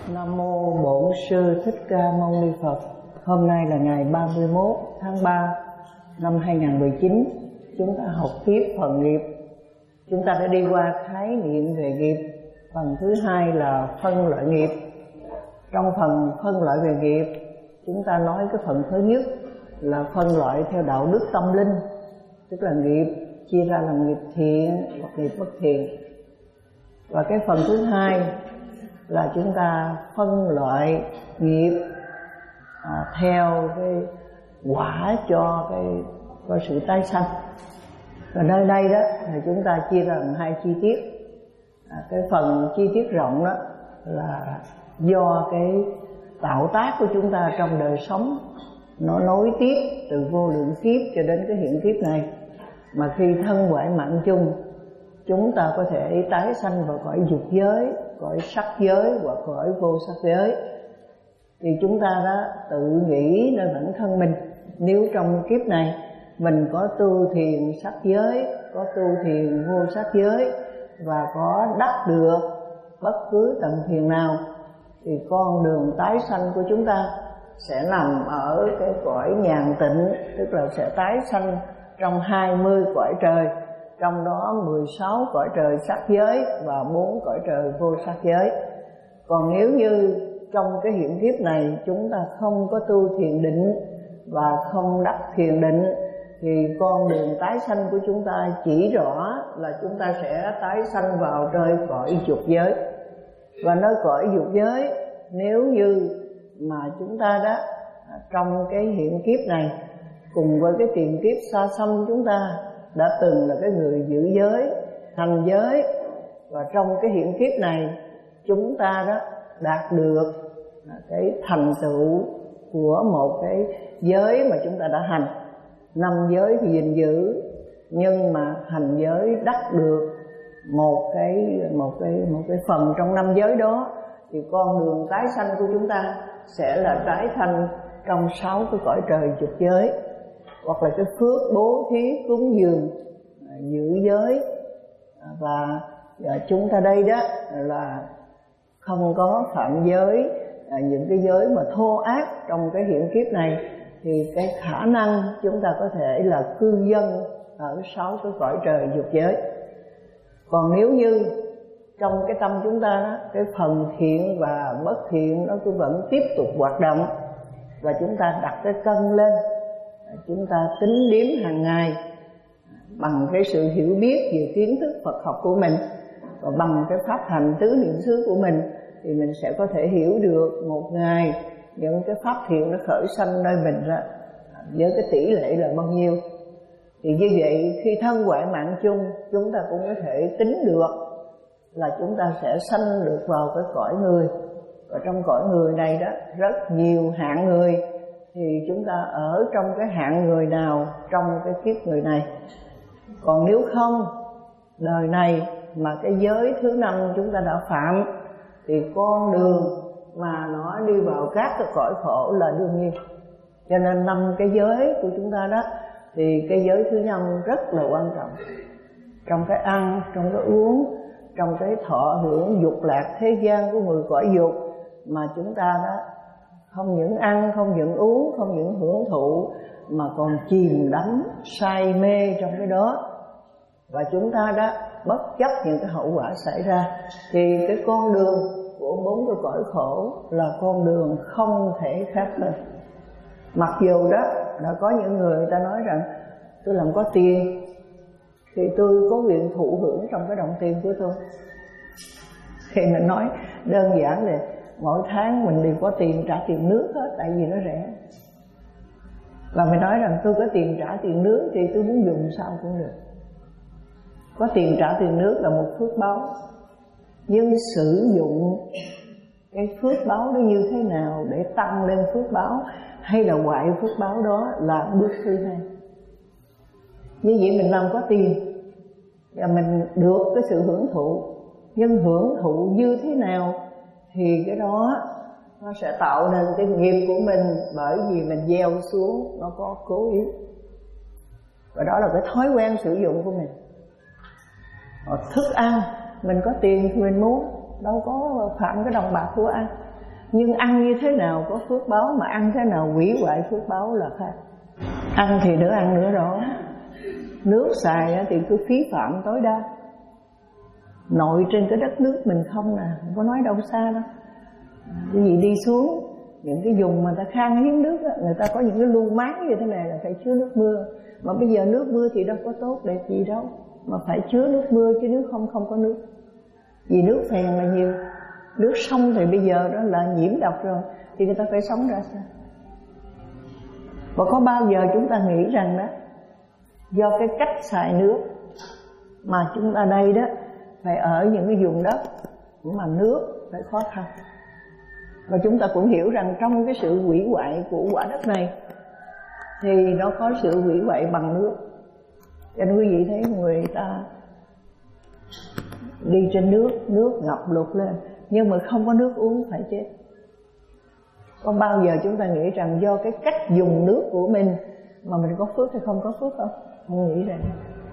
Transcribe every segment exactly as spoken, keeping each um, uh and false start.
Nam mô Bổn Sư Thích Ca Mâu Ni Phật. Hôm nay là ngày ba mươi mốt tháng ba năm hai nghìn không trăm mười chín. Chúng ta học tiếp phần nghiệp. Chúng ta đã đi qua khái niệm về nghiệp. Phần thứ hai là phân loại nghiệp. Trong phần phân loại về nghiệp, chúng ta nói cái phần thứ nhất là phân loại theo đạo đức tâm linh, tức là nghiệp chia ra làm nghiệp thiện hoặc nghiệp bất thiện. Và cái phần thứ hai là chúng ta phân loại nghiệp à, theo cái quả cho cái có sự tái sanh. Và nơi đây đó là chúng ta chia ra làm hai chi tiết. À, cái phần chi tiết rộng đó là do cái tạo tác của chúng ta trong đời sống, nó nối tiếp từ vô lượng kiếp cho đến cái hiện kiếp này, mà khi thân hoại mạng chung, chúng ta có thể tái sanh vào cõi dục giới, cõi sắc giới hoặc cõi vô sắc giới. Thì chúng ta đã tự nghĩ nơi bản thân mình, nếu trong kiếp này mình có tu thiền sắc giới, có tu thiền vô sắc giới và có đắc được bất cứ tầng thiền nào, thì con đường tái sanh của chúng ta sẽ nằm ở cái cõi nhàn tịnh, tức là sẽ tái sanh trong hai mươi cõi trời, trong đó mười sáu cõi trời sắc giới và bốn cõi trời vô sắc giới. Còn nếu như trong cái hiện kiếp này chúng ta không có tu thiền định và không đắc thiền định, thì con đường tái sanh của chúng ta chỉ rõ là chúng ta sẽ tái sanh vào nơi cõi dục giới. Và nơi cõi dục giới, nếu như mà chúng ta đã trong cái hiện kiếp này cùng với cái tiền kiếp xa xăm, chúng ta đã từng là cái người giữ giới, hành giới, và trong cái hiện kiếp này chúng ta đó đạt được cái thành tựu của một cái giới mà chúng ta đã hành. Năm giới thì gìn giữ, nhưng mà hành giới đắc được một cái một cái một cái phần trong năm giới đó, thì con đường tái sanh của chúng ta sẽ là tái sanh trong sáu cái cõi trời dục giới, hoặc là cái phước bố thí cúng dường giữ giới. Và, và chúng ta đây đó là không có phạm giới, những cái giới mà thô ác trong cái hiện kiếp này, thì cái khả năng chúng ta có thể là cư dân ở sáu cái cõi trời dục giới. Còn nếu như trong cái tâm chúng ta đó, cái phần thiện và bất thiện nó cứ vẫn tiếp tục hoạt động, và chúng ta đặt cái cân lên, chúng ta tính điếm hàng ngày bằng cái sự hiểu biết về kiến thức Phật học của mình, và bằng cái pháp hành tứ niệm xứ của mình, thì mình sẽ có thể hiểu được một ngày những cái pháp thiện nó khởi sanh nơi mình ra với cái tỷ lệ là bao nhiêu. Thì như vậy khi thân hoại mạng chung, chúng ta cũng có thể tính được là chúng ta sẽ sanh được vào cái cõi người. Và trong cõi người này đó rất nhiều hạng người, thì chúng ta ở trong cái hạng người nào trong cái kiếp người này. Còn nếu không, đời này mà cái giới thứ năm chúng ta đã phạm, thì con đường mà nó đi vào các cái cõi khổ là đương nhiên. Cho nên năm cái giới của chúng ta đó, thì cái giới thứ năm rất là quan trọng. Trong cái ăn, trong cái uống, trong cái thọ hưởng dục lạc thế gian của mười cõi dục, mà chúng ta đó không những ăn, không những uống, không những hưởng thụ, mà còn chìm đắm, say mê trong cái đó. Và chúng ta đó bất chấp những cái hậu quả xảy ra, thì cái con đường của bốn cái cõi khổ là con đường không thể khác hơn. Mặc dù đó đã có những người, người ta nói rằng tôi làm có tiền thì tôi có quyền thụ hưởng trong cái đồng tiền của tôi. Thì mình nói đơn giản là mỗi tháng mình đều có tiền trả tiền nước hết, tại vì nó rẻ. Và mình nói rằng tôi có tiền trả tiền nước thì tôi muốn dùng sao cũng được. Có tiền trả tiền nước là một phước báo, nhưng sử dụng cái phước báo đó như thế nào để tăng lên phước báo hay là hoại phước báo đó là bước thứ hai. Như vậy mình làm có tiền và mình được cái sự hưởng thụ, nhưng hưởng thụ như thế nào thì cái đó nó sẽ tạo nên cái nghiệp của mình, bởi vì mình gieo xuống nó có cố ý. Và đó là cái thói quen sử dụng của mình. Thức ăn, mình có tiền thì mình muốn, đâu có phạm cái đồng bạc của ăn. Nhưng ăn như thế nào có phước báo, mà ăn thế nào hủy hoại phước báo là khác. Ăn thì nữa ăn nữa đó. Nước xài thì cứ phí phạm tối đa. Nội trên cái đất nước mình không nè, không có nói đâu xa đâu. Cái gì đi xuống những cái vùng mà người ta khan hiếm nước đó, người ta có những cái lu máng như thế này là phải chứa nước mưa. Mà bây giờ nước mưa thì đâu có tốt đẹp gì đâu, mà phải chứa nước mưa chứ nếu không không có nước. Vì nước phèn là nhiều. Nước sông thì bây giờ đó là nhiễm độc rồi, thì người ta phải sống ra sao? Và có bao giờ chúng ta nghĩ rằng đó do cái cách xài nước mà chúng ta đây đó phải ở những cái vùng đất mà nước phải khó khăn. Và chúng ta cũng hiểu rằng trong cái sự hủy hoại của quả đất này thì nó có sự hủy hoại bằng nước. Cho nên quý vị thấy người ta đi trên nước, nước ngập lụt lên, nhưng mà không có nước uống phải chết. Có bao giờ chúng ta nghĩ rằng do cái cách dùng nước của mình mà mình có phước hay không có phước không? Không nghĩ rằng.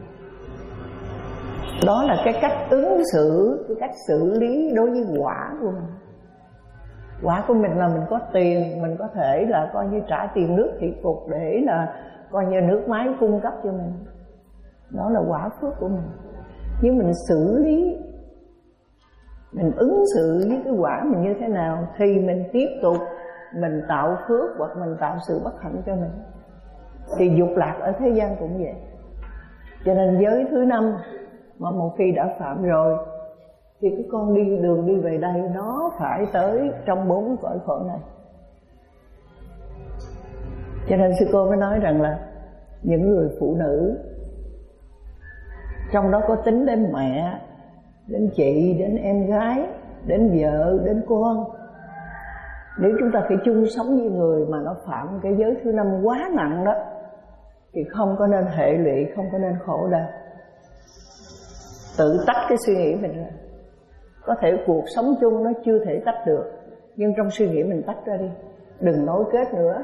Đó là cái cách ứng xử, cái cách xử lý đối với quả của mình. Quả của mình là mình có tiền, mình có thể là coi như trả tiền nước thị cục để là coi như nước máy cung cấp cho mình. Đó là quả phước của mình. Nhưng mình xử lý, mình ứng xử với cái quả mình như thế nào thì mình tiếp tục mình tạo phước hoặc mình tạo sự bất hạnh cho mình. Thì dục lạc ở thế gian cũng vậy. Cho nên giới thứ năm mà một khi đã phạm rồi thì cái con đi đường đi về đây nó phải tới trong bốn cõi khổ này. Cho nên sư cô mới nói rằng là những người phụ nữ, trong đó có tính đến mẹ, đến chị, đến em gái, đến vợ, đến con. Nếu chúng ta phải chung sống với người mà nó phạm cái giới thứ năm quá nặng đó thì không có nên hệ lụy, không có nên khổ đau. Tự tách cái suy nghĩ mình ra. Có thể cuộc sống chung nó chưa thể tách được, nhưng trong suy nghĩ mình tách ra đi, đừng nối kết nữa.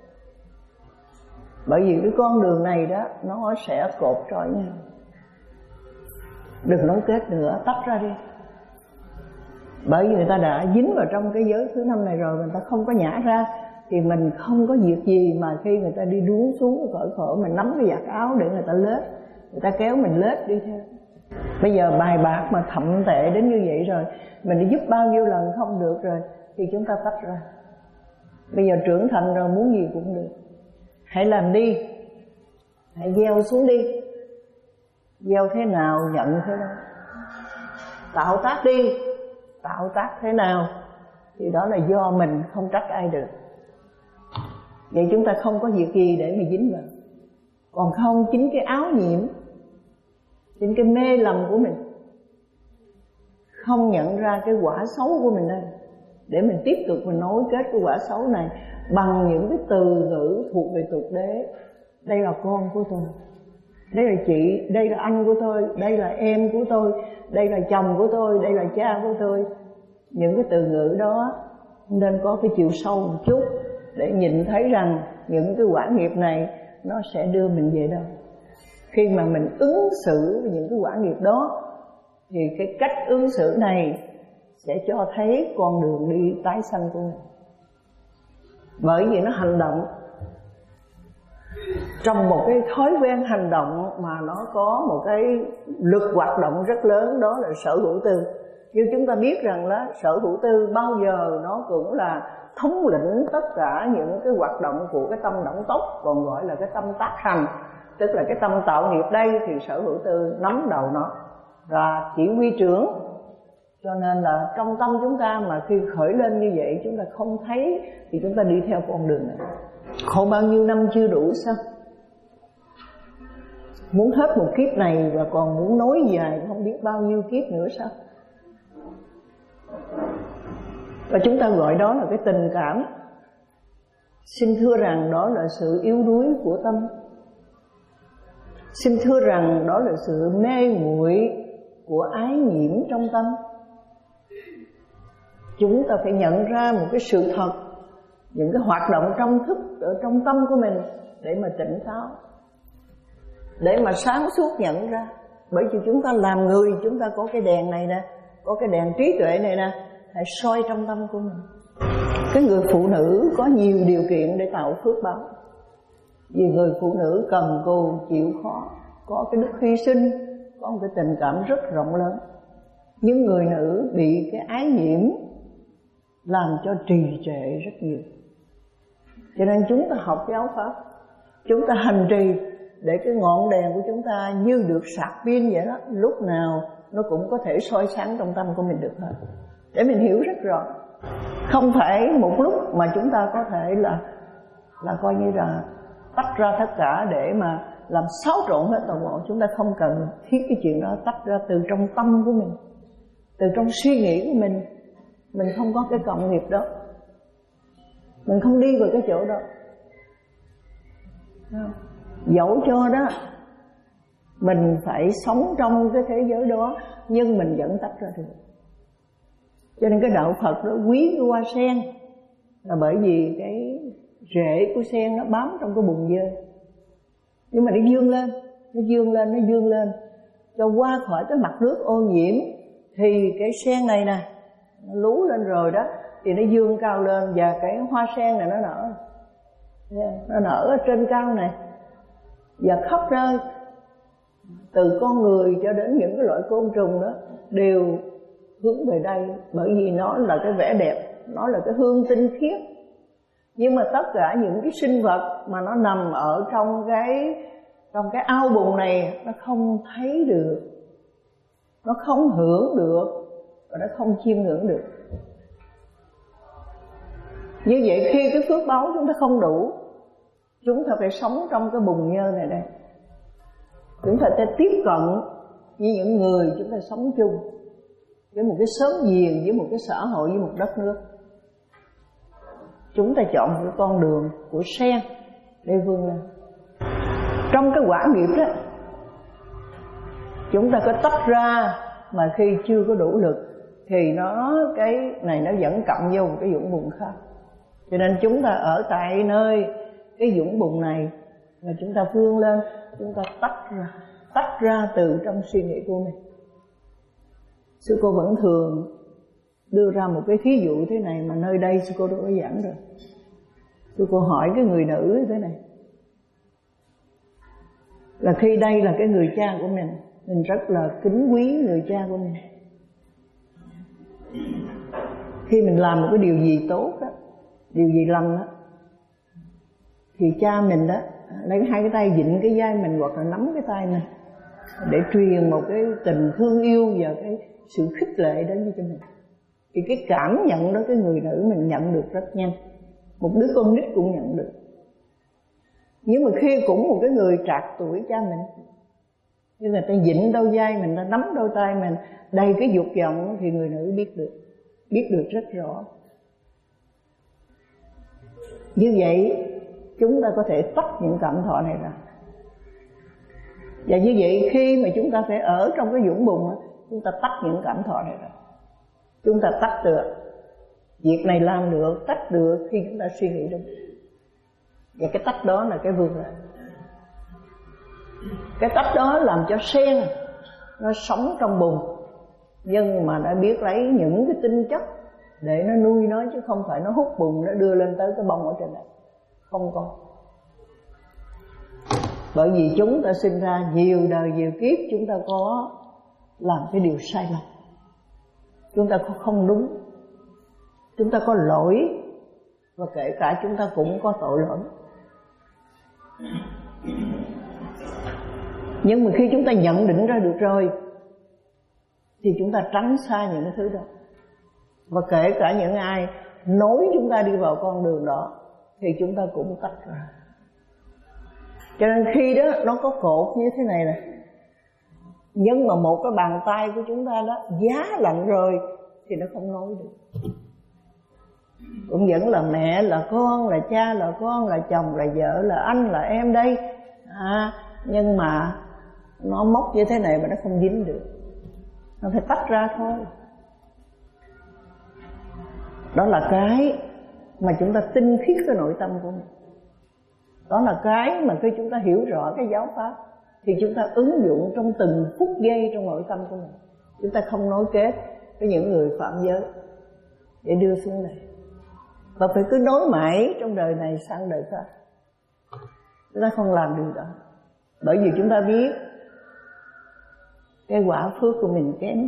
Bởi vì cái con đường này đó nó sẽ cột trói nhau. Đừng nối kết nữa, tách ra đi. Bởi vì người ta đã dính vào trong cái giới thứ năm này rồi, người ta không có nhả ra thì mình không có việc gì mà khi người ta đi đuối xuống cái cõi khổ mình nắm cái vạt áo để người ta lết, người ta kéo mình lết đi theo. Bây giờ bài bạc mà thậm tệ đến như vậy rồi, mình đi giúp bao nhiêu lần không được rồi thì chúng ta tách ra. Bây giờ trưởng thành rồi muốn gì cũng được. Hãy làm đi, hãy gieo xuống đi. Gieo thế nào nhận thế đó. Tạo tác đi, tạo tác thế nào thì đó là do mình, không trách ai được. Vậy chúng ta không có việc gì để mà dính vào. Còn không, chính cái áo nhiễm, chính cái mê lầm của mình, không nhận ra cái quả xấu của mình đây, để mình tiếp tục mình nối kết cái quả xấu này bằng những cái từ ngữ thuộc về tục đế. Đây là con của tôi, đây là chị, đây là anh của tôi, đây là em của tôi, đây là chồng của tôi, đây là cha của tôi. Những cái từ ngữ đó nên có cái chiều sâu một chút để nhìn thấy rằng những cái quả nghiệp này nó sẽ đưa mình về đâu. Khi mà mình ứng xử với những cái quả nghiệp đó thì cái cách ứng xử này sẽ cho thấy con đường đi tái sanh của mình. Bởi vì nó hành động trong một cái thói quen hành động mà nó có một cái lực hoạt động rất lớn, đó là sở hữu tư. Như chúng ta biết rằng là sở hữu tư bao giờ nó cũng là thống lĩnh tất cả những cái hoạt động của cái tâm động tốc, còn gọi là cái tâm tác hành. Tức là cái tâm tạo nghiệp đây thì sở hữu tư nắm đầu nó và chỉ huy trưởng. Cho nên là trong tâm chúng ta mà khi khởi lên như vậy chúng ta không thấy thì chúng ta đi theo con đường này. Khổ bao nhiêu năm chưa đủ sao? Muốn hết một kiếp này và còn muốn nối dài không biết bao nhiêu kiếp nữa sao? Và chúng ta gọi đó là cái tình cảm. Xin thưa rằng đó là sự yếu đuối của tâm. Xin thưa rằng đó là sự mê muội của ái nhiễm trong tâm. Chúng ta phải nhận ra một cái sự thật, những cái hoạt động trong thức ở trong tâm của mình để mà tỉnh táo, để mà sáng suốt nhận ra. Bởi vì chúng ta làm người, chúng ta có cái đèn này nè, có cái đèn trí tuệ này nè, hãy soi trong tâm của mình. Cái người phụ nữ có nhiều điều kiện để tạo phước báo. Vì người phụ nữ cần cù, chịu khó, có cái đức hy sinh, có một cái tình cảm rất rộng lớn. Nhưng người nữ bị cái ái nhiễm làm cho trì trệ rất nhiều. Cho nên chúng ta học giáo pháp, chúng ta hành trì để cái ngọn đèn của chúng ta như được sạc pin vậy đó, lúc nào nó cũng có thể soi sáng trong tâm của mình được hết. Để mình hiểu rất rõ, không phải một lúc mà chúng ta có thể là là coi như là tách ra tất cả để mà làm xáo trộn hết toàn bộ. Chúng ta không cần thiết cái chuyện đó, tách ra từ trong tâm của mình, từ trong suy nghĩ của mình. Mình không có cái cộng nghiệp đó, mình không đi vào cái chỗ đó. Dẫu cho đó mình phải sống trong cái thế giới đó, nhưng mình vẫn tách ra được. Cho nên cái đạo Phật đó quý cái hoa sen là bởi vì cái rễ của sen nó bám trong cái bùn dơ. Nhưng mà nó vươn lên, nó vươn lên, nó vươn lên cho qua khỏi cái mặt nước ô nhiễm. Thì cái sen này nè, nó lú lên rồi đó, thì nó vươn cao lên. Và cái hoa sen này nó nở, nó nở ở trên cao này, và khắp nơi, từ con người cho đến những cái loại côn trùng đó đều hướng về đây. Bởi vì nó là cái vẻ đẹp, nó là cái hương tinh khiết. Nhưng mà tất cả những cái sinh vật mà nó nằm ở trong cái trong cái ao bùn này, nó không thấy được, nó không hưởng được, và nó không chiêm ngưỡng được. Như vậy khi cái phước báo chúng ta không đủ, chúng ta phải sống trong cái bùn nhơ này đây. Chúng ta phải tiếp cận với những người chúng ta sống chung, với một cái xóm giềng, với một cái xã hội, với một đất nước. Chúng ta chọn một cái con đường của sen để vươn lên. Trong cái quả nghiệp đó, chúng ta có tách ra, mà khi chưa có đủ lực thì nó cái này nó vẫn cộng vô một cái vũng bùn khác. Cho nên chúng ta ở tại nơi cái vũng bùn này mà chúng ta vươn lên, chúng ta tách ra, tách ra từ trong suy nghĩ của mình. Sư cô vẫn thường đưa ra một cái thí dụ thế này mà nơi đây sư cô đã có giảng rồi. Sư cô hỏi cái người nữ như thế này, là khi đây là cái người cha của mình, mình rất là kính quý người cha của mình. Khi mình làm một cái điều gì tốt đó, điều gì lành đó, thì cha mình đó lấy hai cái tay vịn cái vai mình hoặc là nắm cái tay mình để truyền một cái tình thương yêu và cái sự khích lệ đến cho mình. Thì cái cảm nhận đó cái người nữ mình nhận được rất nhanh, một đứa con nít cũng nhận được. Nhưng mà khi cũng một cái người trạc tuổi cha mình, như người ta vịn đôi vai mình, ta nắm đôi tay mình đầy cái dục vọng, thì người nữ biết được, biết được rất rõ. Như vậy chúng ta có thể tách những cảm thọ này ra. Và như vậy khi mà chúng ta phải ở trong cái vũng bùn đó, chúng ta tách những cảm thọ này ra. Chúng ta tách được, việc này làm được, tách được khi chúng ta suy nghĩ đúng. Và cái tách đó là cái vươn lên. Cái tách đó làm cho sen nó sống trong bùn, nhưng mà nó biết lấy những cái tinh chất để nó nuôi nó, chứ không phải nó hút bùn nó đưa lên tới cái bông ở trên này. Không có. Bởi vì chúng ta sinh ra nhiều đời nhiều kiếp, chúng ta có làm cái điều sai lầm, chúng ta có không đúng, chúng ta có lỗi, và kể cả chúng ta cũng có tội lỗi. Nhưng mà khi chúng ta nhận định ra được rồi thì chúng ta tránh xa những cái thứ đó. Và kể cả những ai nối chúng ta đi vào con đường đó thì chúng ta cũng tách ra. Cho nên khi đó nó có cột như thế này nè, nhưng mà một cái bàn tay của chúng ta đó giá lạnh rồi thì nó không nối được. Cũng vẫn là mẹ, là con, là cha, là con, là chồng, là vợ, là anh, là em đây à, nhưng mà nó móc như thế này mà nó không dính được, nó phải tách ra thôi. Đó là cái mà chúng ta tinh khiết cái nội tâm của mình. Đó là cái mà khi chúng ta hiểu rõ cái giáo pháp thì chúng ta ứng dụng trong từng phút giây trong nội tâm của mình. Chúng ta không nối kết với những người phạm giới để đưa xuống này. và phải cứ nối mãi trong đời này sang đời khác. Chúng ta không làm điều đó, bởi vì chúng ta biết cái quả phước của mình kém.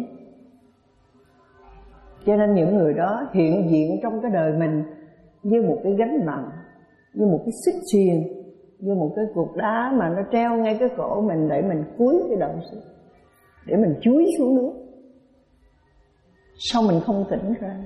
Cho nên những người đó hiện diện trong cái đời mình như một cái gánh nặng, như một cái xích chuyền, như một cái cục đá mà nó treo ngay cái cổ mình để mình cúi cái đầu xuống, để mình chúi xuống nước. Sao mình không tỉnh ra?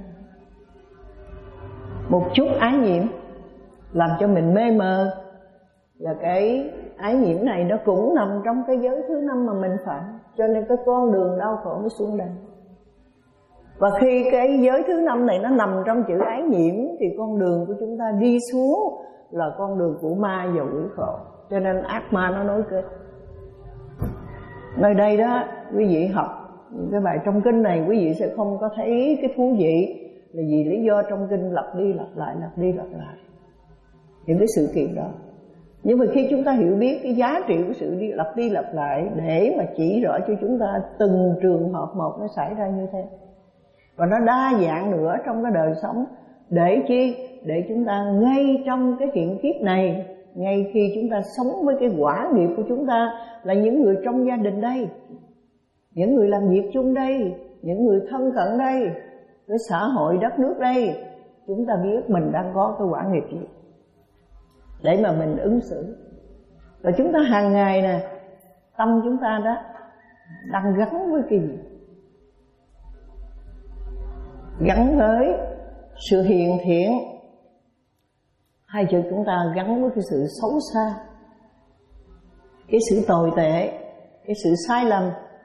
Một chút ái nhiễm làm cho mình mê mờ, và cái ái nhiễm này nó cũng nằm trong cái giới thứ năm mà mình phạm. Cho nên cái con đường đau khổ mới xuống đây. Và khi cái giới thứ năm này nó nằm trong chữ ái nhiễm thì con đường của chúng ta đi xuống là con đường của ma và quỷ khổ. Cho nên ác ma nó nối kết. Nơi đây đó quý vị học cái bài trong kinh này, quý vị sẽ không có thấy cái thú vị là vì lý do trong kinh lặp đi lặp lại, lặp đi lặp lại những cái sự kiện đó. Nhưng mà khi chúng ta hiểu biết cái giá trị của sự đi, lặp đi lặp lại để mà chỉ rõ cho chúng ta từng trường hợp một nó xảy ra như thế, và nó đa dạng nữa trong cái đời sống. Để chi? Để chúng ta ngay trong cái hiện kiếp này, ngay khi chúng ta sống với cái quả nghiệp của chúng ta là những người trong gia đình đây, những người làm việc chung đây, những người thân cận đây, với xã hội đất nước đây, chúng ta biết mình đang có cái quả nghiệp gì để mà mình ứng xử. Và chúng ta hàng ngày nè, tâm chúng ta đó đang gắn với cái gì? Gắn với sự hiền thiện, hay chữ chúng ta gắn với cái sự xấu xa, cái sự tồi tệ, cái sự sai lầm,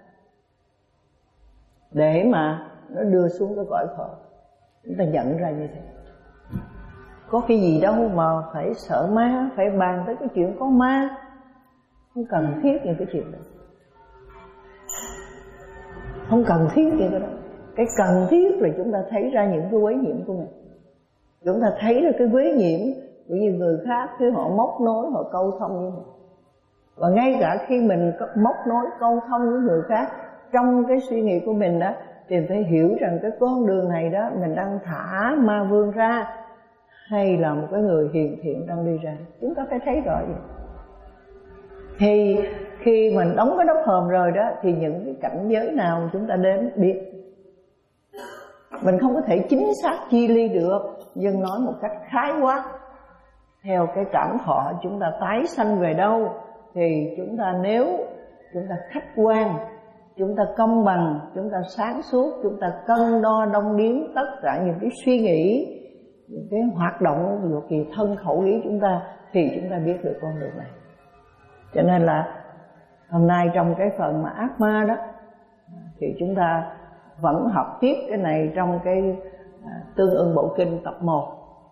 để mà nó đưa xuống cái cõi khổ. Chúng ta nhận ra như thế. Có cái gì đâu mà phải sợ ma, phải bàn tới cái chuyện có ma. Không cần thiết những cái chuyện đó, không cần thiết những cái đó. Cái cần thiết là chúng ta thấy ra những cái quấy nhiễm của mình. Chúng ta thấy ra cái quấy nhiễm của những người khác khi họ móc nối, họ câu thông với mình. Và ngay cả khi mình móc nối, câu thông với người khác, trong cái suy nghĩ của mình đó, thì phải hiểu rằng cái con đường này đó mình đang thả ma vương ra, hay là một cái người hiền thiện đang đi ra. Chúng ta phải thấy rõ vậy. Thì khi mình đóng cái nắp hòm rồi đó, thì những cái cảnh giới nào chúng ta đến biết. Mình không có thể chính xác chia ly được, nhưng nói một cách khái quát theo cái cảm thọ chúng ta tái sanh về đâu, thì chúng ta nếu chúng ta khách quan, chúng ta công bằng, chúng ta sáng suốt, chúng ta cân đo đong đếm tất cả những cái suy nghĩ, những cái hoạt động của kỳ thân khẩu ý chúng ta, thì chúng ta biết được con đường này. Cho nên là hôm nay trong cái phần mà ác ma đó, thì chúng ta vẫn học tiếp cái này trong cái tương ưng bộ kinh tập một,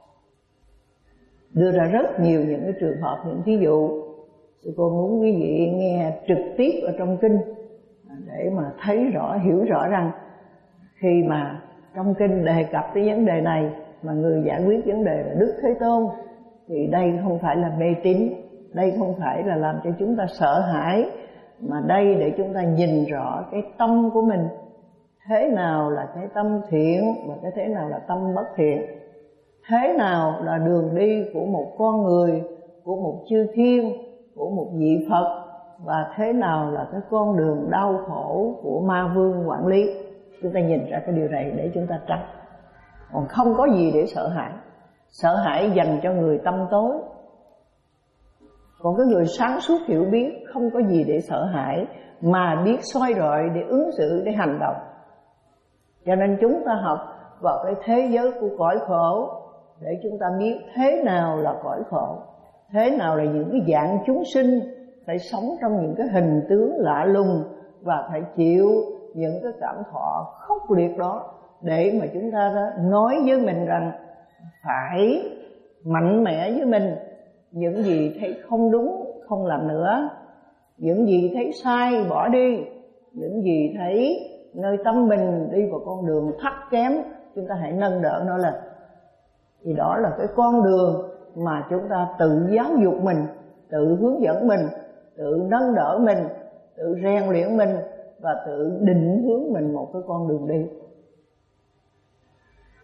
đưa ra rất nhiều những cái trường hợp, những ví dụ. Thì cô muốn quý vị nghe trực tiếp ở trong kinh để mà thấy rõ, hiểu rõ rằng khi mà trong kinh đề cập tới vấn đề này mà người giải quyết vấn đề là Đức Thế Tôn, thì đây không phải là mê tín, đây không phải là làm cho chúng ta sợ hãi, mà đây để chúng ta nhìn rõ cái tâm của mình, thế nào là cái tâm thiện và cái thế nào là tâm bất thiện, thế nào là đường đi của một con người, của một chư thiên, của một vị Phật, và thế nào là cái con đường đau khổ của ma vương quản lý. Chúng ta nhìn ra cái điều này để chúng ta tránh. Còn không có gì để sợ hãi. Sợ hãi dành cho người tâm tối. Còn cái người sáng suốt hiểu biết không có gì để sợ hãi, mà biết soi rọi để ứng xử, để hành động. Cho nên chúng ta học vào cái thế giới của cõi khổ để chúng ta biết thế nào là cõi khổ, thế nào là những cái dạng chúng sinh phải sống trong những cái hình tướng lạ lùng và phải chịu những cái cảm thọ khốc liệt đó, để mà chúng ta đó nói với mình rằng phải mạnh mẽ với mình. Những gì thấy không đúng không làm nữa, những gì thấy sai bỏ đi, những gì thấy nơi tâm mình đi vào con đường thấp kém, chúng ta hãy nâng đỡ nó lên. Thì đó là cái con đường mà chúng ta tự giáo dục mình, tự hướng dẫn mình, tự nâng đỡ mình, tự rèn luyện mình, và tự định hướng mình một cái con đường đi.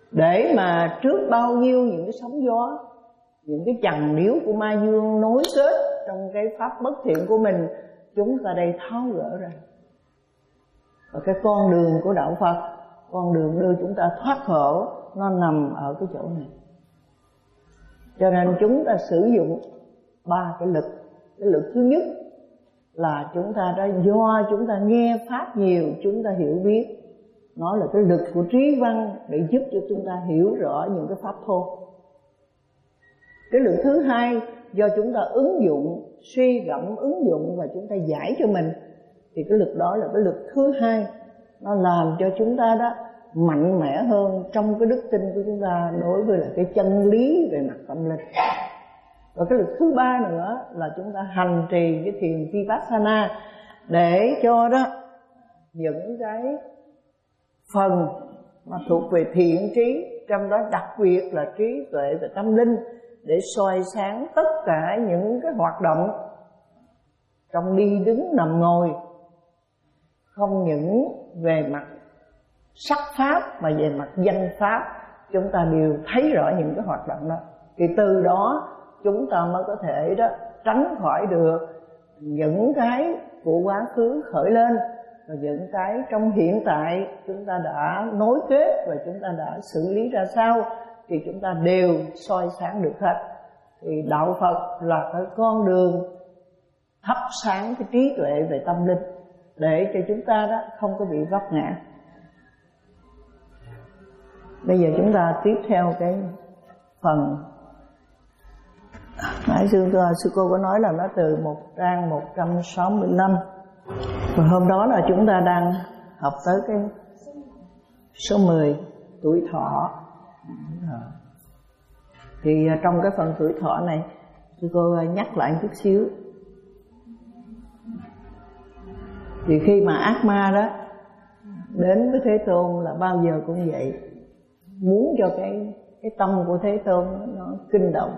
để mà trước bao nhiêu những cái sóng gió, những cái chằng níu của ma dương nối kết trong cái pháp bất thiện của mình, chúng ta đây tháo gỡ ra. Và cái con đường của đạo Phật, con đường đưa chúng ta thoát khổ, nó nằm ở cái chỗ này. Cho nên chúng ta sử dụng ba cái lực. Cái lực thứ nhất là chúng ta đã do chúng ta nghe pháp nhiều, chúng ta hiểu biết. Nó là cái lực của trí văn để giúp cho chúng ta hiểu rõ những cái pháp thô. Cái lực thứ hai do chúng ta ứng dụng, suy gẫm ứng dụng và chúng ta giải cho mình, thì cái lực đó là cái lực thứ hai. Nó làm cho chúng ta đó mạnh mẽ hơn trong cái đức tin của chúng ta đối với là cái chân lý về mặt tâm linh. Và cái lực thứ ba nữa là chúng ta hành trì cái thiền Vipassana để cho đó những cái phần mà thuộc về thiện trí, trong đó đặc biệt là trí tuệ và tâm linh, để soi sáng tất cả những cái hoạt động trong đi đứng nằm ngồi, không những về mặt sắc pháp mà về mặt danh pháp chúng ta đều thấy rõ những cái hoạt động đó. Thì từ đó chúng ta mới có thể đó tránh khỏi được những cái của quá khứ khởi lên, và những cái trong hiện tại chúng ta đã nối kết và chúng ta đã xử lý ra sao thì chúng ta đều soi sáng được hết. Thì đạo Phật là cái con đường thắp sáng cái trí tuệ về tâm linh để cho chúng ta đó không có bị vấp ngã. Bây giờ chúng ta tiếp theo cái phần nãy sư, sư cô có nói là nó từ một trang một trăm sáu mươi lăm. Và hôm đó là chúng ta đang học tới cái số mười, tuổi thọ. Thì trong cái phần tuổi thọ này sư cô nhắc lại một chút xíu. Thì khi mà ác ma đó đến với Thế Tôn là bao giờ cũng vậy, muốn cho cái cái tâm của Thế Tôn nó kinh động,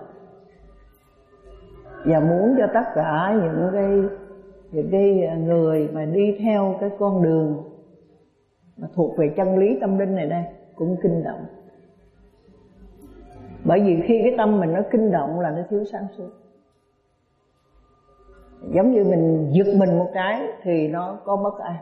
và muốn cho tất cả những cái những cái người mà đi theo cái con đường mà thuộc về chân lý tâm linh này đây cũng kinh động. Bởi vì khi cái tâm mình nó kinh động là nó thiếu sáng suốt. Giống như mình giật mình một cái thì nó có bất an.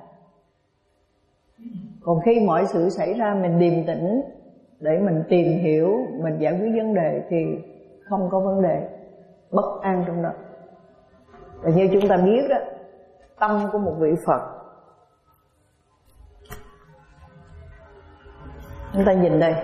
Còn khi mọi sự xảy ra mình điềm tĩnh để mình tìm hiểu, mình giải quyết vấn đề thì không có vấn đề bất an trong đó. Và như chúng ta biết đó, tâm của một vị Phật, chúng ta nhìn đây,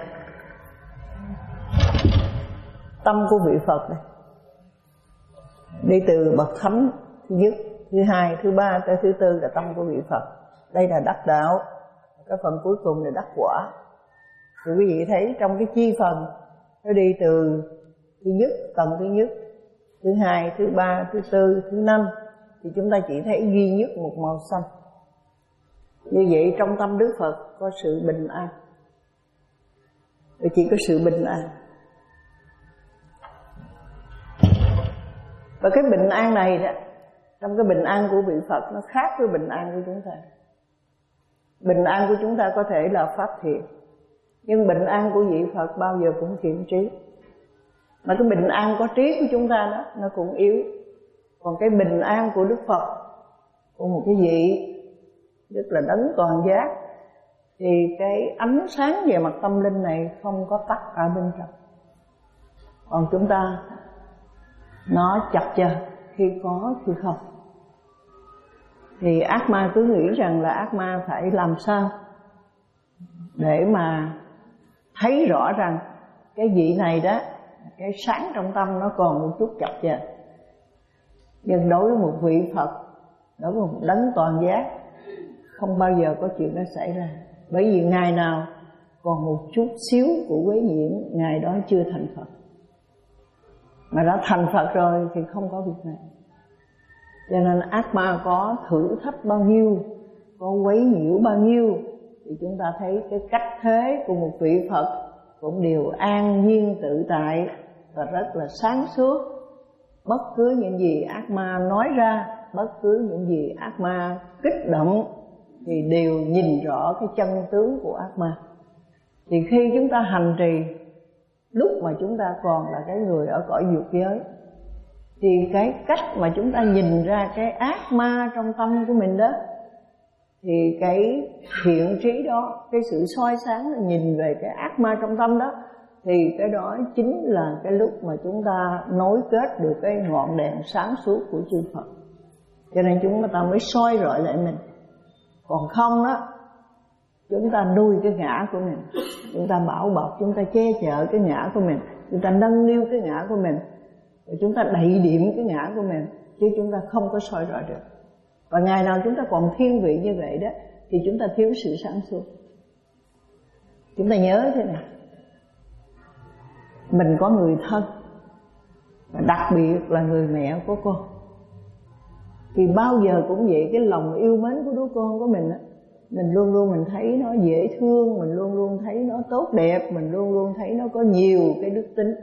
tâm của vị Phật này đi từ bậc thánh thứ nhất, thứ hai, thứ ba tới thứ tư là tâm của vị Phật. Đây là đắc đạo, cái phần cuối cùng là đắc quả. Thì quý vị thấy trong cái chi phần nó đi từ thứ nhất, tầng thứ nhất, thứ hai, thứ ba, thứ tư, thứ năm, thì chúng ta chỉ thấy duy nhất một màu xanh. Như vậy trong tâm Đức Phật có sự bình an, chỉ có sự bình an. Và cái bình an này đó, trong cái bình an của vị Phật nó khác với bình an của chúng ta. Bình an của chúng ta có thể là pháp thiện, nhưng bình an của vị Phật bao giờ cũng thiện trí. Mà cái bình an có trí của chúng ta đó nó cũng yếu. Còn cái bình an của Đức Phật, của một cái vị rất là đấng toàn giác, thì cái ánh sáng về mặt tâm linh này không có tắt ở bên trong. Còn chúng ta nó chập chờn, khi có khi không. Thì ác ma cứ nghĩ rằng là ác ma phải làm sao để mà thấy rõ rằng cái vị này đó, cái sáng trong tâm nó còn một chút chập chờn. Nhưng đối với một vị Phật, đối với một đấng toàn giác, không bao giờ có chuyện đó xảy ra. Bởi vì ngày nào còn một chút xíu của quế nhiễm, ngày đó chưa thành Phật. Mà đã thành Phật rồi thì không có việc này. Cho nên ác ma có thử thách bao nhiêu, có quấy nhiễu bao nhiêu, thì chúng ta thấy cái cách thế của một vị Phật cũng đều an nhiên tự tại và rất là sáng suốt. Bất cứ những gì ác ma nói ra, bất cứ những gì ác ma kích động thì đều nhìn rõ cái chân tướng của ác ma. Thì khi chúng ta hành trì lúc mà chúng ta còn là cái người ở cõi dục giới, thì cái cách mà chúng ta nhìn ra cái ác ma trong tâm của mình đó, thì cái thiện trí đó, cái sự soi sáng nhìn về cái ác ma trong tâm đó, thì cái đó chính là cái lúc mà chúng ta nối kết được cái ngọn đèn sáng suốt của chư Phật. Cho nên chúng ta mới soi rọi lại mình. Còn không đó, chúng ta nuôi cái ngã của mình, chúng ta bảo bọc, chúng ta che chở cái ngã của mình, chúng ta nâng niu cái ngã của mình, rồi chúng ta đậy điểm cái ngã của mình, chứ chúng ta không có soi rọi được. Và ngày nào chúng ta còn thiên vị như vậy đó, thì chúng ta thiếu sự sáng suốt. Chúng ta nhớ thế nào, mình có người thân, và đặc biệt là người mẹ của con, thì bao giờ cũng vậy, cái lòng yêu mến của đứa con của mình á, mình luôn luôn mình thấy nó dễ thương, mình luôn luôn thấy nó tốt đẹp, mình luôn luôn thấy nó có nhiều cái đức tính.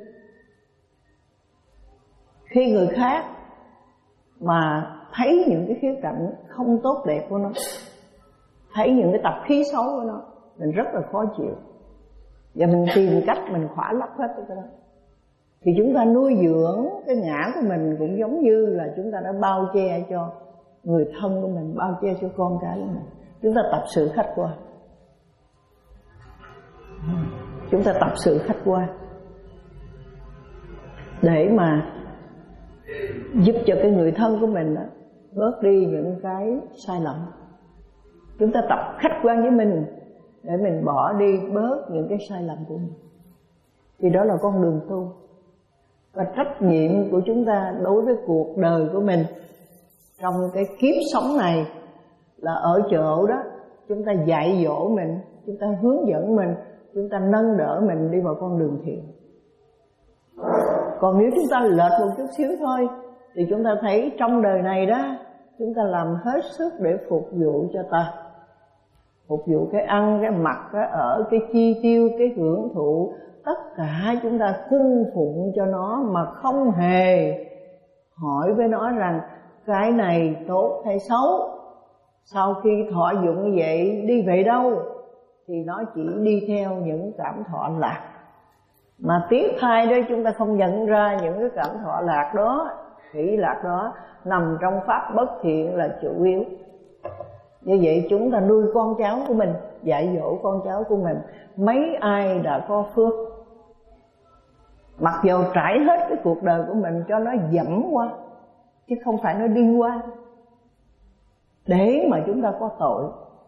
Khi người khác mà thấy những cái khía cạnh không tốt đẹp của nó, thấy những cái tập khí xấu của nó, mình rất là khó chịu, và mình tìm cách mình khỏa lấp hết cái đó. Thì chúng ta nuôi dưỡng cái ngã của mình cũng giống như là chúng ta đã bao che cho người thân của mình, bao che cho con cái của mình. Chúng ta tập sự khách quan, chúng ta tập sự khách quan để mà giúp cho cái người thân của mình đó, bớt đi những cái sai lầm. Chúng ta tập khách quan với mình để mình bỏ đi bớt những cái sai lầm của mình. Thì đó là con đường tu. Và trách nhiệm của chúng ta đối với cuộc đời của mình trong cái kiếp sống này là ở chỗ đó, chúng ta dạy dỗ mình, chúng ta hướng dẫn mình, chúng ta nâng đỡ mình đi vào con đường thiện. Còn nếu chúng ta lệch một chút xíu thôi, thì chúng ta thấy trong đời này đó, chúng ta làm hết sức để phục vụ cho ta, phục vụ cái ăn, cái mặc, cái ở, cái chi tiêu, cái hưởng thụ, tất cả chúng ta cung phụng cho nó mà không hề hỏi với nó rằng cái này tốt hay xấu. Sau khi thọ dụng như vậy đi về đâu, thì nó chỉ đi theo những cảm thọ lạc. Mà tiếc thay đó, chúng ta không nhận ra những cái cảm thọ lạc đó, hỷ lạc đó nằm trong pháp bất thiện là chủ yếu. Như vậy chúng ta nuôi con cháu của mình, dạy dỗ con cháu của mình. Mấy ai đã có phước, mặc dù trải hết cái cuộc đời của mình cho nó dẫm qua, chứ không phải nó đi qua, để mà chúng ta có tội.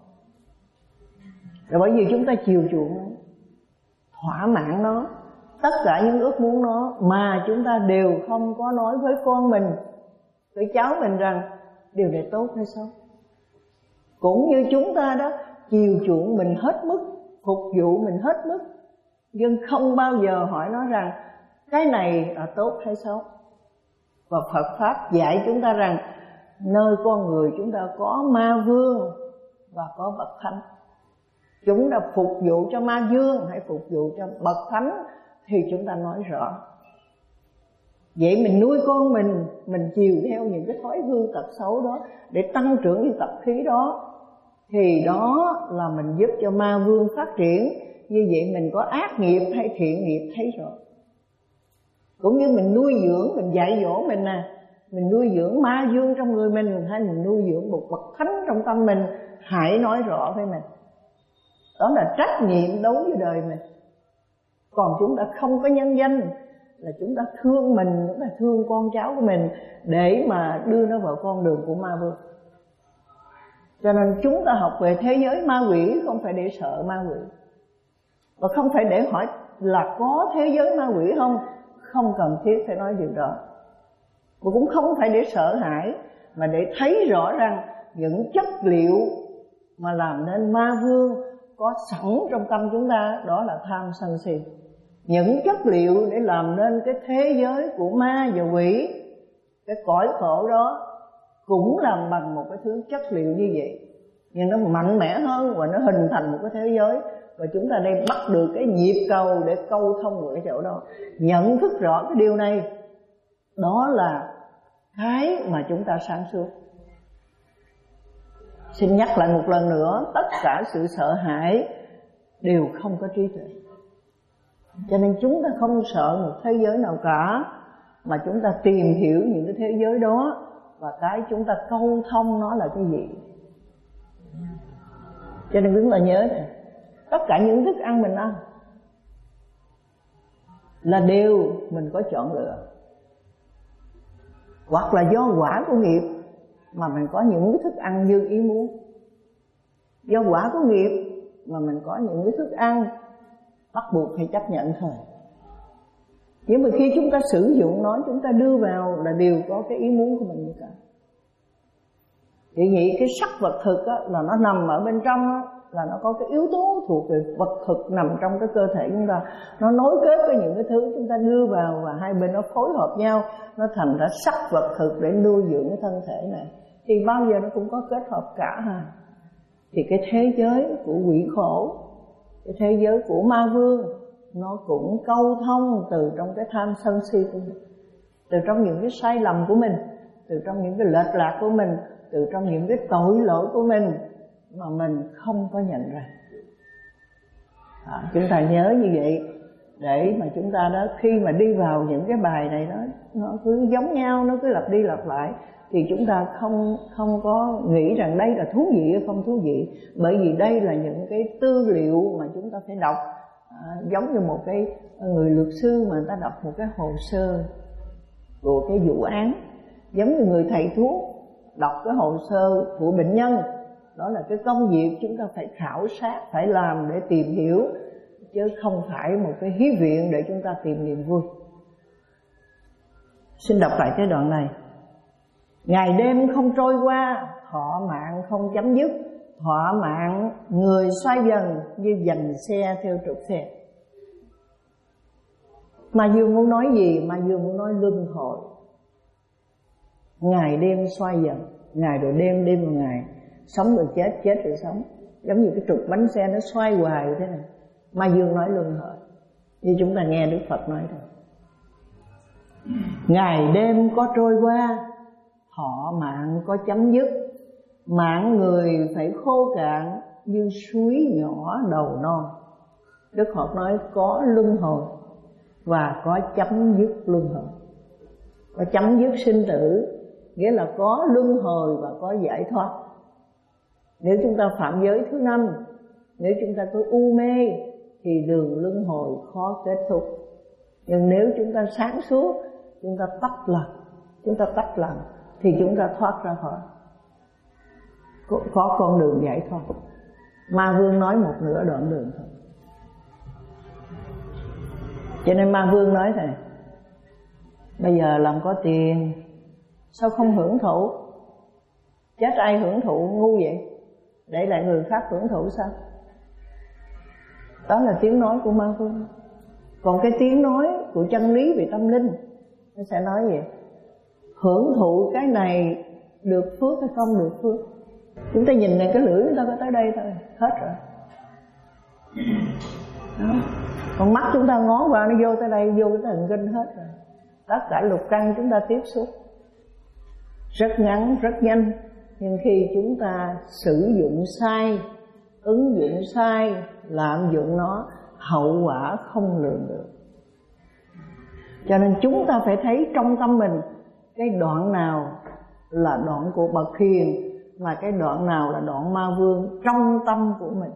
Rồi bởi vì chúng ta chiều chuộng nó, thỏa mãn nó, tất cả những ước muốn nó, mà chúng ta đều không có nói với con mình, với cháu mình rằng điều này tốt hay xấu. Cũng như chúng ta đó, chiều chuộng mình hết mức, phục vụ mình hết mức, nhưng không bao giờ hỏi nó rằng cái này là tốt hay xấu. Và Phật Pháp dạy chúng ta rằng nơi con người chúng ta có ma vương và có bậc thánh. Chúng ta phục vụ cho ma vương hay phục vụ cho bậc thánh thì chúng ta nói rõ. Vậy mình nuôi con mình, mình chiều theo những cái thói hư tật xấu đó để tăng trưởng những tập khí đó, thì đó là mình giúp cho ma vương phát triển. Như vậy mình có ác nghiệp hay thiện nghiệp thấy rõ. Cũng như mình nuôi dưỡng, mình dạy dỗ mình nè, mình nuôi dưỡng ma vương trong người mình, hay mình nuôi dưỡng một bậc thánh trong tâm mình, hãy nói rõ với mình. Đó là trách nhiệm đối với đời mình. Còn chúng ta không có nhân danh là chúng ta thương mình, chúng ta thương con cháu của mình để mà đưa nó vào con đường của ma vương. Cho nên chúng ta học về thế giới ma quỷ không phải để sợ ma quỷ, và không phải để hỏi là có thế giới ma quỷ không, không cần thiết phải nói điều đó. Và cũng không phải để sợ hãi, mà để thấy rõ rằng những chất liệu mà làm nên ma vương có sẵn trong tâm chúng ta, đó là tham sân si. Những chất liệu để làm nên cái thế giới của ma và quỷ, cái cõi khổ đó cũng làm bằng một cái thứ chất liệu như vậy, nhưng nó mạnh mẽ hơn và nó hình thành một cái thế giới. Và chúng ta đây bắt được cái nhịp cầu để câu thông của cái chỗ đó. Nhận thức rõ cái điều này, đó là cái mà chúng ta sáng suốt. Xin nhắc lại một lần nữa, tất cả sự sợ hãi đều không có trí tuệ. Cho nên chúng ta không sợ một thế giới nào cả, mà chúng ta tìm hiểu những cái thế giới đó, và cái chúng ta câu thông nó là cái gì. Cho nên chúng ta nhớ này, tất cả những thức ăn mình ăn là đều mình có chọn lựa, hoặc là do quả của nghiệp mà mình có những cái thức ăn như ý muốn, do quả của nghiệp mà mình có những cái thức ăn bắt buộc phải chấp nhận thôi. Nhưng mà khi chúng ta sử dụng nó, chúng ta đưa vào là đều có cái ý muốn của mình như cả. Thì vậy cái sắc vật thực á, là nó nằm ở bên trong á, là nó có cái yếu tố thuộc về vật thực nằm trong cái cơ thể chúng ta, nó nối kết với những cái thứ chúng ta đưa vào, và hai bên nó phối hợp nhau, nó thành ra sắc vật thực để nuôi dưỡng cái thân thể này. Thì bao giờ nó cũng có kết hợp cả ha. Thì cái thế giới của quỷ khổ, cái thế giới của ma vương, nó cũng câu thông từ trong cái tham sân si của mình, từ trong những cái sai lầm của mình, từ trong những cái lệch lạc của mình, từ trong những cái tội lỗi của mình mà mình không có nhận ra. À, chúng ta nhớ như vậy để mà chúng ta đó, khi mà đi vào những cái bài này đó, nó cứ giống nhau, nó cứ lặp đi lặp lại, thì chúng ta không không có nghĩ rằng đây là thú vị hay không thú vị, bởi vì đây là những cái tư liệu mà chúng ta phải đọc. À, giống như một cái người luật sư mà người ta đọc một cái hồ sơ của cái vụ án, giống như người thầy thuốc đọc cái hồ sơ của bệnh nhân. Đó là cái công việc chúng ta phải khảo sát, phải làm để tìm hiểu, chứ không phải một cái hí viện để chúng ta tìm niềm vui. Xin đọc lại cái đoạn này. Ngày đêm không trôi qua, thọ mạng không chấm dứt, thọ mạng người xoay dần như dành xe theo trục xe. Mà Dương muốn nói gì? Mà Dương muốn nói luân hồi. Ngày đêm xoay dần, ngày rồi đêm, đêm rồi ngày, sống rồi chết, chết rồi sống, giống như cái trục bánh xe nó xoay hoài như thế này. Mà Dương nói luân hồi, như chúng ta nghe Đức Phật nói rồi. Ngày đêm có trôi qua, thọ mạng có chấm dứt, mạng người phải khô cạn như suối nhỏ đầu non. Đức Phật nói có luân hồi và có chấm dứt luân hồi. Có chấm dứt sinh tử, nghĩa là có luân hồi và có giải thoát. Nếu chúng ta phạm giới thứ năm, nếu chúng ta cứ u mê, thì đường luân hồi khó kết thúc. Nhưng nếu chúng ta sáng suốt, chúng ta tắt lặng, chúng ta tắt lặng, thì chúng ta thoát ra khỏi, có, có con đường giải thoát. Ma vương nói một nửa đoạn đường thôi. Cho nên ma vương nói này, bây giờ làm có tiền, sao không hưởng thụ? Chết ai hưởng thụ ngu vậy? Để lại người khác hưởng thụ sao? Đó là tiếng nói của ma vương. Còn cái tiếng nói của chân lý về tâm linh, nó sẽ nói gì? Hưởng thụ cái này được phước hay không được phước. Chúng ta nhìn này cái lưỡi chúng ta có tới đây thôi, hết rồi. Đó. Còn mắt chúng ta ngó vào nó vô tới đây, vô cái thần kinh hết rồi. Tất cả lục căn chúng ta tiếp xúc rất ngắn, rất nhanh. Nhưng khi chúng ta sử dụng sai, ứng dụng sai, lạm dụng nó, hậu quả không lường được. Cho nên chúng ta phải thấy trong tâm mình cái đoạn nào là đoạn của bậc hiền, mà cái đoạn nào là đoạn ma vương trong tâm của mình.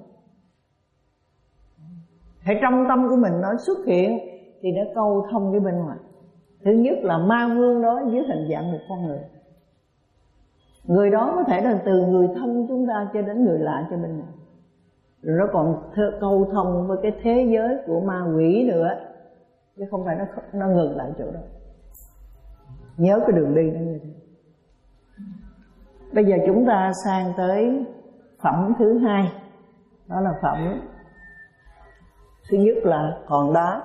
Thì trong tâm của mình nó xuất hiện thì nó câu thông với bên ngoài. Thứ nhất là ma vương đó dưới hình dạng một con người. Người đó có thể là từ người thân chúng ta cho đến người lạ cho bên ngoài. Rồi nó còn câu thông với cái thế giới của ma quỷ nữa, chứ không phải nó nó ngừng lại chỗ đó. Nhớ cái đường đi nó như thế. Bây giờ chúng ta sang tới phẩm thứ hai. Đó là phẩm thứ nhất là hòn đá.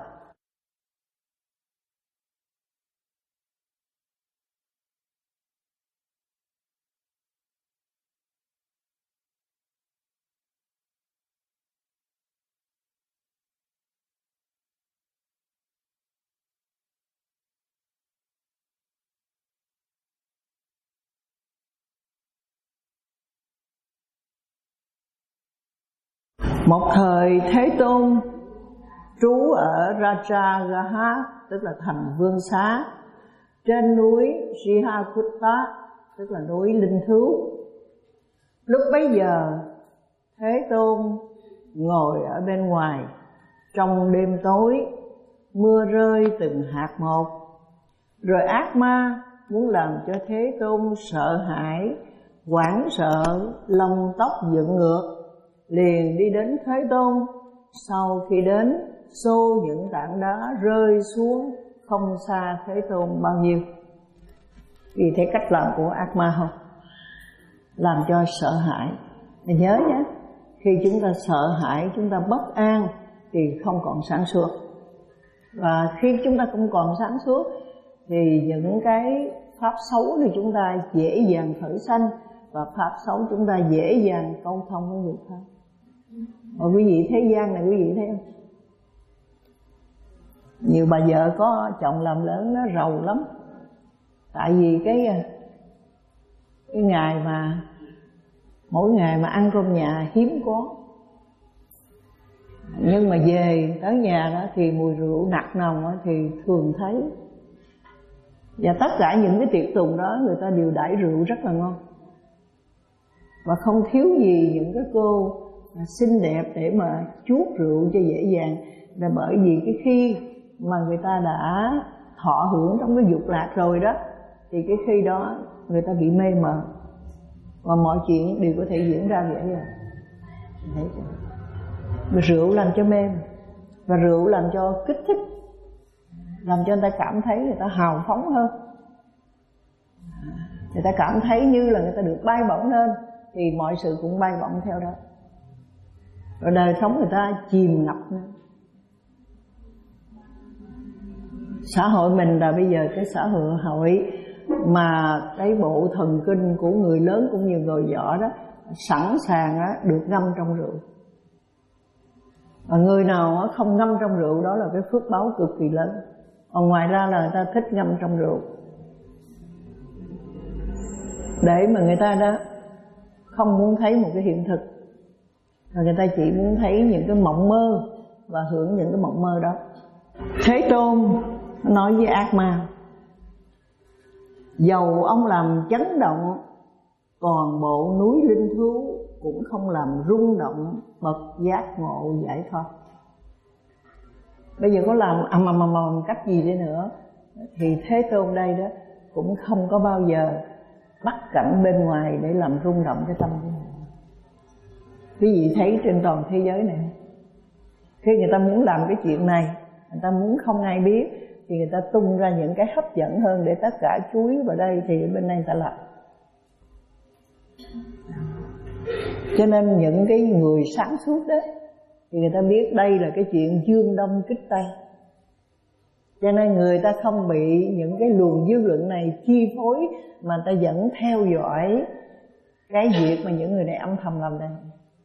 Một thời Thế Tôn trú ở Rajagaha, tức là thành Vương Xá, trên núi Srihakutta, tức là núi linh thú. Lúc bấy giờ Thế Tôn ngồi ở bên ngoài. Trong đêm tối, mưa rơi từng hạt một. Rồi ác ma muốn làm cho Thế Tôn sợ hãi, hoảng sợ, lông tóc dựng ngược, liền đi đến Thế Tôn. Sau khi đến, xô những tảng đá rơi xuống không xa Thế Tôn bao nhiêu. Vì thế cách làm của ác ma không? Làm cho sợ hãi. Mình nhớ nhé, khi chúng ta sợ hãi, chúng ta bất an thì không còn sáng suốt. Và khi chúng ta không còn sáng suốt thì những cái pháp xấu thì chúng ta dễ dàng khởi sanh, và pháp xấu chúng ta dễ dàng câu thông với người khác. Mà quý vị thế gian này quý vị thấy không? Nhiều bà vợ có chồng làm lớn nó rầu lắm. Tại vì cái cái ngày mà mỗi ngày mà ăn cơm nhà hiếm có. Nhưng mà về tới nhà đó thì mùi rượu nặc nồng thì thường thấy. Và tất cả những cái tiệc tùng đó người ta đều đãi rượu rất là ngon. Và không thiếu gì những cái cô xinh đẹp để mà chuốt rượu cho dễ dàng. Là bởi vì cái khi mà người ta đã thọ hưởng trong cái dục lạc rồi đó, thì cái khi đó người ta bị mê mờ, và mọi chuyện đều có thể diễn ra vậy rồi. Đấy. Rượu làm cho mê, và rượu làm cho kích thích, làm cho người ta cảm thấy người ta hào phóng hơn, người ta cảm thấy như là người ta được bay bổng lên, thì mọi sự cũng bay bổng theo đó. Rồi đời sống người ta chìm ngập. Xã hội mình là bây giờ cái xã hội hội mà cái bộ thần kinh của người lớn cũng như người nhỏ đó sẵn sàng đó, được ngâm trong rượu. Và người nào không ngâm trong rượu đó là cái phước báo cực kỳ lớn. Còn ngoài ra là người ta thích ngâm trong rượu để mà người ta đó không muốn thấy một cái hiện thực, và người ta chỉ muốn thấy những cái mộng mơ và hưởng những cái mộng mơ đó. Thế Tôn nói với ác ma: dầu ông làm chấn động toàn bộ núi linh thú cũng không làm rung động bậc giác ngộ giải thoát. Bây giờ có làm ầm ầm ầm ầm cách gì đi nữa thì Thế Tôn đây đó cũng không có bao giờ bắt cảnh bên ngoài để làm rung động cái tâm của mình. Quý vị thấy trên toàn thế giới này, khi người ta muốn làm cái chuyện này, người ta muốn không ai biết, thì người ta tung ra những cái hấp dẫn hơn để tất cả chú ý vào đây, thì bên đây người ta làm. Cho nên những cái người sáng suốt đó thì người ta biết đây là cái chuyện dương đông kích tây. Cho nên người ta không bị những cái luồng dư luận này chi phối, mà người ta vẫn theo dõi cái việc mà những người này âm thầm làm đây.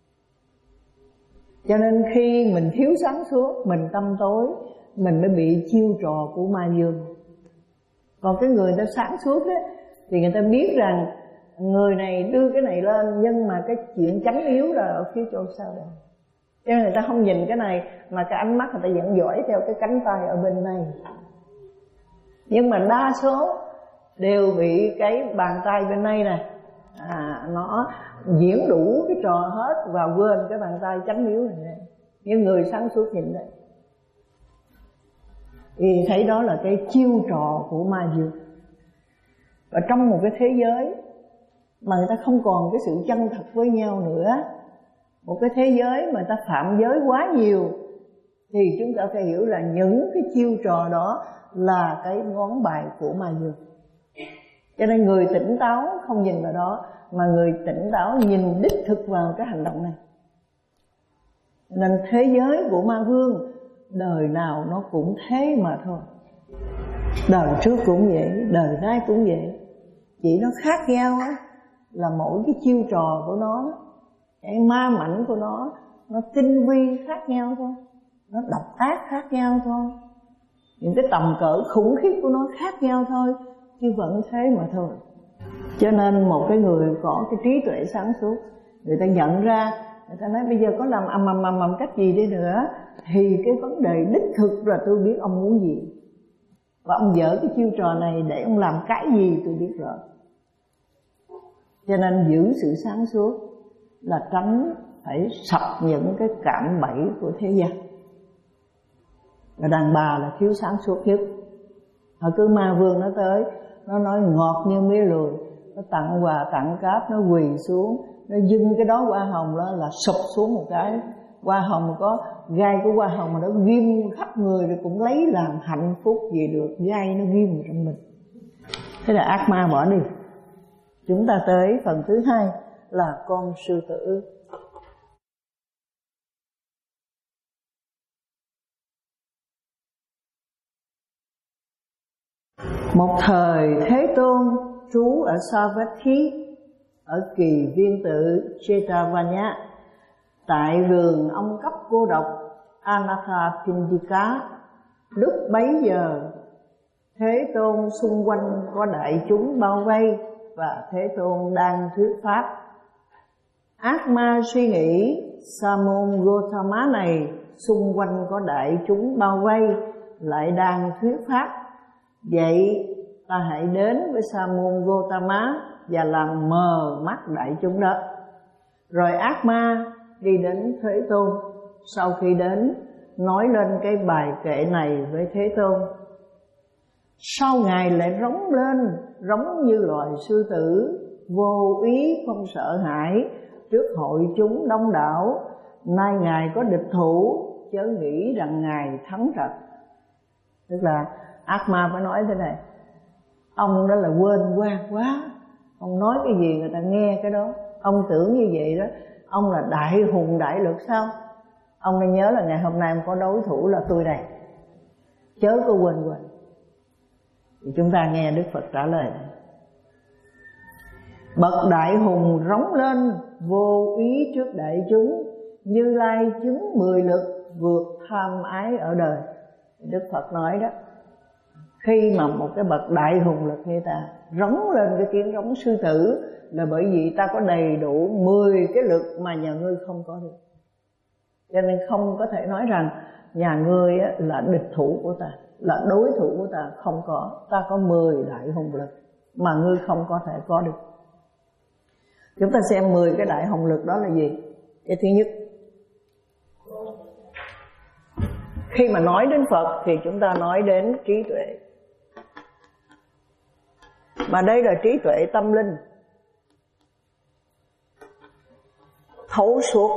Cho nên khi mình thiếu sáng suốt, mình tâm tối, mình mới bị chiêu trò của ma dương. Còn cái người ta sáng suốt đó thì người ta biết rằng người này đưa cái này lên, nhưng mà cái chuyện chánh yếu là ở phía chỗ sau đây. Cho nên người ta không nhìn cái này, mà cái ánh mắt người ta vẫn dõi theo cái cánh tay ở bên này. Nhưng mà đa số đều bị cái bàn tay bên này này à, nó diễn đủ cái trò hết, và quên cái bàn tay chánh yếu này. Nhưng người sáng suốt nhìn đây thì thấy đó là cái chiêu trò của ma dương. Và trong một cái thế giới mà người ta không còn cái sự chân thật với nhau nữa, một cái thế giới mà ta phạm giới quá nhiều, thì chúng ta phải hiểu là những cái chiêu trò đó là cái ngón bài của ma dương. Cho nên người tỉnh táo không nhìn vào đó, mà người tỉnh táo nhìn đích thực vào cái hành động này. Nên thế giới của ma vương đời nào nó cũng thế mà thôi. Đời trước cũng vậy, đời nay cũng vậy. Chỉ nó khác nhau á là mỗi cái chiêu trò của nó, cái ma mảnh của nó, nó tinh vi khác nhau thôi, nó độc ác khác nhau thôi, những cái tầm cỡ khủng khiếp của nó khác nhau thôi, chứ vẫn thế mà thôi. Cho nên một cái người có cái trí tuệ sáng suốt, người ta nhận ra người ta nói bây giờ có làm ầm ầm ầm ầm cách gì đi nữa thì cái vấn đề đích thực là tôi biết ông muốn gì, và ông dở cái chiêu trò này để ông làm cái gì tôi biết rồi. Cho nên giữ sự sáng suốt là tránh phải sập những cái cạm bẫy của thế gian. Và đàn bà là thiếu sáng suốt nhất. Hồi cứ ma vương nó tới, nó nói ngọt như mía lùi, nó tặng quà tặng cáp, nó quỳ xuống, nó dưng cái đó hoa hồng đó là sụp xuống một cái. Hoa hồng có gai của hoa hồng mà nó ghim khắp người rồi cũng lấy làm hạnh phúc gì được, gai nó ghim vào trong mình. Thế là ác ma bỏ đi. Chúng ta tới phần thứ hai là con sư tử. Một thời Thế Tôn trú ở Savatthi, ở kỳ viên tự Jetavanya, tại vườn ông cấp cô độc Anathapindika. Lúc bấy giờ Thế Tôn xung quanh có đại chúng bao vây và Thế Tôn đang thuyết pháp. Ác ma suy nghĩ Sa môn Gotama này xung quanh có đại chúng bao vây lại đang thuyết pháp, vậy ta hãy đến với Sa môn Gotama và làm mờ mắt đại chúng đó. Rồi ác ma đi đến Thế Tôn. Sau khi đến nói lên cái bài kệ này với Thế Tôn, sau Ngài lại rống lên giống như loài sư tử, vô ý không sợ hãi trước hội chúng đông đảo. Nay Ngài có địch thủ, chớ nghĩ rằng Ngài thắng trận. Tức là ác ma phải nói thế này: ông đó là quên qua quá, ông nói cái gì người ta nghe cái đó. Ông tưởng như vậy đó, ông là đại hùng đại lực sao? Ông nên nhớ là ngày hôm nay ông có đối thủ là tôi đây, chớ có quên quên. Thì chúng ta nghe Đức Phật trả lời: bậc đại hùng rống lên vô ý trước đại chúng, Như Lai chứng mười lực vượt tham ái ở đời. Đức Phật nói đó, khi mà một cái bậc đại hùng lực như ta rống lên cái tiếng rống sư tử là bởi vì ta có đầy đủ mười cái lực mà nhà ngươi không có được. Cho nên không có thể nói rằng nhà ngươi là địch thủ của ta, là đối thủ của ta, không có. Ta có mười đại hùng lực mà ngươi không có thể có được. Chúng ta xem mười cái đại hùng lực đó là gì. Cái thứ nhất, khi mà nói đến Phật thì chúng ta nói đến trí tuệ. Mà đây là trí tuệ tâm linh, thấu suốt,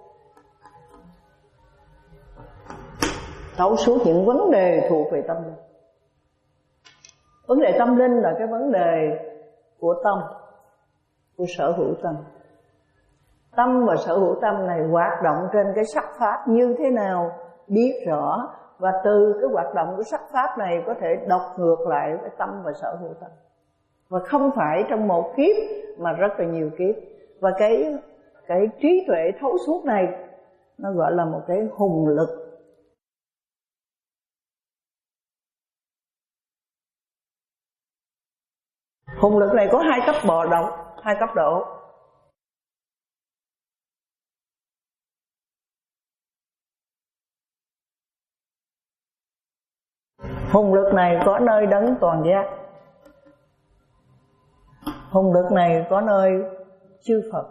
thấu suốt những vấn đề thuộc về tâm linh. Vấn đề tâm linh là cái vấn đề của tâm, của sở hữu tâm. Tâm và sở hữu tâm này hoạt động trên cái sắc pháp như thế nào biết rõ, và từ cái hoạt động của sắc pháp này có thể đọc ngược lại cái tâm và sở hữu tâm. Và không phải trong một kiếp mà rất là nhiều kiếp. Và cái cái trí tuệ thấu suốt này nó gọi là một cái hùng lực. Hùng lực này có hai cấp bò động, hai cấp độ. Hùng lực này có nơi đấng toàn giác. Hùng lực này có nơi chư Phật.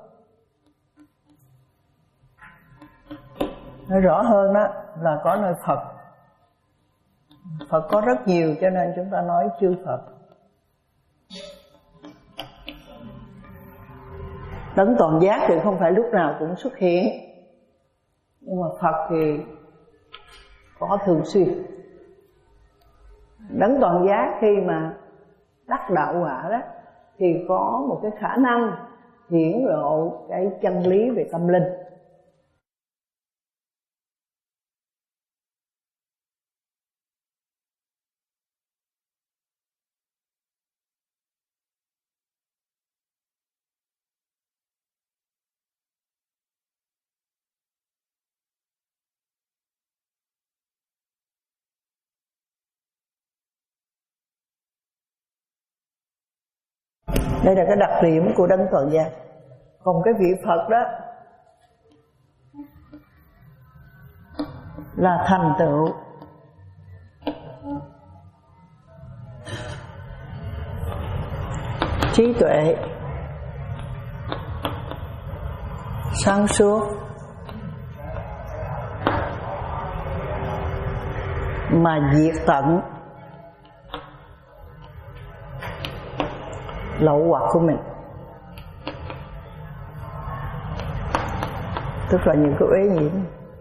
Nói rõ hơn đó là có nơi Phật. Phật có rất nhiều cho nên chúng ta nói chư Phật. Đấng toàn giác thì không phải lúc nào cũng xuất hiện, nhưng mà Phật thì có thường xuyên. Đấng toàn giác khi mà đắc đạo quả đó thì có một cái khả năng hiển lộ cái chân lý về tâm linh. Đây là cái đặc điểm của đấng toàn giác. Còn cái vị Phật đó là thành tựu. Trí tuệ sáng suốt mà diệt tận lậu hoặc của mình, tức là những cái uế nhiễm.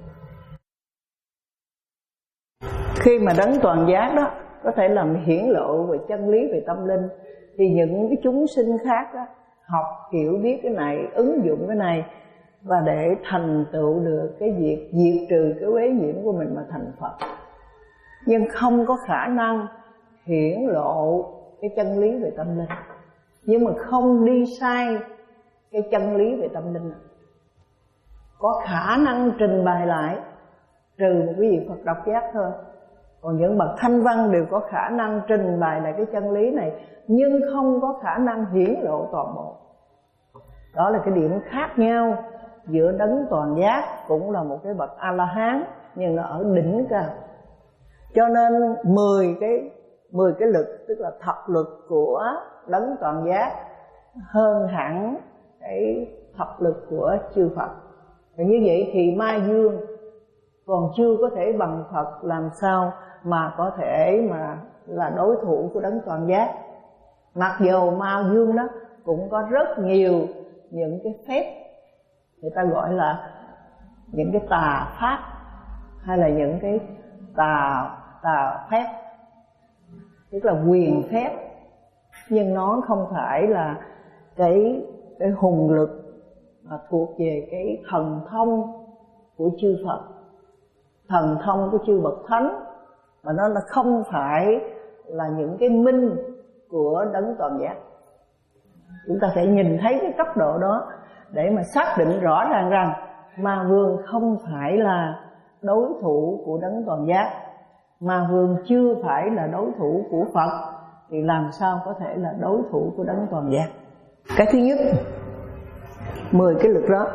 Khi mà đấng toàn giác đó có thể làm hiển lộ về chân lý về tâm linh, thì những cái chúng sinh khác đó học hiểu biết cái này, ứng dụng cái này, và để thành tựu được cái việc diệt trừ cái uế nhiễm của mình mà thành Phật. Nhưng không có khả năng hiển lộ cái chân lý về tâm linh, nhưng mà không đi sai cái chân lý về tâm linh này. Có khả năng trình bày lại, trừ một cái vị Phật độc giác thôi. Còn những bậc thanh văn đều có khả năng trình bày lại cái chân lý này, nhưng không có khả năng hiển lộ toàn bộ. Đó là cái điểm khác nhau giữa đấng toàn giác, cũng là một cái bậc A-la-hán, nhưng nó ở đỉnh cao. Cho nên mười cái mười cái lực, tức là thập lực của đấng toàn giác hơn hẳn cái thập lực của chư Phật. Và như vậy thì ma dương còn chưa có thể bằng Phật, làm sao mà có thể mà là đối thủ của đấng toàn giác. Mặc dù ma dương đó cũng có rất nhiều những cái phép, người ta gọi là những cái tà pháp, hay là những cái tà tà phép, tức là quyền phép, nhưng nó không phải là cái cái hùng lực mà thuộc về cái thần thông của chư Phật, thần thông của chư bậc thánh, mà nó là không phải là những cái minh của đấng toàn giác. Chúng ta sẽ nhìn thấy cái cấp độ đó để mà xác định rõ ràng rằng ma vương không phải là đối thủ của đấng toàn giác, ma vương chưa phải là đối thủ của Phật, thì làm sao có thể là đối thủ của đấng toàn giác. Cái thứ nhất, mười cái lực đó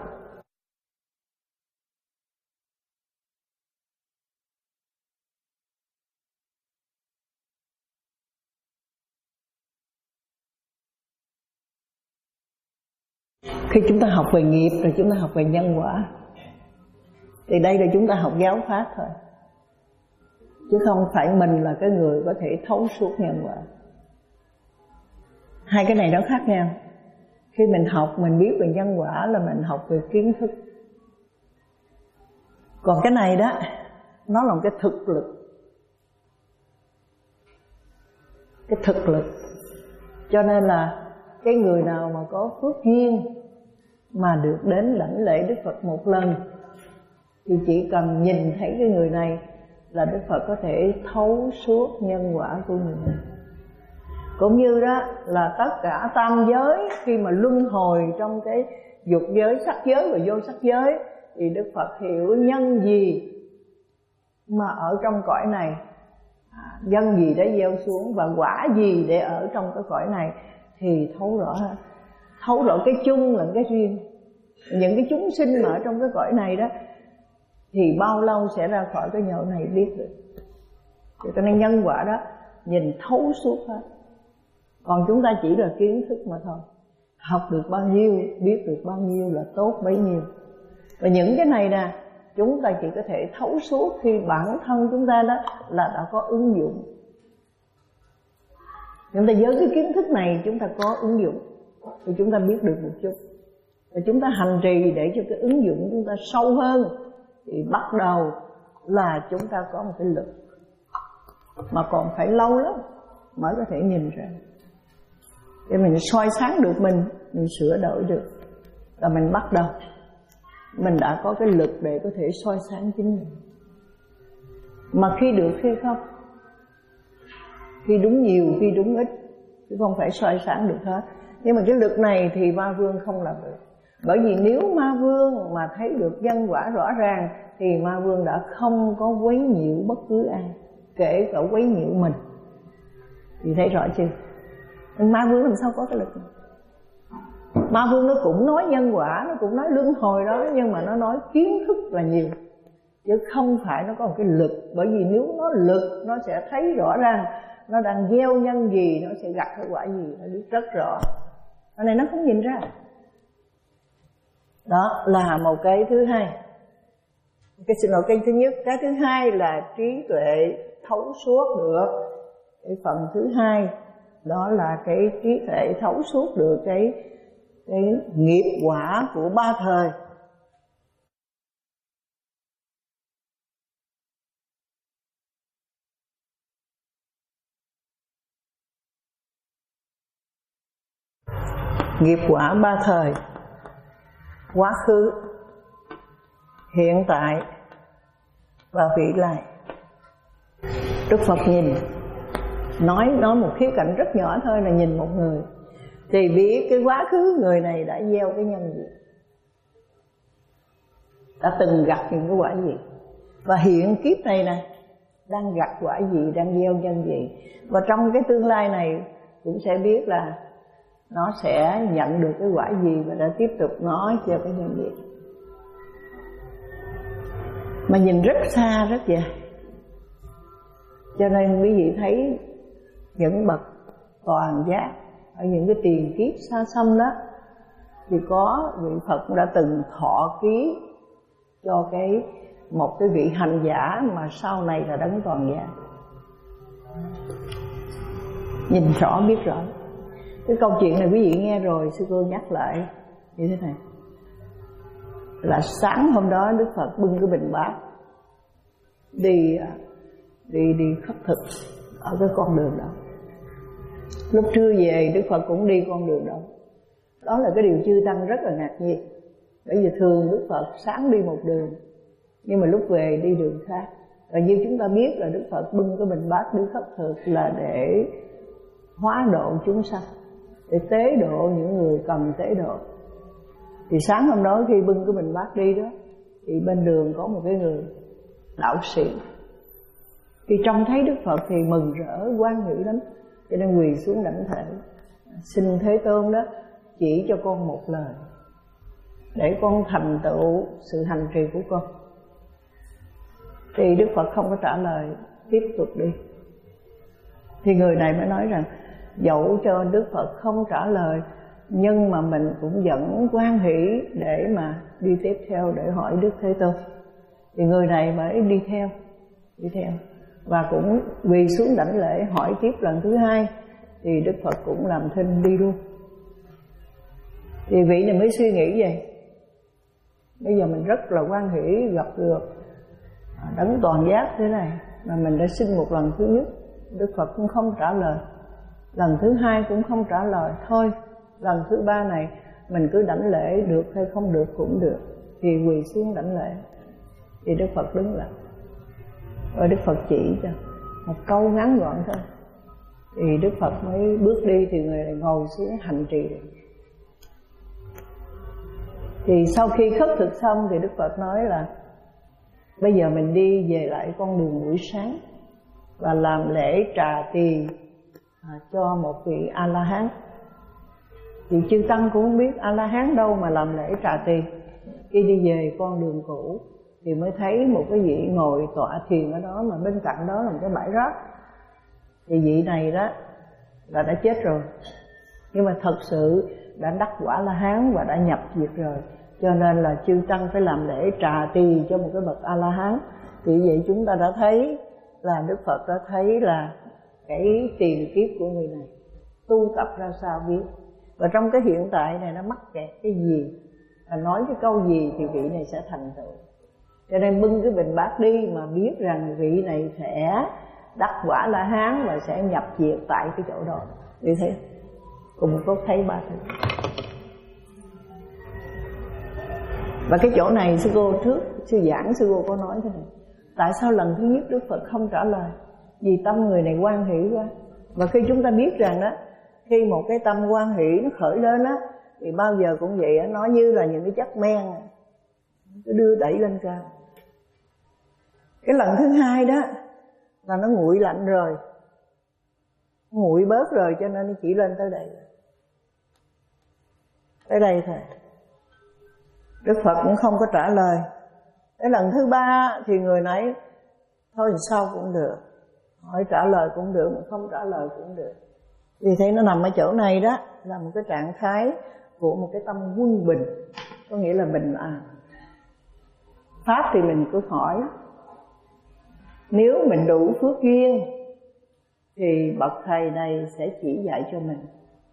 khi chúng ta học về nghiệp rồi chúng ta học về nhân quả, thì đây là chúng ta học giáo pháp thôi, chứ không phải mình là cái người có thể thấu suốt nhân quả. Hai cái này nó khác nhau. Khi mình học, mình biết về nhân quả là mình học về kiến thức. Còn cái này đó, nó là một cái thực lực. Cái thực lực. Cho nên là cái người nào mà có phước duyên mà được đến lãnh lễ Đức Phật một lần, thì chỉ cần nhìn thấy cái người này là Đức Phật có thể thấu suốt nhân quả của người này. Cũng như đó là tất cả tam giới khi mà luân hồi trong cái dục giới, sắc giới và vô sắc giới, thì Đức Phật hiểu nhân gì mà ở trong cõi này, nhân gì để gieo xuống và quả gì để ở trong cái cõi này, thì thấu rõ hết. Thấu rõ cái chung là cái duyên. Những cái chúng sinh mà ở trong cái cõi này đó thì bao lâu sẽ ra khỏi cái nhậu này biết được. Cho nên nhân quả đó nhìn thấu suốt hết. Còn chúng ta chỉ là kiến thức mà thôi. Học được bao nhiêu, biết được bao nhiêu là tốt bấy nhiêu. Và những cái này nè, chúng ta chỉ có thể thấu suốt khi bản thân chúng ta đó là đã có ứng dụng. Chúng ta với cái kiến thức này chúng ta có ứng dụng, thì chúng ta biết được một chút. Và chúng ta hành trì để cho cái ứng dụng chúng ta sâu hơn, thì bắt đầu là chúng ta có một cái lực. Mà còn phải lâu lắm mới có thể nhìn ra. Để mình soi sáng được mình, mình sửa đổi được, là mình bắt đầu mình đã có cái lực để có thể soi sáng chính mình. Mà khi được khi không, khi đúng nhiều, khi đúng ít, chứ không phải soi sáng được hết. Nhưng mà cái lực này thì ma vương không làm được. Bởi vì nếu ma vương mà thấy được nhân quả rõ ràng, thì ma vương đã không có quấy nhiễu bất cứ ai, kể cả quấy nhiễu mình. Thì thấy rõ chưa? Nhưng ma vương làm sao có cái lực này? Ma vương nó cũng nói nhân quả, nó cũng nói luân hồi đó, nhưng mà nó nói kiến thức là nhiều. chứ không phải nó có một cái lực. Bởi vì nếu nó lực nó sẽ thấy rõ ràng nó đang gieo nhân gì, nó sẽ gặt cái quả gì, nó biết rất rõ. Cái này nó không nhìn ra. Đó là một cái thứ hai. Cái xin lỗi, cái thứ nhất. Cái thứ hai là trí tuệ thấu suốt được. Cái phần thứ hai đó là cái trí tuệ thấu suốt được cái cái nghiệp quả của ba thời. Nghiệp quả ba thời: quá khứ, hiện tại và vị lai. Đức Phật nhìn, nói nói một khía cạnh rất nhỏ thôi, là nhìn một người thì biết cái quá khứ người này đã gieo cái nhân gì, đã từng gặt những cái quả gì, và hiện kiếp này nè đang gặt quả gì, đang gieo nhân gì, và trong cái tương lai này cũng sẽ biết là nó sẽ nhận được cái quả gì và đã tiếp tục nói cho cái nhân gì. Mà nhìn rất xa rất dài. Cho nên quý vị thấy những bậc toàn giác ở những cái tiền kiếp xa xăm đó, thì có vị Phật đã từng thọ ký cho cái một cái vị hành giả mà sau này là đấng toàn giác. Nhìn rõ biết rõ. Cái câu chuyện này quý vị nghe rồi, sư cô nhắc lại như thế này. Là sáng hôm đó Đức Phật bưng cái bình bát đi đi đi khất thực ở cái con đường đó. Lúc trưa về Đức Phật cũng đi con đường đó. Đó là cái điều chư tăng rất là ngạc nhiên. Bởi vì thường Đức Phật sáng đi một đường, nhưng mà lúc về đi đường khác. Và như chúng ta biết là Đức Phật bưng cái bình bát đi khất thực là để hóa độ chúng sanh, để tế độ những người cần tế độ. Thì sáng hôm đó khi bưng cái bình bát đi đó, thì bên đường có một cái người đạo sĩ. Khi trông thấy Đức Phật thì mừng rỡ hoan hỷ lắm, cho nên quỳ xuống đảnh thể, xin Thế Tôn đó chỉ cho con một lời để con thành tựu sự hành trì của con. Thì Đức Phật không có trả lời, tiếp tục đi. Thì người này mới nói rằng dẫu cho Đức Phật không trả lời, nhưng mà mình cũng vẫn hoan hỷ để mà đi tiếp theo để hỏi Đức Thế Tôn. Thì người này mới đi theo, đi theo và cũng quỳ xuống đảnh lễ hỏi tiếp lần thứ hai. Thì Đức Phật cũng làm thinh đi luôn. Thì vị này mới suy nghĩ vậy, bây giờ mình rất là hoan hỷ gặp được đấng toàn giác thế này, mà mình đã xin một lần thứ nhất Đức Phật cũng không trả lời, lần thứ hai cũng không trả lời, thôi lần thứ ba này mình cứ đảnh lễ được hay không được cũng được. Thì quỳ xuống đảnh lễ. Thì Đức Phật đứng lại, rồi Đức Phật chỉ cho một câu ngắn gọn thôi. Thì Đức Phật mới bước đi, thì người này ngồi xuống hành trì được. Thì sau khi khất thực xong thì Đức Phật nói là bây giờ mình đi về lại con đường buổi sáng và làm lễ trà tỳ cho một vị A-la-hán. Thì chư tăng cũng không biết A-la-hán đâu mà làm lễ trà tỳ. Khi đi về con đường cũ thì mới thấy một cái vị ngồi tọa thiền ở đó, mà bên cạnh đó là một cái bãi rác. Thì vị này đó là đã chết rồi, nhưng mà thật sự đã đắc quả La-hán và đã nhập diệt rồi, cho nên là chư tăng phải làm lễ trà tỳ cho một cái bậc A-la-hán. Thì vậy chúng ta đã thấy là Đức Phật đã thấy là cái tiền kiếp của người này tu tập ra sao biết, và trong cái hiện tại này nó mắc kẹt cái gì, và nói cái câu gì thì vị này sẽ thành tựu. Cho nên bưng cái bình bát đi mà biết rằng vị này sẽ đắc quả La-hán và sẽ nhập diệt tại cái chỗ đó. Như thế cùng có thấy ba thứ. Và cái chỗ này sư cô trước sư giảng sư cô có nói thế này: tại sao lần thứ nhất Đức Phật không trả lời? Vì tâm người này hoan hỷ quá. Và khi chúng ta biết rằng đó, khi một cái tâm hoan hỷ nó khởi lên á, thì bao giờ cũng vậy á, nó như là những cái chất men nó đưa đẩy lên cao. Cái lần thứ hai đó là nó nguội lạnh rồi, nguội bớt rồi, cho nên nó chỉ lên tới đây, tới đây thôi. Đức Phật cũng không có trả lời. Cái lần thứ ba thì người nãy thôi sao cũng được, hỏi trả lời cũng được, mà không trả lời cũng được. Vì thế nó nằm ở chỗ này đó, là một cái trạng thái của một cái tâm quân bình, có nghĩa là bình an. Pháp thì mình cứ hỏi, nếu mình đủ phước duyên thì bậc thầy này sẽ chỉ dạy cho mình.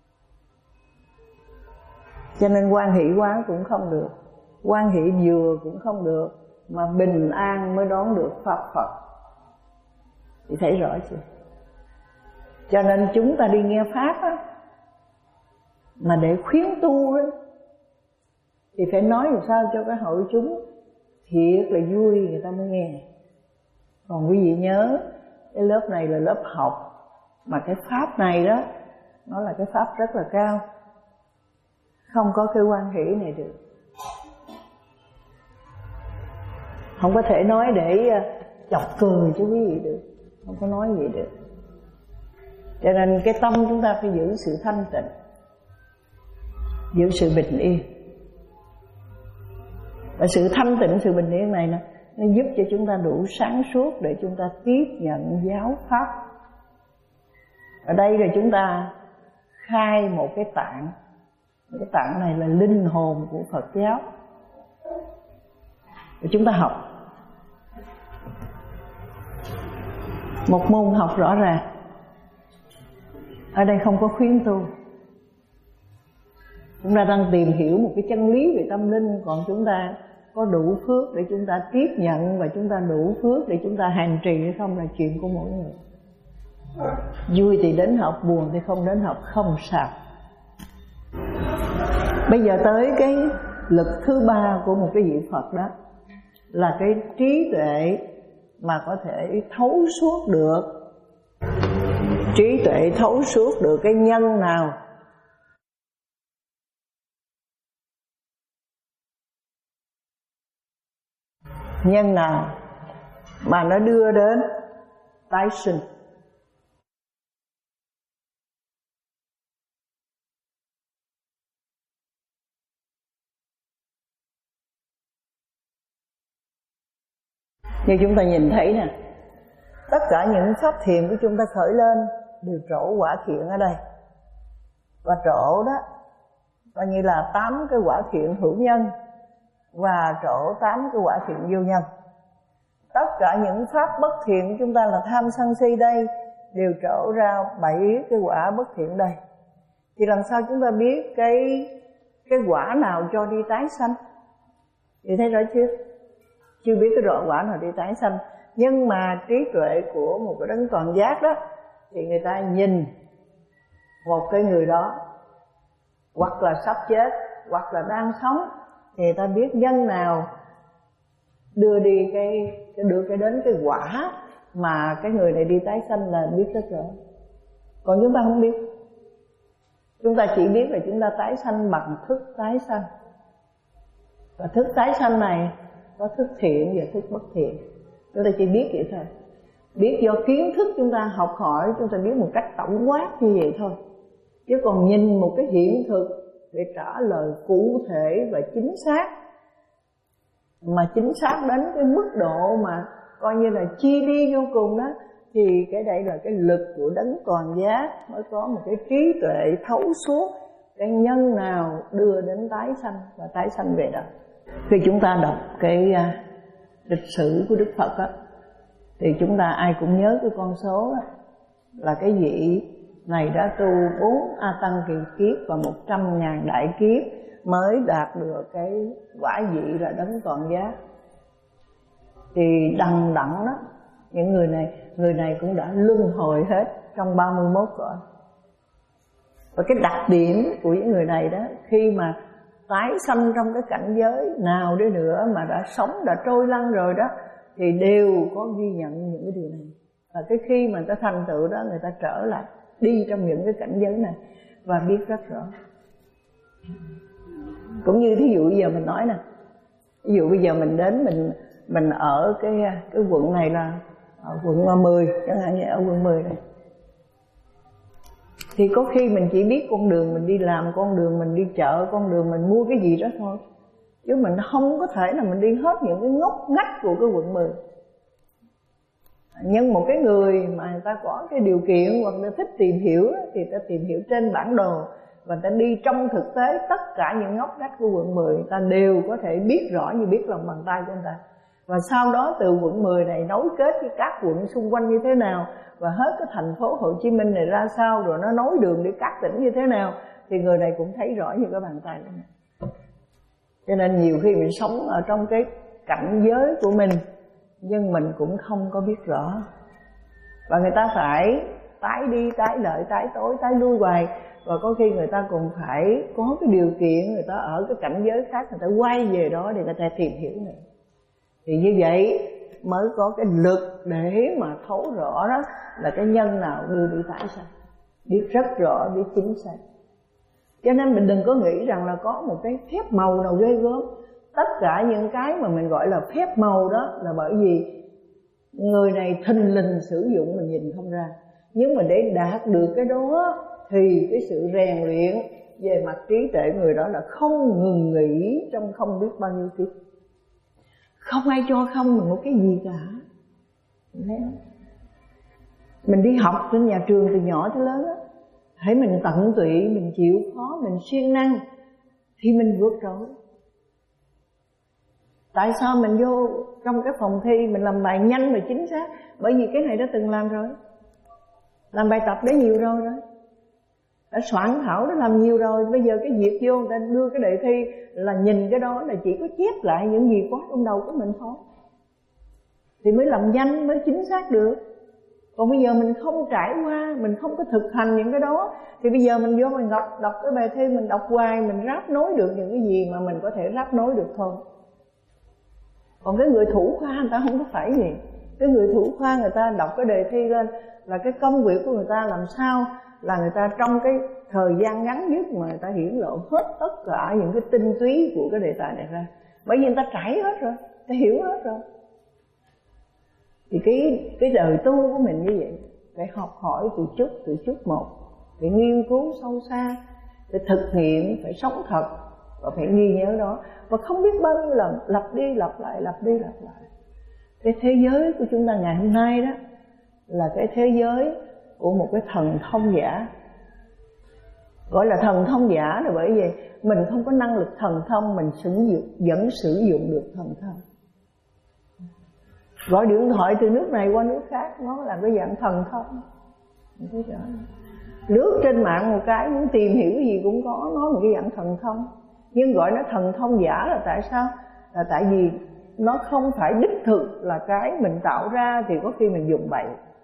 Cho nên hoan hỷ quá cũng không được, hoan hỷ vừa cũng không được, mà bình an mới đón được Pháp Phật. Thì thấy rõ chưa? Cho nên chúng ta đi nghe Pháp á, mà để khuyến tu đó, thì phải nói làm sao cho cái hội chúng thiệt là vui người ta mới nghe. Còn quý vị nhớ, cái lớp này là lớp học, mà cái Pháp này đó, nó là cái Pháp rất là cao, không có cái hoan hỷ này được. Không có thể nói để chọc cười cho quý vị được, không có nói vậy được. Cho nên cái tâm chúng ta phải giữ sự thanh tịnh, giữ sự bình yên. Và sự thanh tịnh, sự bình yên này nè, nó giúp cho chúng ta đủ sáng suốt để chúng ta tiếp nhận giáo pháp. Ở đây là chúng ta khai một cái tạng. Cái tạng này là linh hồn của Phật giáo, và chúng ta học một môn học rõ ràng. Ở đây không có khuyến tu, chúng ta đang tìm hiểu một cái chân lý về tâm linh. Còn chúng ta có đủ phước để chúng ta tiếp nhận, và chúng ta đủ phước để chúng ta hành trì hay không là chuyện của mỗi người. Vui thì đến học, buồn thì không đến học, không sao. Bây giờ tới cái lực thứ ba của một cái vị Phật đó, là cái trí tuệ mà có thể thấu suốt được. Trí tuệ thấu suốt được cái nhân nào nhân nào mà nó đưa đến tái sinh. Như chúng ta nhìn thấy nè, tất cả những pháp thiện của chúng ta khởi lên đều trổ quả thiện ở đây. Và trổ đó coi như là tám cái quả thiện hữu nhân, và trổ tám cái quả thiện vô nhân. Tất cả những pháp bất thiện của chúng ta là tham sân si đây đều trổ ra bảy cái quả bất thiện đây. Thì làm sao chúng ta biết cái cái quả nào cho đi tái sanh? Thì thấy rõ chưa? Chưa biết cái rõ quả nào đi tái sanh. Nhưng mà trí tuệ của một cái đấng toàn giác đó, thì người ta nhìn một cái người đó, hoặc là sắp chết, hoặc là đang sống, thì người ta biết nhân nào đưa đi cái, cái đưa cái đến cái quả mà cái người này đi tái sanh là biết rất rõ. Còn chúng ta không biết. Chúng ta chỉ biết là chúng ta tái sanh bằng thức tái sanh. Và thức tái sanh này có thức thiện và thức bất thiện. Chúng ta chỉ biết vậy thôi. Biết do kiến thức chúng ta học hỏi, chúng ta biết một cách tổng quát như vậy thôi. Chứ còn nhìn một cái hiện thực để trả lời cụ thể và chính xác, mà chính xác đến cái mức độ mà coi như là chi li vô cùng đó, thì cái đây là cái lực của đấng toàn giác mới có một cái trí tuệ thấu suốt cái nhân nào đưa đến tái sanh và tái sanh về đó. Khi chúng ta đọc cái uh, lịch sử của Đức Phật á, thì chúng ta ai cũng nhớ cái con số đó, là cái vị này đã tu bốn A Tăng kỳ kiếp và một trăm ngàn đại kiếp mới đạt được cái quả vị là đấng toàn giác. Thì đằng đẵng đó, những người này, người này cũng đã luân hồi hết trong ba mươi mốt cõi. Và cái đặc điểm của những người này đó, khi mà tái sanh trong cái cảnh giới nào đi nữa mà đã sống, đã trôi lăn rồi đó, thì đều có ghi nhận những cái điều này. Và cái khi mà người ta thành tựu đó, người ta trở lại đi trong những cái cảnh giới này và biết rất rõ. Cũng như thí dụ bây giờ mình nói nè, ví dụ bây giờ mình đến mình mình ở cái cái quận này là ở quận mười, chẳng hạn như ở quận mười này, thì có khi mình chỉ biết con đường mình đi làm, con đường mình đi chợ, con đường mình mua cái gì đó thôi. chứ mình không có thể là mình đi hết những cái ngóc ngách của cái quận mười. Nhưng một cái người mà người ta có cái điều kiện hoặc người ta thích tìm hiểu thì ta tìm hiểu trên bản đồ, và người ta đi trong thực tế tất cả những ngóc ngách của quận mười, người ta đều có thể biết rõ như biết lòng bàn tay của người ta. Và sau đó từ quận mười này nối kết với các quận xung quanh như thế nào, và hết cái thành phố Hồ Chí Minh này ra sao, rồi nó nối đường để các tỉnh như thế nào, thì người này cũng thấy rõ như cái bàn tay của mình. Cho nên nhiều khi mình sống ở trong cái cảnh giới của mình, nhưng mình cũng không có biết rõ. Và người ta phải tái đi, tái lợi, tái tối, tái lui hoài. Và có khi người ta cũng phải có cái điều kiện, người ta ở cái cảnh giới khác, người ta quay về đó để người ta tìm hiểu nữa. Thì như vậy mới có cái lực để mà thấu rõ đó là cái nhân nào đưa đi tại sao, biết rất rõ, biết chính xác. Cho nên mình đừng có nghĩ rằng là có một cái phép màu nào ghê gớm. Tất cả những cái mà mình gọi là phép màu đó là bởi vì người này thình lình sử dụng mình nhìn không ra. Nhưng mà để đạt được cái đó thì cái sự rèn luyện về mặt trí tuệ người đó là không ngừng nghỉ trong không biết bao nhiêu kiếp. Không ai cho không mình một cái gì cả. Mình thấy không? Mình đi học trên nhà trường từ nhỏ tới lớn á, hãy mình tận tụy, mình chịu khó, mình siêng năng thì mình vượt trội. Tại sao mình vô trong cái phòng thi mình làm bài nhanh và chính xác? Bởi vì cái này đã từng làm rồi, làm bài tập đấy nhiều rồi đó, đã soạn thảo, đã làm nhiều rồi. Bây giờ cái việc vô người ta đưa cái đề thi là nhìn cái đó là chỉ có chép lại những gì có trong đầu của mình thôi, thì mới làm nhanh, mới chính xác được. Còn bây giờ mình không trải qua, mình không có thực hành những cái đó, thì bây giờ mình vô mình đọc, đọc cái bài thi, mình đọc hoài, mình ráp nối được những cái gì mà mình có thể ráp nối được thôi. Còn cái người thủ khoa người ta không có phải gì. Cái người thủ khoa người ta đọc cái đề thi lên là cái công việc của người ta làm sao là người ta trong cái thời gian ngắn nhất mà người ta hiển lộ hết tất cả những cái tinh túy của cái đề tài này ra. Bởi vì người ta trải hết rồi, người ta hiểu hết rồi. Thì cái, cái đời tu của mình như vậy, phải học hỏi từ chút, từ chút một, phải nghiên cứu sâu xa, phải thực hiện, phải sống thật, và phải ghi nhớ đó. Và không biết bao nhiêu lần lặp đi lặp lại, lặp đi lặp lại. Cái thế giới của chúng ta ngày hôm nay đó là cái thế giới của một cái thần thông giả. Gọi là thần thông giả là bởi vì mình không có năng lực thần thông, mình sử dụng, vẫn sử dụng được thần thông. Gọi điện thoại từ nước này qua nước khác, nó là cái dạng thần thông. Lướt trên mạng một cái muốn tìm hiểu cái gì cũng có, nó một cái dạng thần thông. Nhưng gọi nó thần thông giả là tại sao? Là tại vì nó không phải đích thực là cái mình tạo ra, thì có khi mình dùng bậy.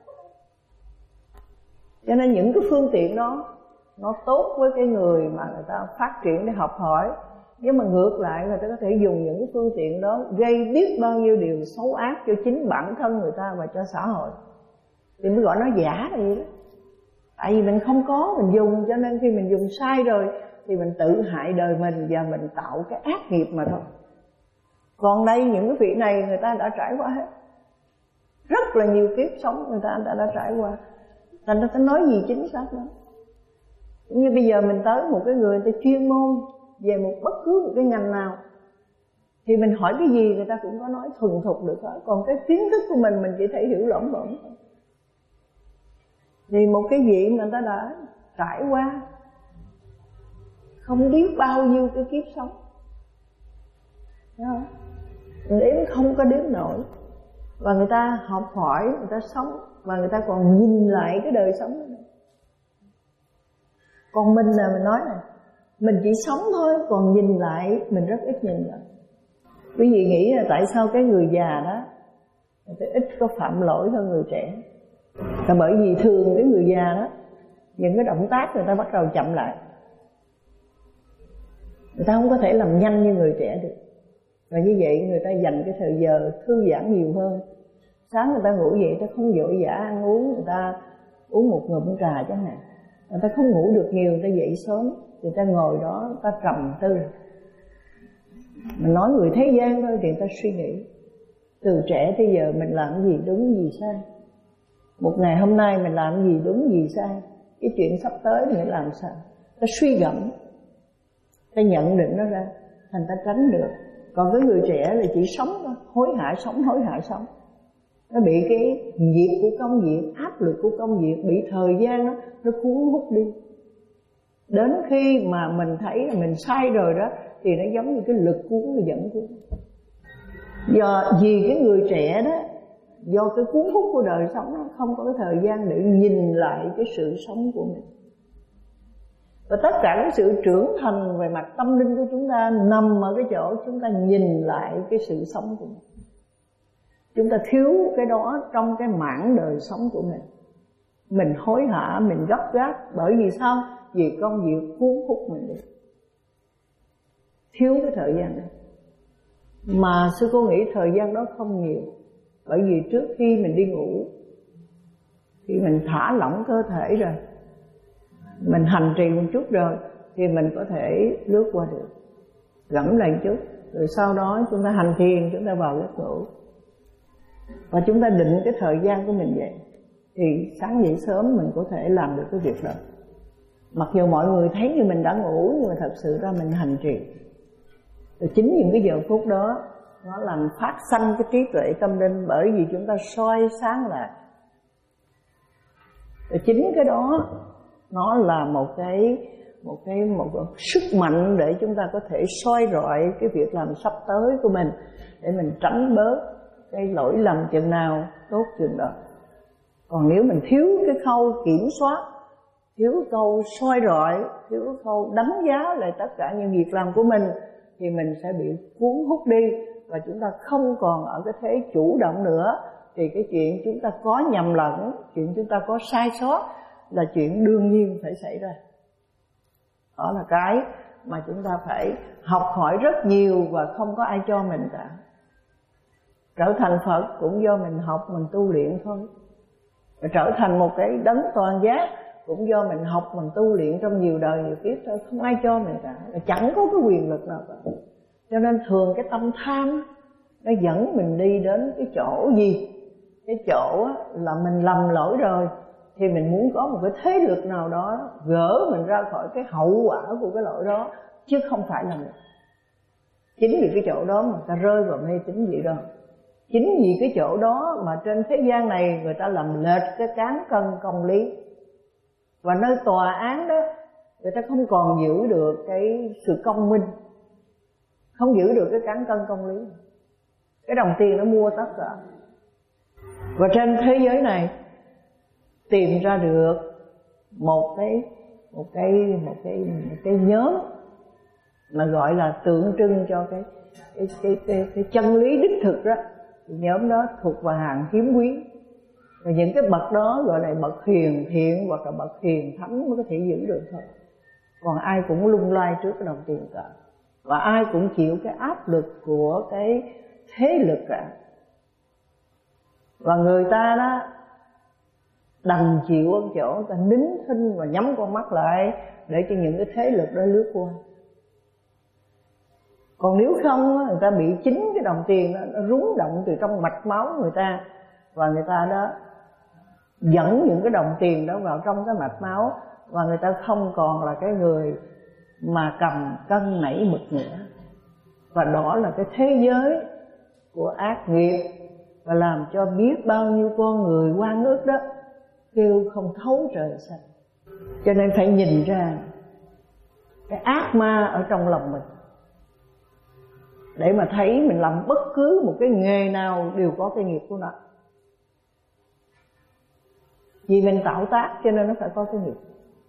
Cho nên những cái phương tiện đó nó tốt với cái người mà người ta phát triển để học hỏi. Nhưng mà ngược lại người ta có thể dùng những cái phương tiện đó gây biết bao nhiêu điều xấu ác cho chính bản thân người ta và cho xã hội. Thì mới gọi nó giả là gì đó. Tại vì mình không có, mình dùng, cho nên khi mình dùng sai rồi thì mình tự hại đời mình và mình tạo cái ác nghiệp mà thôi. Còn đây những cái vị này người ta đã trải qua hết, rất là nhiều kiếp sống người ta đã, đã trải qua. Thành ra ta nói gì chính xác lắm. Như bây giờ mình tới một cái người người ta chuyên môn về một bất cứ một cái ngành nào, thì mình hỏi cái gì người ta cũng có nói thuần thục được hết. Còn cái kiến thức của mình mình chỉ thể hiểu lỏng bẩm thôi. Thì một cái vị mà người ta đã trải qua không biết bao nhiêu cái kiếp sống, thấy không? Người đếm không có đếm nổi. Và người ta học hỏi, người ta sống, và người ta còn nhìn lại cái đời sống đó. Còn mình là mình nói này, mình chỉ sống thôi, còn nhìn lại mình rất ít nhìn lại. Quý vị nghĩ là tại sao cái người già đó người ta ít có phạm lỗi hơn người trẻ? Là bởi vì thường cái người già đó, những cái động tác người ta bắt đầu chậm lại, người ta không có thể làm nhanh như người trẻ được. Và như vậy người ta dành cái thời giờ thư giãn nhiều hơn. Sáng người ta ngủ dậy, người ta không vội vã ăn uống, người ta uống một ngụm trà chẳng hạn. Người ta không ngủ được nhiều, người ta dậy sớm, người ta ngồi đó, người ta trầm tư. Mình nói người thế gian thôi thì người ta suy nghĩ. Từ trẻ tới giờ mình làm gì đúng gì sai, một ngày hôm nay mình làm gì đúng gì sai, cái chuyện sắp tới mình làm sao. Ta suy gẫm, ta nhận định nó ra, thành ta tránh được. Còn cái người trẻ là chỉ sống thôi, hối hả sống, hối hả sống. Nó bị cái việc của công việc, áp lực của công việc, bị thời gian đó, nó cuốn hút đi. Đến khi mà mình thấy là mình sai rồi đó, thì nó giống như cái lực cuốn, nó dẫn cuốn. Do vì cái người trẻ đó, do cái cuốn hút của đời sống, nó không có cái thời gian để nhìn lại cái sự sống của mình. Và tất cả cái sự trưởng thành về mặt tâm linh của chúng ta nằm ở cái chỗ chúng ta nhìn lại cái sự sống của mình. Chúng ta thiếu cái đó trong cái mảng đời sống của mình. Mình hối hả, mình gấp gáp. Bởi vì sao? Vì công việc cuốn hút mình đi. Thiếu cái thời gian này. Mà sư cô nghĩ thời gian đó không nhiều. Bởi vì trước khi mình đi ngủ, khi mình thả lỏng cơ thể rồi, mình hành trì một chút rồi, thì mình có thể lướt qua được, gẫm lại một chút. Rồi sau đó chúng ta hành thiền, chúng ta vào giấc ngủ. Và chúng ta định cái thời gian của mình vậy, thì sáng dậy sớm mình có thể làm được cái việc đó. Mặc dù mọi người thấy như mình đã ngủ, nhưng mà thật sự ra mình hành trì. Rồi chính những cái giờ phút đó nó làm phát sanh cái trí tuệ tâm linh, bởi vì chúng ta soi sáng lại. Rồi chính cái đó nó là một cái một cái một cái sức mạnh để chúng ta có thể soi rọi cái việc làm sắp tới của mình, để mình tránh bớt cái lỗi lầm chừng nào tốt chừng đó. Còn nếu mình thiếu cái khâu kiểm soát, thiếu câu soi rọi, thiếu câu đánh giá lại tất cả những việc làm của mình, thì mình sẽ bị cuốn hút đi, và chúng ta không còn ở cái thế chủ động nữa. Thì cái chuyện chúng ta có nhầm lẫn, chuyện chúng ta có sai sót là chuyện đương nhiên phải xảy ra. Đó là cái mà chúng ta phải học hỏi rất nhiều, và không có ai cho mình cả. Trở thành Phật cũng do mình học, mình tu luyện thôi. Và trở thành một cái đấng toàn giác cũng do mình học, mình tu luyện trong nhiều đời nhiều kiếp thôi. Không ai cho mình cả, chẳng có cái quyền lực nào cả. Cho nên thường cái tâm tham nó dẫn mình đi đến cái chỗ gì? Cái chỗ là mình lầm lỗi rồi, thì mình muốn có một cái thế lực nào đó gỡ mình ra khỏi cái hậu quả của cái lỗi đó, chứ không phải là mình. Chính vì cái chỗ đó mà ta rơi vào mê tín vậy đó. Chính vì cái chỗ đó mà trên thế gian này người ta làm lệch cái cán cân công lý. Và nơi tòa án đó, người ta không còn giữ được cái sự công minh, không giữ được cái cán cân công lý. Cái đồng tiền nó mua tất cả. Và trên thế giới này tìm ra được một cái một cái một cái một cái nhóm mà gọi là tượng trưng cho cái cái cái cái, cái chân lý đích thực đó. Thì nhóm đó thuộc vào hàng hiếm quý. Và những cái bậc đó gọi là bậc hiền thiện hoặc là bậc hiền thánh mới có thể giữ được thôi. Còn ai cũng lung lay trước cái đồng tiền cả, và ai cũng chịu cái áp lực của cái thế lực cả. Và người ta đó đành chịu ở chỗ người ta nín thinh và nhắm con mắt lại để cho những cái thế lực đó lướt qua. Còn nếu không, người ta bị chính cái đồng tiền đó, nó rúng động từ trong mạch máu người ta, và người ta đó dẫn những cái đồng tiền đó vào trong cái mạch máu, và người ta không còn là cái người mà cầm cân nảy mực nữa. Và đó là cái thế giới của ác nghiệp, và làm cho biết bao nhiêu con người oan ức đó kêu không thấu trời xanh. Cho nên phải nhìn ra cái ác ma ở trong lòng mình, để mà thấy mình làm bất cứ một cái nghề nào đều có cái nghiệp của nó. Vì mình tạo tác cho nên nó phải có cái nghiệp.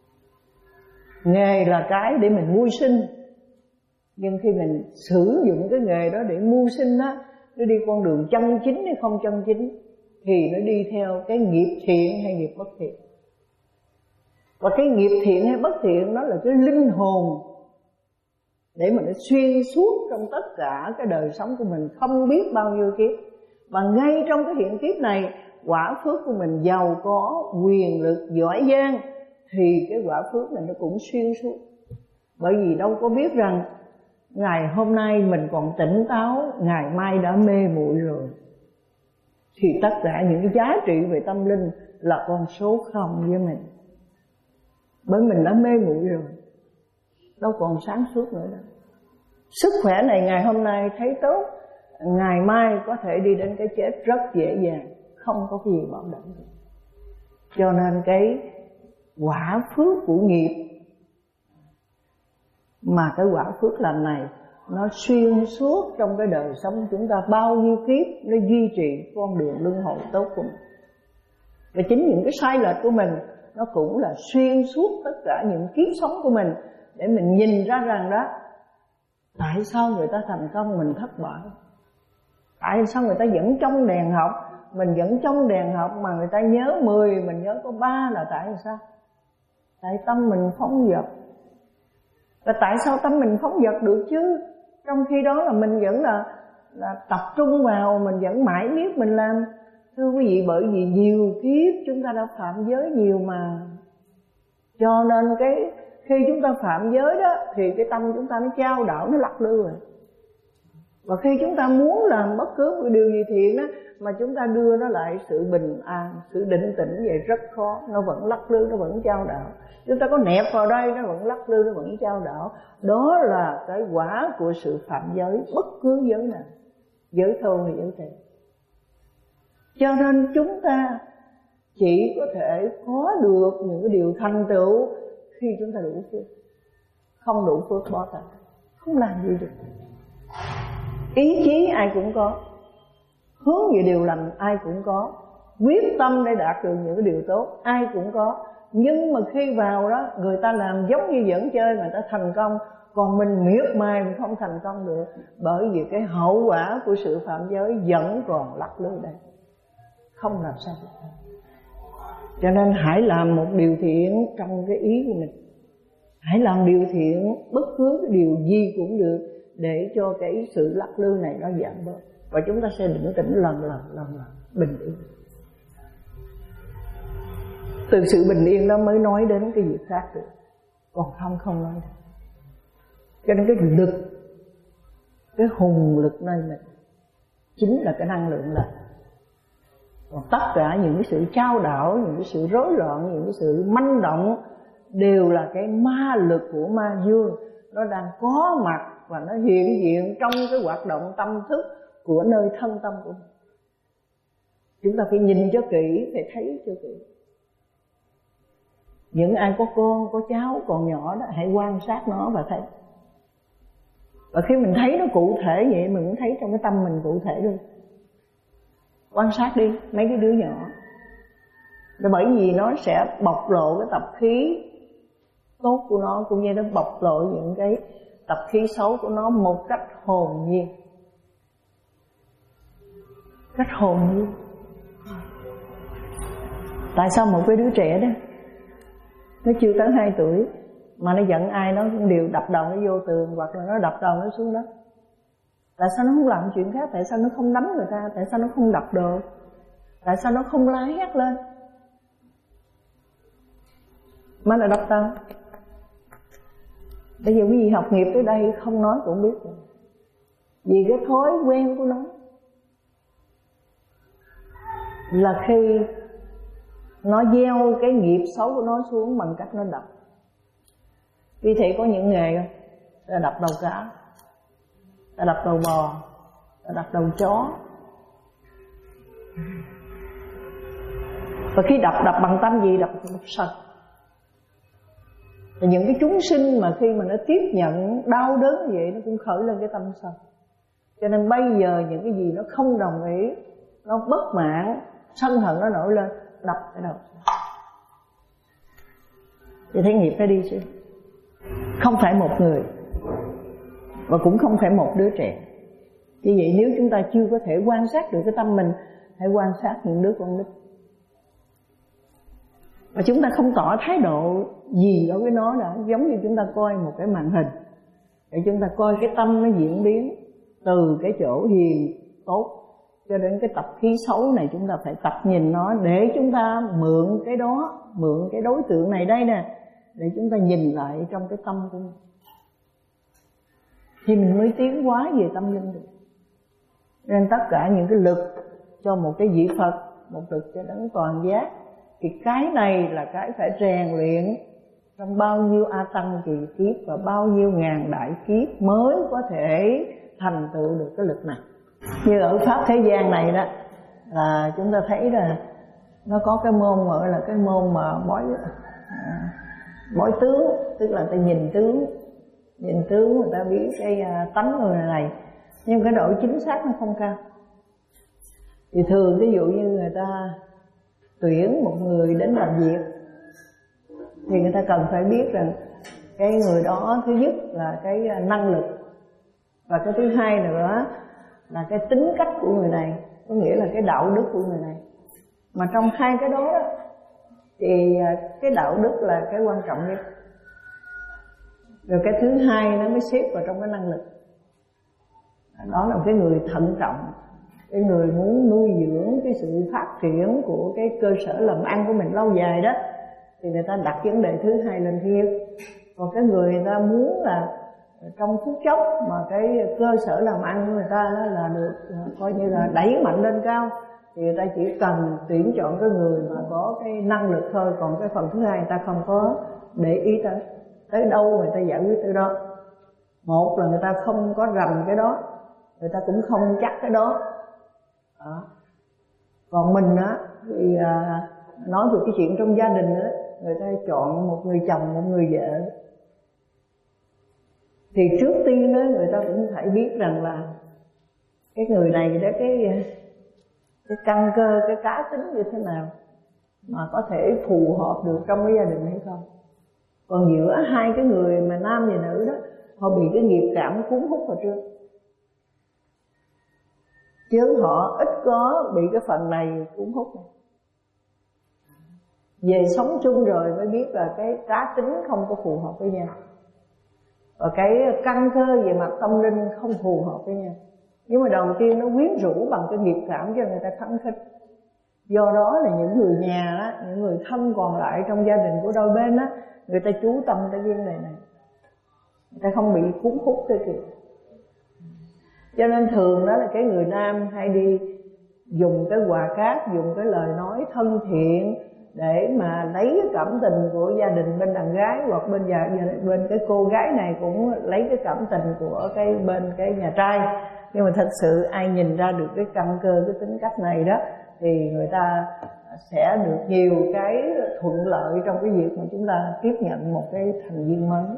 Nghề là cái để mình mưu sinh, nhưng khi mình sử dụng cái nghề đó để mưu sinh á, nó đi con đường chân chính hay không chân chính, thì nó đi theo cái nghiệp thiện hay nghiệp bất thiện. Và cái nghiệp thiện hay bất thiện đó là cái linh hồn để mà nó xuyên suốt trong tất cả cái đời sống của mình không biết bao nhiêu kiếp. Và ngay trong cái hiện kiếp này, quả phước của mình giàu có, quyền lực, giỏi giang, thì cái quả phước này nó cũng xuyên suốt. Bởi vì đâu có biết rằng ngày hôm nay mình còn tỉnh táo, ngày mai đã mê muội rồi. Thì tất cả những cái giá trị về tâm linh là con số không với mình. Bởi mình đã mê muội rồi, đâu còn sáng suốt nữa đâu. Sức khỏe này ngày hôm nay thấy tốt, ngày mai có thể đi đến cái chết rất dễ dàng, không có cái gì bảo đảm được. Cho nên cái quả phước của nghiệp, mà cái quả phước lành này nó xuyên suốt trong cái đời sống chúng ta bao nhiêu kiếp, nó duy trì con đường luân hồi tốt của mình. Và chính những cái sai lệch của mình nó cũng là xuyên suốt tất cả những kiếp sống của mình, để mình nhìn ra rằng đó, tại sao người ta thành công mình thất bại, tại sao người ta vẫn trong đèn học mình vẫn trong đèn học, mà người ta nhớ mười mình nhớ có ba, là tại sao? Tại tâm mình phóng dật. Và tại sao tâm mình phóng dật được chứ? Trong khi đó là mình vẫn là, là tập trung vào, mình vẫn mãi miết mình làm. Thưa quý vị, bởi vì nhiều kiếp chúng ta đã phạm giới nhiều mà. Cho nên cái khi chúng ta phạm giới đó thì cái tâm chúng ta nó chao đảo, nó lắc lư rồi. Và khi chúng ta muốn làm bất cứ một điều gì thiện đó, mà chúng ta đưa nó lại sự bình an, sự định tĩnh vậy rất khó. Nó vẫn lắc lư, nó vẫn chao đảo. Chúng ta có nẹp vào đây, nó vẫn lắc lư, nó vẫn chao đảo. Đó là cái quả của sự phạm giới, bất cứ giới nào, giới thô hay giới trì. Cho nên chúng ta chỉ có thể có được những cái điều thành tựu khi chúng ta đủ phước. Không đủ phước bỏ tay, không làm gì được. Ý chí ai cũng có, hướng về điều lành ai cũng có, quyết tâm để đạt được những điều tốt ai cũng có. Nhưng mà khi vào đó, người ta làm giống như dẫn chơi, người ta thành công, còn mình miệt mài mình không thành công được. Bởi vì cái hậu quả của sự phạm giới vẫn còn lắc lư đây, không làm sao được. Cho nên hãy làm một điều thiện trong cái ý của mình. Hãy làm điều thiện bất cứ cái điều gì cũng được, để cho cái sự lắc lư này nó giảm bớt. Và chúng ta sẽ định tĩnh lần lần lần lần bình yên. Từ sự bình yên đó mới nói đến cái việc khác được, còn không không nói được. Cho nên cái lực, cái hùng lực nơi mình chính là cái năng lượng lành. Còn tất cả những cái sự trao đảo, những cái sự rối loạn, những cái sự manh động đều là cái ma lực của ma dương. Nó đang có mặt và nó hiện diện trong cái hoạt động tâm thức của nơi thân tâm của mình. Chúng ta phải nhìn cho kỹ, phải thấy cho kỹ. Những ai có con, có cháu còn nhỏ đó, hãy quan sát nó và thấy. Và khi mình thấy nó cụ thể vậy, mình cũng thấy trong cái tâm mình cụ thể luôn. Quan sát đi mấy cái đứa nhỏ. Bởi vì nó sẽ bộc lộ cái tập khí tốt của nó, cũng như nó bộc lộ những cái tập khí xấu của nó một cách hồn nhiên. Cách hồn nhiên. Tại sao một cái đứa trẻ đó, nó chưa tới hai tuổi mà nó giận ai nó cũng đều đập đầu nó vô tường, hoặc là nó đập đầu nó xuống đất? Tại sao nó không làm chuyện khác? Tại sao nó không đánh người ta? Tại sao nó không đập đồ? Tại sao nó không la hét lên? Mà là đập đầu. Bây giờ cái gì học nghiệp tới đây không nói cũng biết rồi. Vì cái thói quen của nó là khi nó gieo cái nghiệp xấu của nó xuống bằng cách nó đập. Vì thế có những nghề là đập đầu cá, là đập đầu bò, là đập đầu chó. Và khi đập, đập bằng tâm gì? Đập bằng sân. Và những cái chúng sinh mà khi mà nó tiếp nhận đau đớn như vậy, nó cũng khởi lên cái tâm sân. Cho nên bây giờ những cái gì nó không đồng ý, nó bất mãn, sân hận nó nổi lên, đập cái đầu. Thì thấy nghiệp nó đi chứ. Không phải một người, và cũng không phải một đứa trẻ. Như vậy nếu chúng ta chưa có thể quan sát được cái tâm mình, hãy quan sát những đứa con nít. Và chúng ta không tỏ thái độ gì đối với nó đã, giống như chúng ta coi một cái màn hình, để chúng ta coi cái tâm nó diễn biến từ cái chỗ hiền tốt cho đến cái tập khí xấu này. Chúng ta phải tập nhìn nó để chúng ta mượn cái đó, mượn cái đối tượng này đây nè, để chúng ta nhìn lại trong cái tâm của mình, thì mình mới tiến hóa về tâm linh được. Nên tất cả những cái lực cho một cái vị Phật, một lực cho đấng toàn giác, thì cái này là cái phải rèn luyện trong bao nhiêu a tăng kỳ kiếp và bao nhiêu ngàn đại kiếp mới có thể thành tựu được cái lực này. Như ở pháp thế gian này đó là chúng ta thấy là nó có cái môn gọi là cái môn mà bói à, bói tướng, tức là ta nhìn tướng, nhìn tướng người ta biết cái à, tánh người này, nhưng cái độ chính xác nó không cao. Thì thường ví dụ như người ta tuyển một người đến làm việc thì người ta cần phải biết rằng cái người đó thứ nhất là cái năng lực, và cái thứ hai nữa là cái tính cách của người này, có nghĩa là cái đạo đức của người này. Mà trong hai cái đó, đó thì cái đạo đức là cái quan trọng nhất, rồi cái thứ hai nó mới xếp vào trong cái năng lực. Đó là cái người thận trọng, cái người muốn nuôi dưỡng cái sự phát triển của cái cơ sở làm ăn của mình lâu dài đó, thì người ta đặt vấn đề thứ hai lên thứ nhất. Còn cái người người ta muốn là trong phút chốc mà cái cơ sở làm ăn của người ta là được coi như là đẩy mạnh lên cao, thì người ta chỉ cần tuyển chọn cái người mà có cái năng lực thôi. Còn cái phần thứ hai người ta không có để ý tới, tới đâu người ta giải quyết tới đó. Một là người ta không có rành cái đó, người ta cũng không chắc cái đó, đó. Còn mình á thì à, nói về cái chuyện trong gia đình á, người ta chọn một người chồng, một người vợ, thì trước tiên đó người ta cũng phải biết rằng là cái người này đó, cái cái căn cơ, cái cá tính như thế nào mà có thể phù hợp được trong cái gia đình hay không. Còn giữa hai cái người mà nam và nữ đó, họ bị cái nghiệp cảm cuốn hút vào trước, chứ họ ít có bị cái phần này cuốn hút này. Về sống chung rồi mới biết là cái cá tính không có phù hợp với nhau, và cái căn cơ về mặt tâm linh không phù hợp với nhau. Nhưng mà đầu tiên nó quyến rũ bằng cái nghiệp cảm cho người ta khăng khích. Do đó là những người nhà đó, những người thân còn lại trong gia đình của đôi bên đó, người ta chú tâm tới vấn đề này, người ta không bị cuốn hút tới kìa. Cho nên thường đó là cái người nam hay đi dùng cái quà cáp, dùng cái lời nói thân thiện để mà lấy cái cảm tình của gia đình bên đàn gái, hoặc bên nhà bên cái cô gái này cũng lấy cái cảm tình của cái bên cái nhà trai. Nhưng mà thật sự ai nhìn ra được cái căn cơ, cái tính cách này đó, thì người ta sẽ được nhiều cái thuận lợi trong cái việc mà chúng ta tiếp nhận một cái thành viên mới.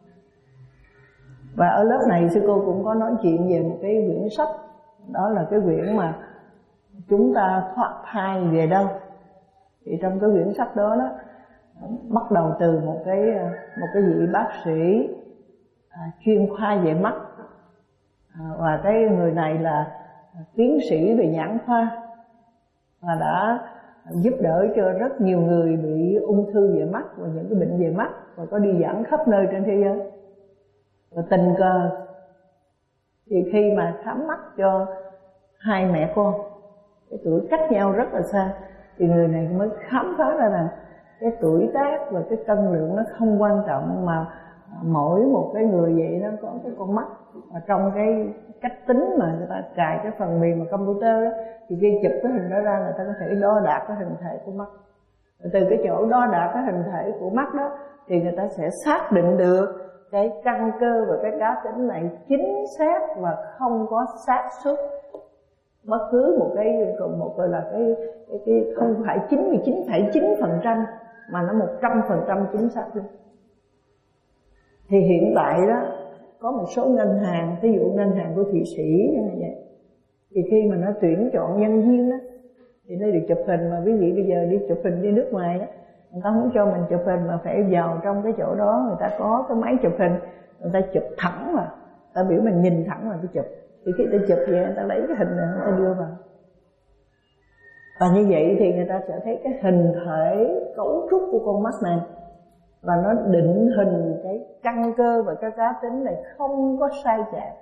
Và ở lớp này sư cô cũng có nói chuyện về một cái quyển sách, đó là cái quyển mà chúng ta thoát thai về đâu. Thì trong cái quyển sách đó đó, bắt đầu từ một cái một cái vị bác sĩ à, chuyên khoa về mắt, à, và cái người này là tiến sĩ về nhãn khoa, và đã giúp đỡ cho rất nhiều người bị ung thư về mắt và những cái bệnh về mắt, và có đi giảng khắp nơi trên thế giới. Và tình cờ thì khi mà khám mắt cho hai mẹ con, cái tuổi cách nhau rất là xa, thì người này mới khám phá ra rằng cái tuổi tác và cái cân lượng nó không quan trọng, mà mỗi một cái người vậy nó có cái con mắt. Và trong cái cách tính mà người ta cài cái phần mềm mà computer đó, thì khi chụp cái hình đó ra, người ta có thể đo đạc cái hình thể của mắt. Và từ cái chỗ đo đạc cái hình thể của mắt đó, thì người ta sẽ xác định được cái căn cơ và cái cá tính này chính xác và không có xác suất bất cứ một cái một gọi là cái cái, cái không phải chín mươi chín phẩy chín phần trăm mà nó một trăm phần trăm chính xác luôn. Thì hiện tại đó có một số ngân hàng, ví dụ ngân hàng của Thụy Sĩ như vậy, thì khi mà nó tuyển chọn nhân viên đó, thì nó được chụp hình. Mà quý vị bây giờ đi chụp hình đi nước ngoài đó, người ta không cho mình chụp hình mà phải vào trong cái chỗ đó, người ta có cái máy chụp hình, người ta chụp thẳng mà, ta biểu mình nhìn thẳng mà cái chụp. Thì khi ta chụp vậy, người ta lấy cái hình này người ta đưa vào, và như vậy thì người ta sẽ thấy cái hình thể cấu trúc của con mắt này, và nó định hình cái căn cơ và cái cá tính này không có sai chạy.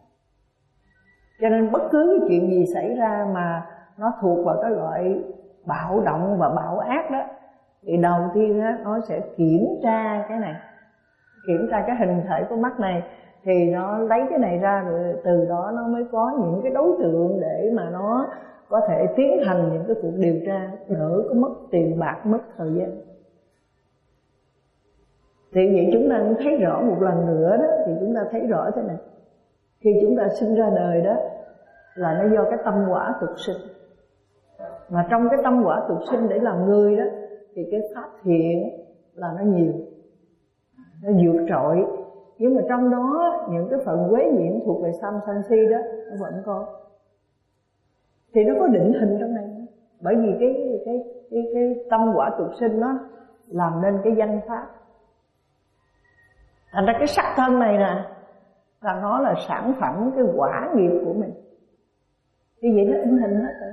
Cho nên bất cứ cái chuyện gì xảy ra mà nó thuộc vào cái loại bạo động và bạo ác đó, thì đầu tiên á, nó sẽ kiểm tra cái này, kiểm tra cái hình thể của mắt này, thì nó lấy cái này ra, rồi từ đó nó mới có những cái đối tượng để mà nó có thể tiến hành những cái cuộc điều tra, đỡ có mất tiền bạc, mất thời gian. Thì vậy chúng ta cũng thấy rõ một lần nữa đó, thì chúng ta thấy rõ thế này. Khi chúng ta sinh ra đời đó là nó do cái tâm quả tục sinh. Mà trong cái tâm quả tục sinh để làm người đó thì cái pháp thiện là nó nhiều, nó vượt trội. Nhưng mà trong đó những cái phần quế nhiễm thuộc về tham sân si đó nó vẫn có. Thì nó có định hình trong này. Bởi vì cái cái cái cái tâm quả tục sinh nó làm nên cái danh pháp. Thành ra cái sắc thân này nè là nó là sản phẩm cái quả nghiệp của mình. Như vậy nó in hình hết rồi.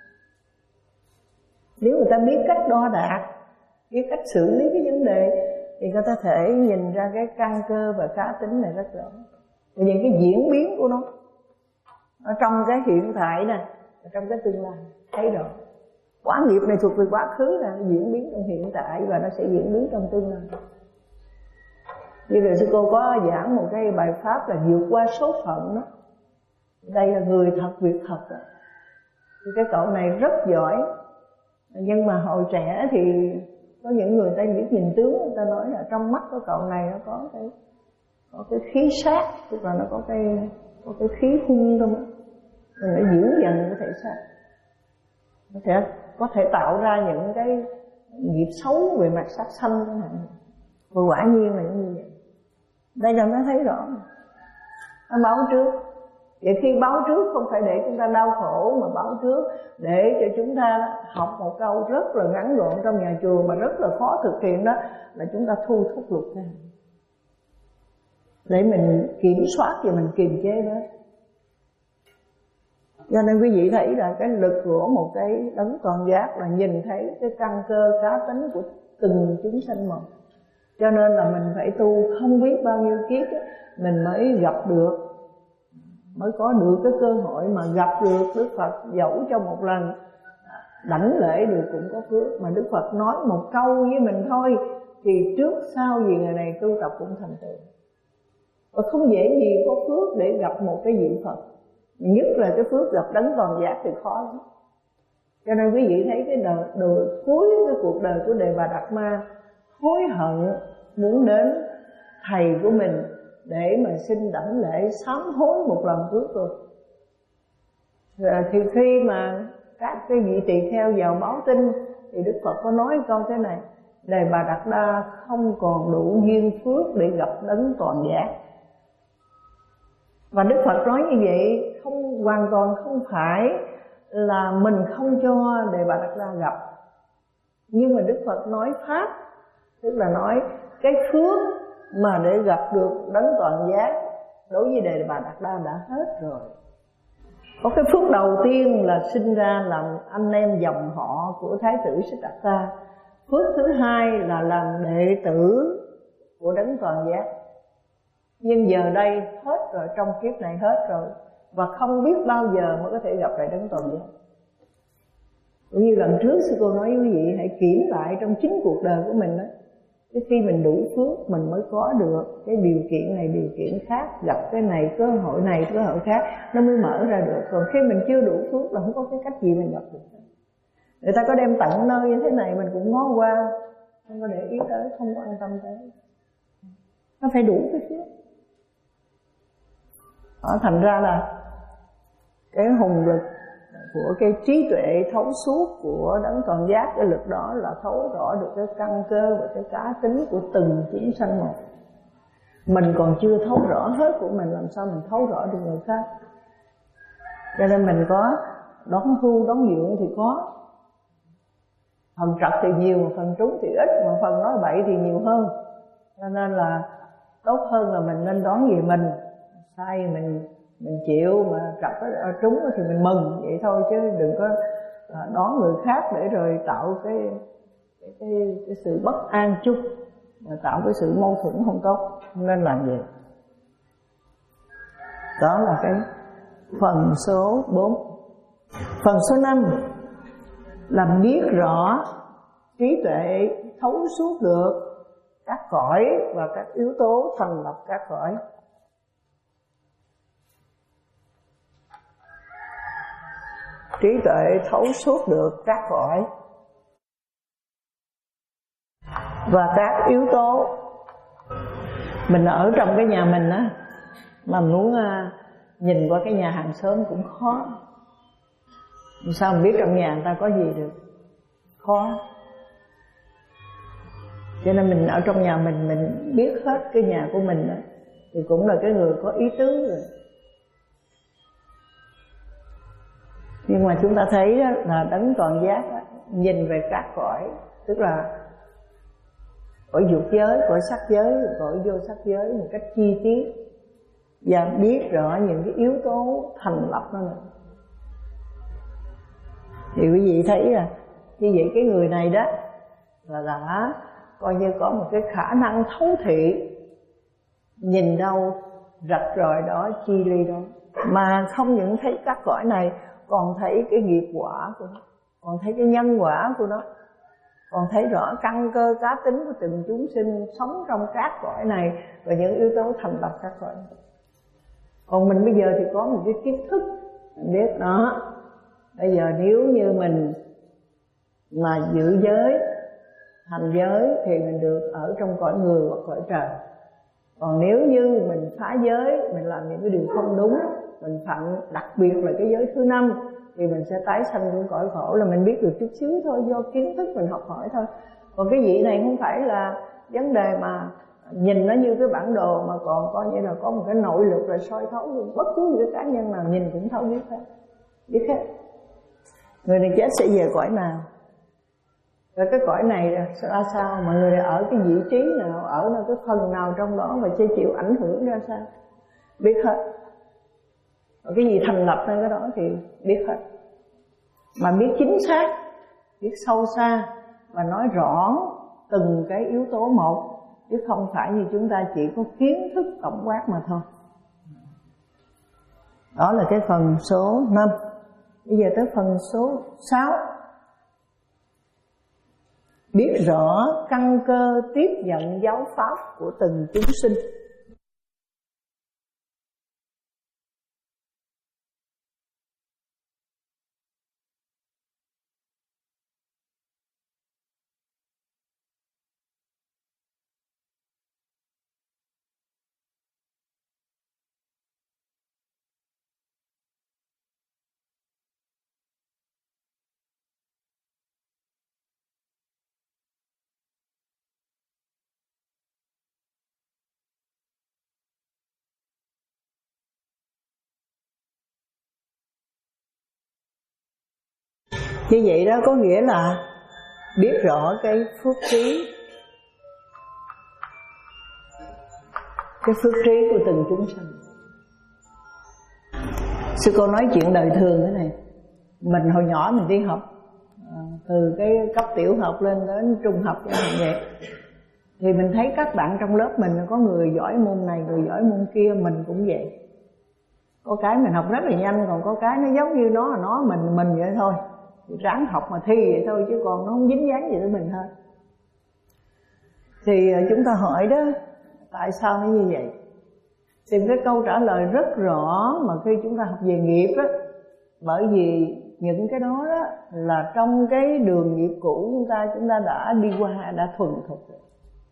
Nếu người ta biết cách đo đạc, biết cách xử lý cái vấn đề thì người ta thể nhìn ra cái căn cơ và cá tính này rất rõ. Và những cái diễn biến của nó ở trong cái hiện tại này, ở trong cái tương lai thấy rõ. Quả nghiệp này thuộc về quá khứ là nó diễn biến trong hiện tại và nó sẽ diễn biến trong tương lai. Như rồi sư cô có giảng một cái bài pháp là vượt qua số phận đó. Đây là người thật việc thật đó. Thì cái cậu này rất giỏi. Nhưng mà hồi trẻ thì có những người ta biết nhìn tướng, người ta nói là trong mắt của cậu này nó có cái có cái khí sát, tức là nó có cái có cái khí hung trong đó, nó giữ dần cái thể xác, nó sẽ có thể tạo ra những cái nghiệp xấu về mặt sát sanh chẳng hạn. Và quả nhiên là như vậy. Đây là nó thấy rõ, nó báo trước. Vậy khi báo trước không phải để chúng ta đau khổ, mà báo trước để cho chúng ta học một câu rất là ngắn gọn trong nhà chùa mà rất là khó thực hiện, đó là chúng ta thu thúc luật ra để mình kiểm soát và mình kiềm chế đó. Cho nên quý vị thấy là cái lực của một cái đấng toàn giác là nhìn thấy cái căn cơ cá tính của từng chúng sanh một. Cho nên là mình phải tu không biết bao nhiêu kiếp ấy, mình mới gặp được, mới có được cái cơ hội mà gặp được Đức Phật. Dẫu cho một lần đảnh lễ được cũng có phước. Mà Đức Phật nói một câu với mình thôi thì trước sau gì ngày này tu tập cũng thành tựu. Và không dễ gì có phước để gặp một cái vị Phật, nhất là cái phước gặp đấng toàn giác thì khó lắm. Cho nên quý vị thấy cái đời, đời cuối cái cuộc đời của Đề Bà Đạt Ma hối hận muốn đến thầy của mình để mà xin đảnh lễ sám hối một lần cuối cùng. Rồi thì khi mà các cái vị tỳ kheo vào báo tin thì Đức Phật có nói câu thế này: Đề Bà Đạt Đa không còn đủ duyên phước để gặp đấng toàn giác. Và Đức Phật nói như vậy không hoàn toàn không phải là mình không cho Đề Bà Đạt Đa gặp, nhưng mà Đức Phật nói pháp, tức là nói cái phước mà để gặp được đấng toàn giác đối với Đề Bà Đạt Đa đã hết rồi. Có cái phước đầu tiên là sinh ra làm anh em dòng họ của Thái tử Siddhartha. Phước thứ hai là làm đệ tử của đấng toàn giác. Nhưng giờ đây hết rồi, trong kiếp này hết rồi, và không biết bao giờ mới có thể gặp lại đấng toàn giác. Cũng như lần trước sư cô nói với quý vị, hãy kiểm lại trong chính cuộc đời của mình đó. Cái khi mình đủ phước mình mới có được cái điều kiện này điều kiện khác, gặp cái này cơ hội này cơ hội khác nó mới mở ra được. Còn khi mình chưa đủ phước là không có cái cách gì mình gặp được. Người ta có đem tận nơi như thế này mình cũng ngó qua, không có để ý tới, không quan tâm tới. Nó phải đủ cái phước. Đó, thành ra là cái hùng lực của cái trí tuệ thấu suốt của đấng toàn giác, cái lực đó là thấu rõ được cái căn cơ và cái cá tính của từng chúng sanh một. Mình còn chưa thấu rõ hết của mình, làm sao mình thấu rõ được người khác. Cho nên mình có đón hưu đón dưỡng thì có, phần trật thì nhiều mà phần trúng thì ít, mà phần nói bậy thì nhiều hơn. Cho nên là tốt hơn là mình nên đón về mình, sai mình mình chịu, mà trật ở trúng thì mình mừng vậy thôi, chứ đừng có đón người khác để rồi tạo cái cái, cái, cái sự bất an chung, mà tạo cái sự mâu thuẫn không tốt, không nên làm vậy. Đó là cái phần số bốn. Phần số năm là biết rõ trí tuệ thấu suốt được các cõi và các yếu tố thành lập các cõi. Trí tuệ thấu suốt được các cõi và các yếu tố Mình ở trong cái nhà mình á, mà muốn nhìn qua cái nhà hàng xóm cũng khó. Sao mình biết trong nhà người ta có gì được? Khó. Cho nên mình ở trong nhà mình, mình biết hết cái nhà của mình đó, thì cũng là cái người có ý tứ rồi. Nhưng mà chúng ta thấy đó là đấng toàn giác đó, nhìn về các cõi, tức là cõi dục giới, cõi sắc giới, cõi vô sắc giới một cách chi tiết, và biết rõ những cái yếu tố thành lập nó nữa. Thì quý vị thấy là như vậy cái người này đó là đã coi như có một cái khả năng thấu thị, nhìn đâu rạch ròi đó, chi ly đó, mà không những thấy các cõi này, còn thấy cái nghiệp quả của nó, còn thấy cái nhân quả của nó, còn thấy rõ căn cơ cá tính của từng chúng sinh sống trong các cõi này và những yếu tố thành lập các cõi này. Còn mình bây giờ thì có một cái kiến thức, mình biết đó, bây giờ nếu như mình mà giữ giới, hành giới thì mình được ở trong cõi người hoặc cõi trời. Còn nếu như mình phá giới, mình làm những cái điều không đúng, mình phạm đặc biệt là cái giới thứ năm, thì mình sẽ tái sanh trong cõi khổ. Là mình biết được chút xíu thôi, do kiến thức mình học hỏi thôi. Còn cái vị này không phải là vấn đề mà nhìn nó như cái bản đồ, mà còn coi như là có một cái nội lực rồi soi thấu luôn. Bất cứ một cái cá nhân nào nhìn cũng thấu biết hết, biết hết người này chết sẽ về cõi nào, rồi cái cõi này ra sao, mà người này ở cái vị trí nào, ở là cái phần nào trong đó và sẽ chịu ảnh hưởng ra sao, biết hết. Rồi cái gì thành lập ra cái đó thì biết hết, mà biết chính xác, biết sâu xa và nói rõ từng cái yếu tố một, chứ không phải như chúng ta chỉ có kiến thức tổng quát mà thôi. Đó là cái phần số năm. Bây giờ tới phần số sáu. Biết rõ căn cơ tiếp nhận giáo pháp của từng chúng sinh. Như vậy đó có nghĩa là biết rõ cái phước trí, cái phước trí của từng chúng sinh. Sư cô nói chuyện đời thường thế này. Mình hồi nhỏ mình đi học, từ cái cấp tiểu học lên đến trung học như vậy, thì mình thấy các bạn trong lớp mình có người giỏi môn này, người giỏi môn kia, mình cũng vậy. Có cái mình học rất là nhanh, còn có cái nó giống như nó là nó, mình mình vậy thôi. Thì ráng học mà thi vậy thôi, chứ còn nó không dính dáng gì tới mình thôi. Thì chúng ta hỏi đó, tại sao nó như vậy? Tìm cái câu trả lời rất rõ mà khi chúng ta học về nghiệp á. Bởi vì những cái đó, đó là trong cái đường nghiệp cũ chúng ta chúng ta đã đi qua, đã thuần thục rồi.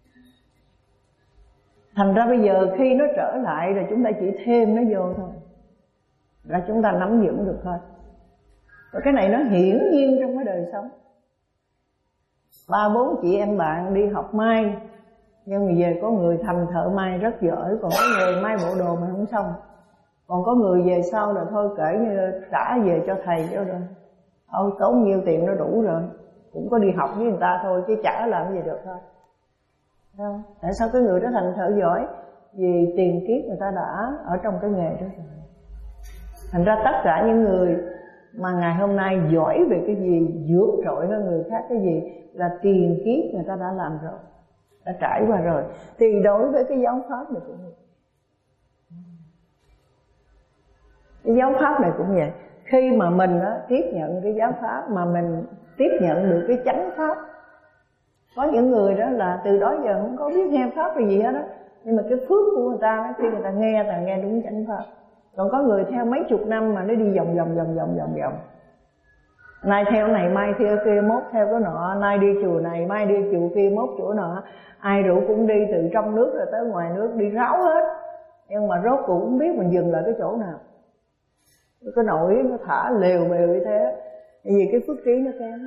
Thành ra bây giờ khi nó trở lại là chúng ta chỉ thêm nó vô thôi, là chúng ta nắm vững được thôi. Và cái này nó hiển nhiên trong cái đời sống. Ba bốn chị em bạn đi học may, nhưng mà về có người thành thợ may rất giỏi, còn có người may bộ đồ mà không xong. Còn có người về sau là thôi kể như trả về cho thầy cho rồi, thôi tốn nhiêu tiền nó đủ rồi, cũng có đi học với người ta thôi chứ chả làm gì được thôi. Không? Tại sao cái người đó thành thợ giỏi? Vì tiền kiếp người ta đã ở trong cái nghề đó rồi. Thành ra tất cả những người mà ngày hôm nay giỏi về cái gì, vượt trội hơn người khác cái gì, là tiền kiếp người ta đã làm rồi, đã trải qua rồi. Thì đối với cái giáo pháp này cũng vậy. Cái giáo pháp này cũng vậy. Khi mà mình đó, tiếp nhận cái giáo pháp, mà mình tiếp nhận được cái chánh pháp. Có những người đó là từ đó giờ không có biết nghe pháp là gì hết đó, nhưng mà cái phước của người ta đó, khi người ta nghe là nghe đúng chánh pháp. Còn có người theo mấy chục năm mà nó đi vòng vòng vòng vòng vòng vòng, Nay theo này mai theo kia, mốt theo cái nọ, nay đi chùa này mai đi chùa kia, mốt chỗ nọ. Ai rủ cũng đi từ trong nước rồi tới ngoài nước, đi ráo hết. Nhưng mà rốt cuộc cũng biết mình dừng lại cái chỗ nào. Cái nỗi nó thả lều bèo như thế, vì cái phước trí nó kém.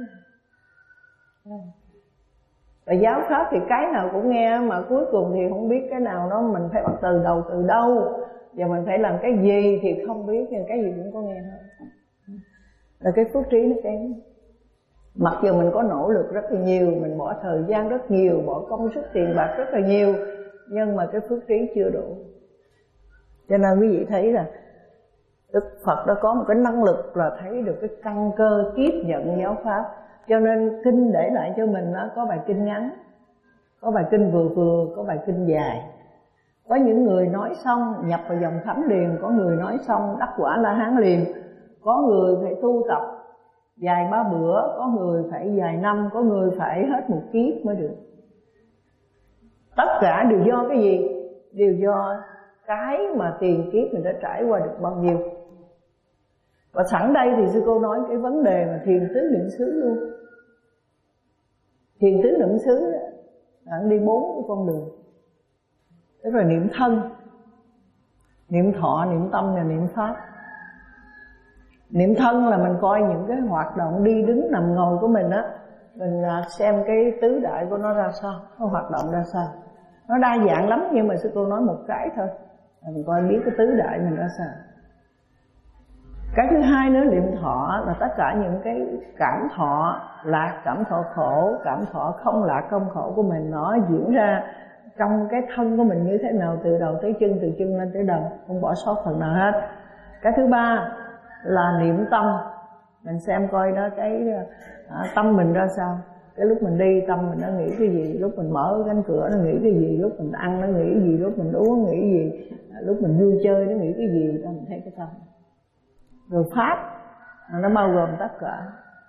Và giáo pháp thì cái nào cũng nghe, mà cuối cùng thì không biết cái nào đó mình phải bắt từ đầu từ đâu, và mình phải làm cái gì thì không biết, nhưng cái gì cũng có nghe thôi. Là cái phước trí nó kém. Mặc dù mình có nỗ lực rất là nhiều, mình bỏ thời gian rất nhiều, bỏ công sức tiền bạc rất là nhiều, nhưng mà cái phước trí chưa đủ. Cho nên quý vị thấy là Đức Phật đã có một cái năng lực là thấy được cái căn cơ tiếp nhận giáo pháp. Cho nên kinh để lại cho mình đó, có bài kinh ngắn, có bài kinh vừa vừa, có bài kinh dài. Có những người nói xong nhập vào dòng thánh liền, có người nói xong đắc quả La Hán liền, có người phải tu tập dài ba bữa, có người phải vài năm, có người phải hết một kiếp mới được. Tất cả đều do cái gì? Đều do cái mà tiền kiếp mình đã trải qua được bao nhiêu. Và sẵn đây thì sư cô nói cái vấn đề mà thiền tứ niệm xứ luôn. Thiền tứ niệm xứ bạn đi bốn cái con đường. Tức là niệm thân, niệm thọ, niệm tâm và niệm pháp. Niệm thân là mình coi những cái hoạt động đi đứng nằm ngồi của mình á, mình xem cái tứ đại của nó ra sao, nó hoạt động ra sao. Nó đa dạng lắm, nhưng mà sư cô nói một cái thôi, mình coi biết cái tứ đại mình ra sao. Cái thứ hai nữa, niệm thọ là tất cả những cái cảm thọ lạc, cảm thọ khổ, cảm thọ không lạc không khổ của mình, nó diễn ra trong cái thân của mình như thế nào, từ đầu tới chân, từ chân lên tới đầu, không bỏ sót phần nào hết. Cái thứ ba là niệm tâm, mình xem coi đó cái à, tâm mình ra sao. Cái lúc mình đi tâm mình nó nghĩ cái gì, lúc mình mở cánh cửa nó nghĩ cái gì, lúc mình ăn nó nghĩ cái gì, lúc mình uống nó nghĩ cái gì, lúc mình vui chơi nó nghĩ cái gì, đó mình thấy cái tâm. Rồi pháp nó bao gồm tất cả.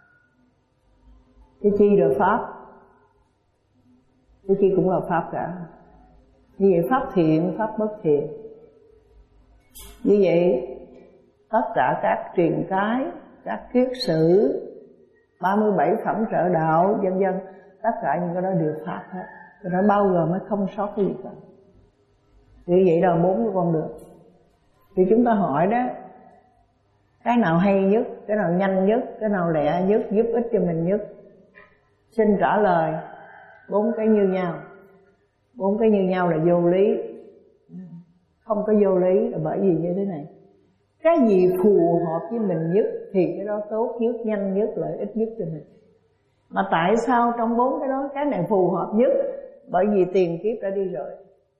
Cái chi rồi pháp, cái chi cũng là pháp cả. Như vậy pháp thiện, pháp bất thiện. Như vậy tất cả các truyền cái, các kiết sử, ba mươi bảy phẩm trợ đạo, vân vân, tất cả những cái đó đều pháp hết. Cái đó bao gồm nó không sót cái gì cả. Như vậy là bốn cái con đường. Thì chúng ta hỏi đó, cái nào hay nhất, cái nào nhanh nhất, cái nào lẹ nhất, giúp ích cho mình nhất? Xin trả lời bốn cái như nhau. Bốn cái như nhau là vô lý. Không có vô lý là bởi vì như thế này. Cái gì phù hợp với mình nhất thì cái đó tốt nhất, nhanh nhất, lợi ích nhất cho mình. Mà tại sao trong bốn cái đó cái này phù hợp nhất? Bởi vì tiền kiếp đã đi rồi.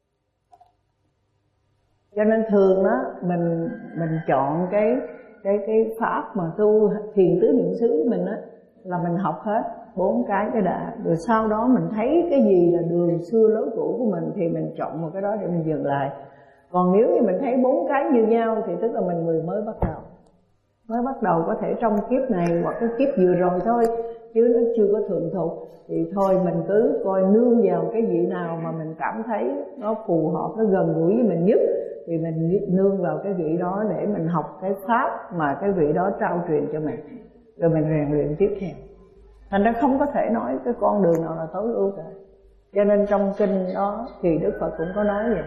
Cho nên thường đó mình mình chọn cái cái cái pháp mà tu thiền tứ niệm xứ của mình á, là mình học hết bốn cái cái đã, rồi sau đó mình thấy cái gì là đường xưa lối cũ của mình thì mình chọn một cái đó để mình dừng lại. Còn nếu như mình thấy bốn cái như nhau thì tức là mình người mới bắt đầu. Mới bắt đầu có thể trong kiếp này hoặc cái kiếp vừa rồi thôi, chứ nó chưa có thuần thục. Thì thôi mình cứ coi nương vào cái vị nào mà mình cảm thấy nó phù hợp, nó gần gũi với mình nhất, thì mình nương vào cái vị đó để mình học cái pháp mà cái vị đó trao truyền cho mình, rồi mình rèn luyện tiếp theo. Thành ra không có thể nói cái con đường nào là tối ưu cả. Cho nên trong kinh đó thì Đức Phật cũng có nói vậy.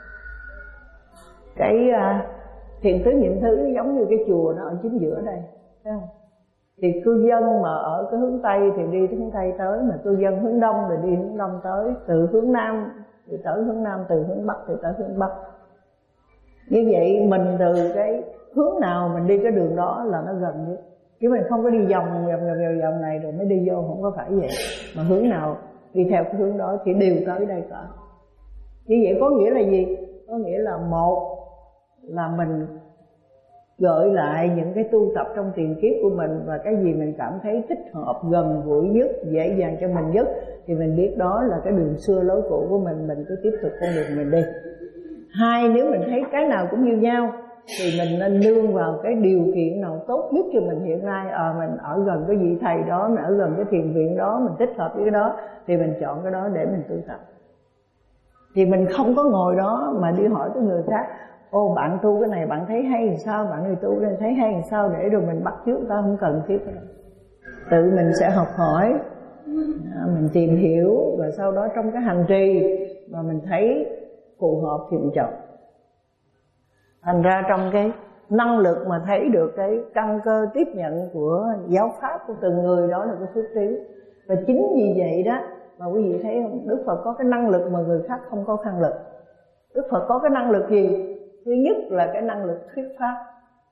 Cái uh, thiền tứ niệm xứ giống như cái chùa nó ở chính giữa đây, thấy không? Thì cư dân mà ở cái hướng Tây thì đi hướng Tây tới, mà cư dân hướng Đông thì đi hướng Đông tới, từ hướng Nam thì tới hướng Nam, từ hướng Bắc thì tới hướng Bắc. Như vậy mình từ cái hướng nào mình đi cái đường đó là nó gần nhất. Chứ mình không có đi vòng vòng vòng vòng vòng này rồi mới đi vô, không có phải vậy. Mà hướng nào đi theo cái hướng đó thì đều tới đây cả. Như vậy có nghĩa là gì? Có nghĩa là một là mình gợi lại những cái tu tập trong tiền kiếp của mình, và cái gì mình cảm thấy thích hợp, gần gũi nhất, dễ dàng cho mình nhất thì mình biết đó là cái đường xưa lối cũ của mình, mình cứ tiếp tục con đường mình đi. Hai, nếu mình thấy cái nào cũng như nhau thì mình nên nương vào cái điều kiện nào tốt nhất cho mình hiện nay. À, mình ở gần cái vị thầy đó, mình ở gần cái thiền viện đó, mình thích hợp với cái đó thì mình chọn cái đó để mình tu tập. Thì mình không có ngồi đó mà đi hỏi cái người khác, ô bạn tu cái này bạn thấy hay làm sao, bạn này tu cái này thấy hay làm sao, để rồi mình bắt chước ta, không cần thiết cái đó. tự mình sẽ học hỏi, mình tìm hiểu, và sau đó trong cái hành trì mà mình thấy phù hợp thì mình chọn. Thành ra trong cái năng lực mà thấy được cái căn cơ tiếp nhận của giáo pháp của từng người, đó là cái phước trí. Và chính vì vậy đó mà quý vị thấy không, Đức Phật có cái năng lực mà người khác không có năng lực. Đức Phật có cái năng lực gì? Thứ nhất là cái năng lực thuyết pháp.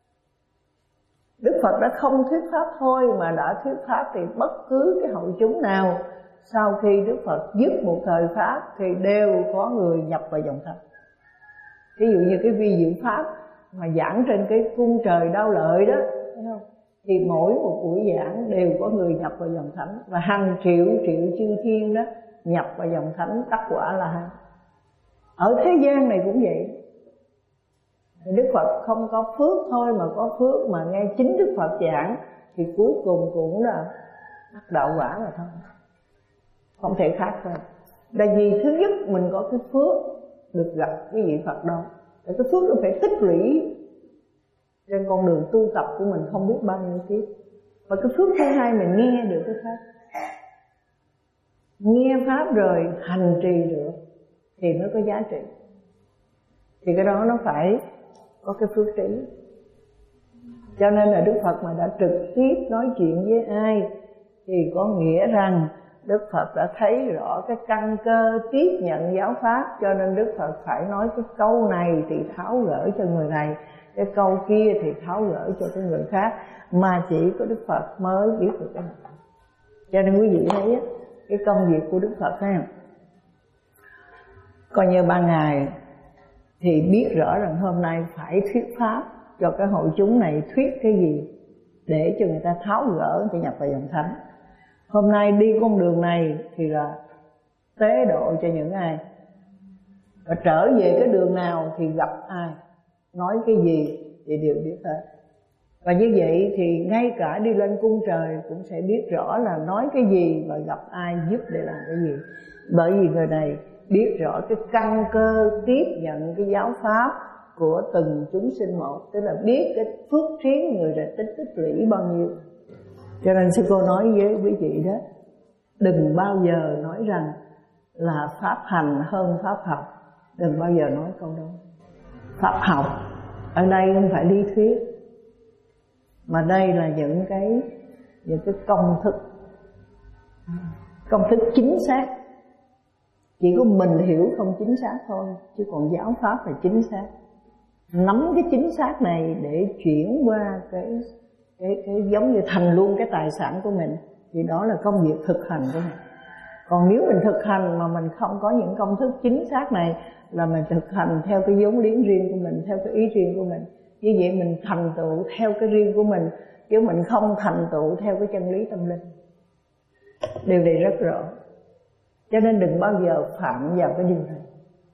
Đức Phật đã không thuyết pháp thôi mà đã thuyết pháp, thì bất cứ cái hội chúng nào sau khi Đức Phật dứt một thời pháp thì đều có người nhập vào dòng thánh. Ví dụ như cái vi diệu pháp mà giảng trên cái cung trời Đao Lợi đó, thấy không? Thì mỗi một buổi giảng đều có người nhập vào dòng thánh, và hàng triệu triệu chư thiên đó nhập vào dòng thánh đắc quả là hán. Ở thế gian này cũng vậy. Đức Phật không có phước thôi mà có phước mà nghe chính Đức Phật giảng thì cuối cùng cũng là đắc đạo quả mà thôi, không thể khác thôi. Tại vì thứ nhất mình có cái phước được gặp cái vị Phật đó, cái phước nó phải tích lũy trên con đường tu tập của mình không biết bao nhiêu kiếp. Và cái phước thứ hai mình nghe được cái pháp, nghe pháp rồi hành trì được thì nó có giá trị. Thì cái đó nó phải có cái phước trí. Cho nên là Đức Phật mà đã trực tiếp nói chuyện với ai thì có nghĩa rằng Đức Phật đã thấy rõ cái căn cơ tiếp nhận giáo pháp, cho nên Đức Phật phải nói cái câu này thì tháo gỡ cho người này, cái câu kia thì tháo gỡ cho cái người khác, mà chỉ có Đức Phật mới biết được cái này. Cho nên quý vị thấy cái công việc của Đức Phật thấy không? Coi như ban ngày thì biết rõ rằng hôm nay phải thuyết pháp cho cái hội chúng này, thuyết cái gì để cho người ta tháo gỡ để nhập vào dòng thánh. Hôm nay đi con đường này thì là tế độ cho những ai, và trở về cái đường nào thì gặp ai, nói cái gì thì đều biết hết. Và như vậy thì ngay cả đi lên cung trời cũng sẽ biết rõ là nói cái gì và gặp ai, giúp để làm cái gì. Bởi vì người này biết rõ cái căn cơ tiếp nhận cái giáo pháp của từng chúng sinh một, tức là biết cái phước trí người đã tích tích lũy bao nhiêu. Cho nên sư cô nói với quý vị đó, đừng bao giờ nói rằng là pháp hành hơn pháp học. Đừng bao giờ nói câu đó. Pháp học ở đây không phải lý thuyết, mà đây là những cái những cái công thức, công thức chính xác. Chỉ có mình hiểu không chính xác thôi, chứ còn giáo pháp là chính xác. Nắm cái chính xác này để chuyển qua cái cái cái giống như thành luôn cái tài sản của mình, thì đó là công việc thực hành của mình. Còn nếu mình thực hành mà mình không có những công thức chính xác này, là mình thực hành theo cái vốn liếng riêng của mình, theo cái ý riêng của mình. Như vậy mình thành tựu theo cái riêng của mình, chứ mình không thành tựu theo cái chân lý tâm linh. Điều này rất rõ. Cho nên đừng bao giờ phạm vào cái điều này,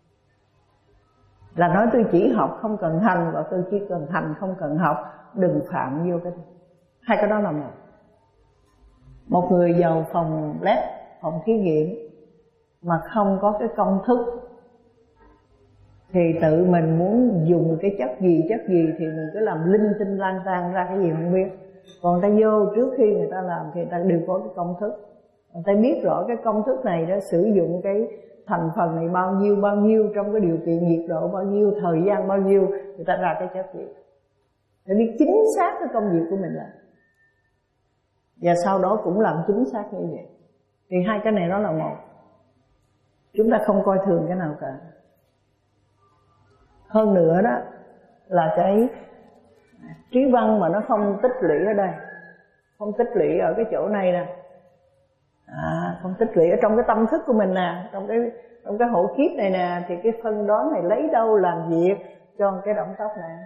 là nói tôi chỉ học không cần hành, và tôi chỉ cần hành không cần học. Đừng phạm vô cái này. Hai cái đó là một. Một người vào phòng lab, phòng thí nghiệm mà không có cái công thức thì tự mình muốn dùng cái chất gì chất gì thì mình cứ làm linh tinh lang tan ra cái gì không biết. Còn ta vô trước khi người ta làm thì người ta đều có cái công thức. Người ta biết rõ cái công thức này đó, sử dụng cái thành phần này bao nhiêu bao nhiêu, trong cái điều kiện nhiệt độ bao nhiêu, thời gian bao nhiêu, người ta ra cái chất gì. Để biết chính xác cái công việc của mình là, và sau đó cũng làm chính xác như vậy. Thì hai cái này đó là một. Chúng ta không coi thường cái nào cả. Hơn nữa đó là cái trí văn mà nó không tích lũy ở đây, không tích lũy ở cái chỗ này nè, à, không tích lũy ở trong cái tâm thức của mình nè, trong cái trong cái hộ kiếp này nè, thì cái phân đoán này lấy đâu làm việc cho cái động tóc này.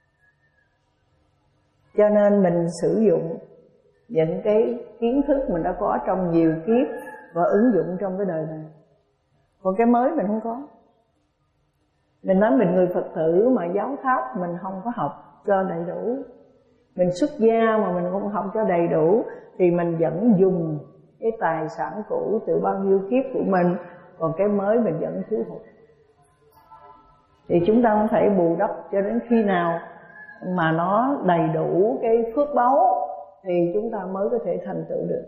Cho nên mình sử dụng những cái kiến thức mình đã có trong nhiều kiếp và ứng dụng trong cái đời này. Còn cái mới mình không có. Mình nói mình người Phật tử mà giáo pháp mình không có học cho đầy đủ, mình xuất gia mà mình không học cho đầy đủ, thì mình vẫn dùng cái tài sản cũ từ bao nhiêu kiếp của mình, còn cái mới mình vẫn thiếu hụt. Thì chúng ta không phải bù đắp cho đến khi nào mà nó đầy đủ cái phước báu thì chúng ta mới có thể thành tựu được.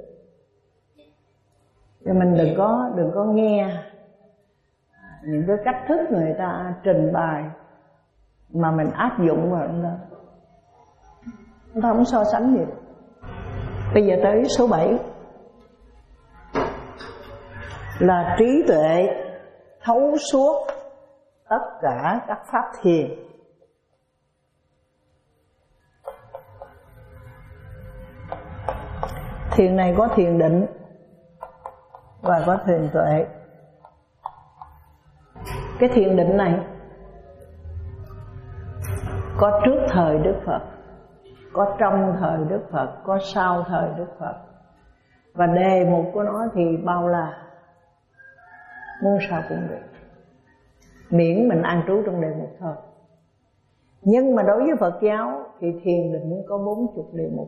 Cho mình đừng có đừng có nghe những cái cách thức người ta trình bày mà mình áp dụng vào đó. Chúng ta không so sánh gì. Bây giờ tới số bảy là trí tuệ thấu suốt tất cả các pháp thiền. Thiền này có thiền định và có thiền tuệ. Cái thiền định này có trước thời Đức Phật, có trong thời Đức Phật, có sau thời Đức Phật. Và đề mục của nó thì bao la, muốn sao cũng được, miễn mình an trú trong đề mục thôi. Nhưng mà đối với Phật giáo thì thiền định có bốn chục đề mục.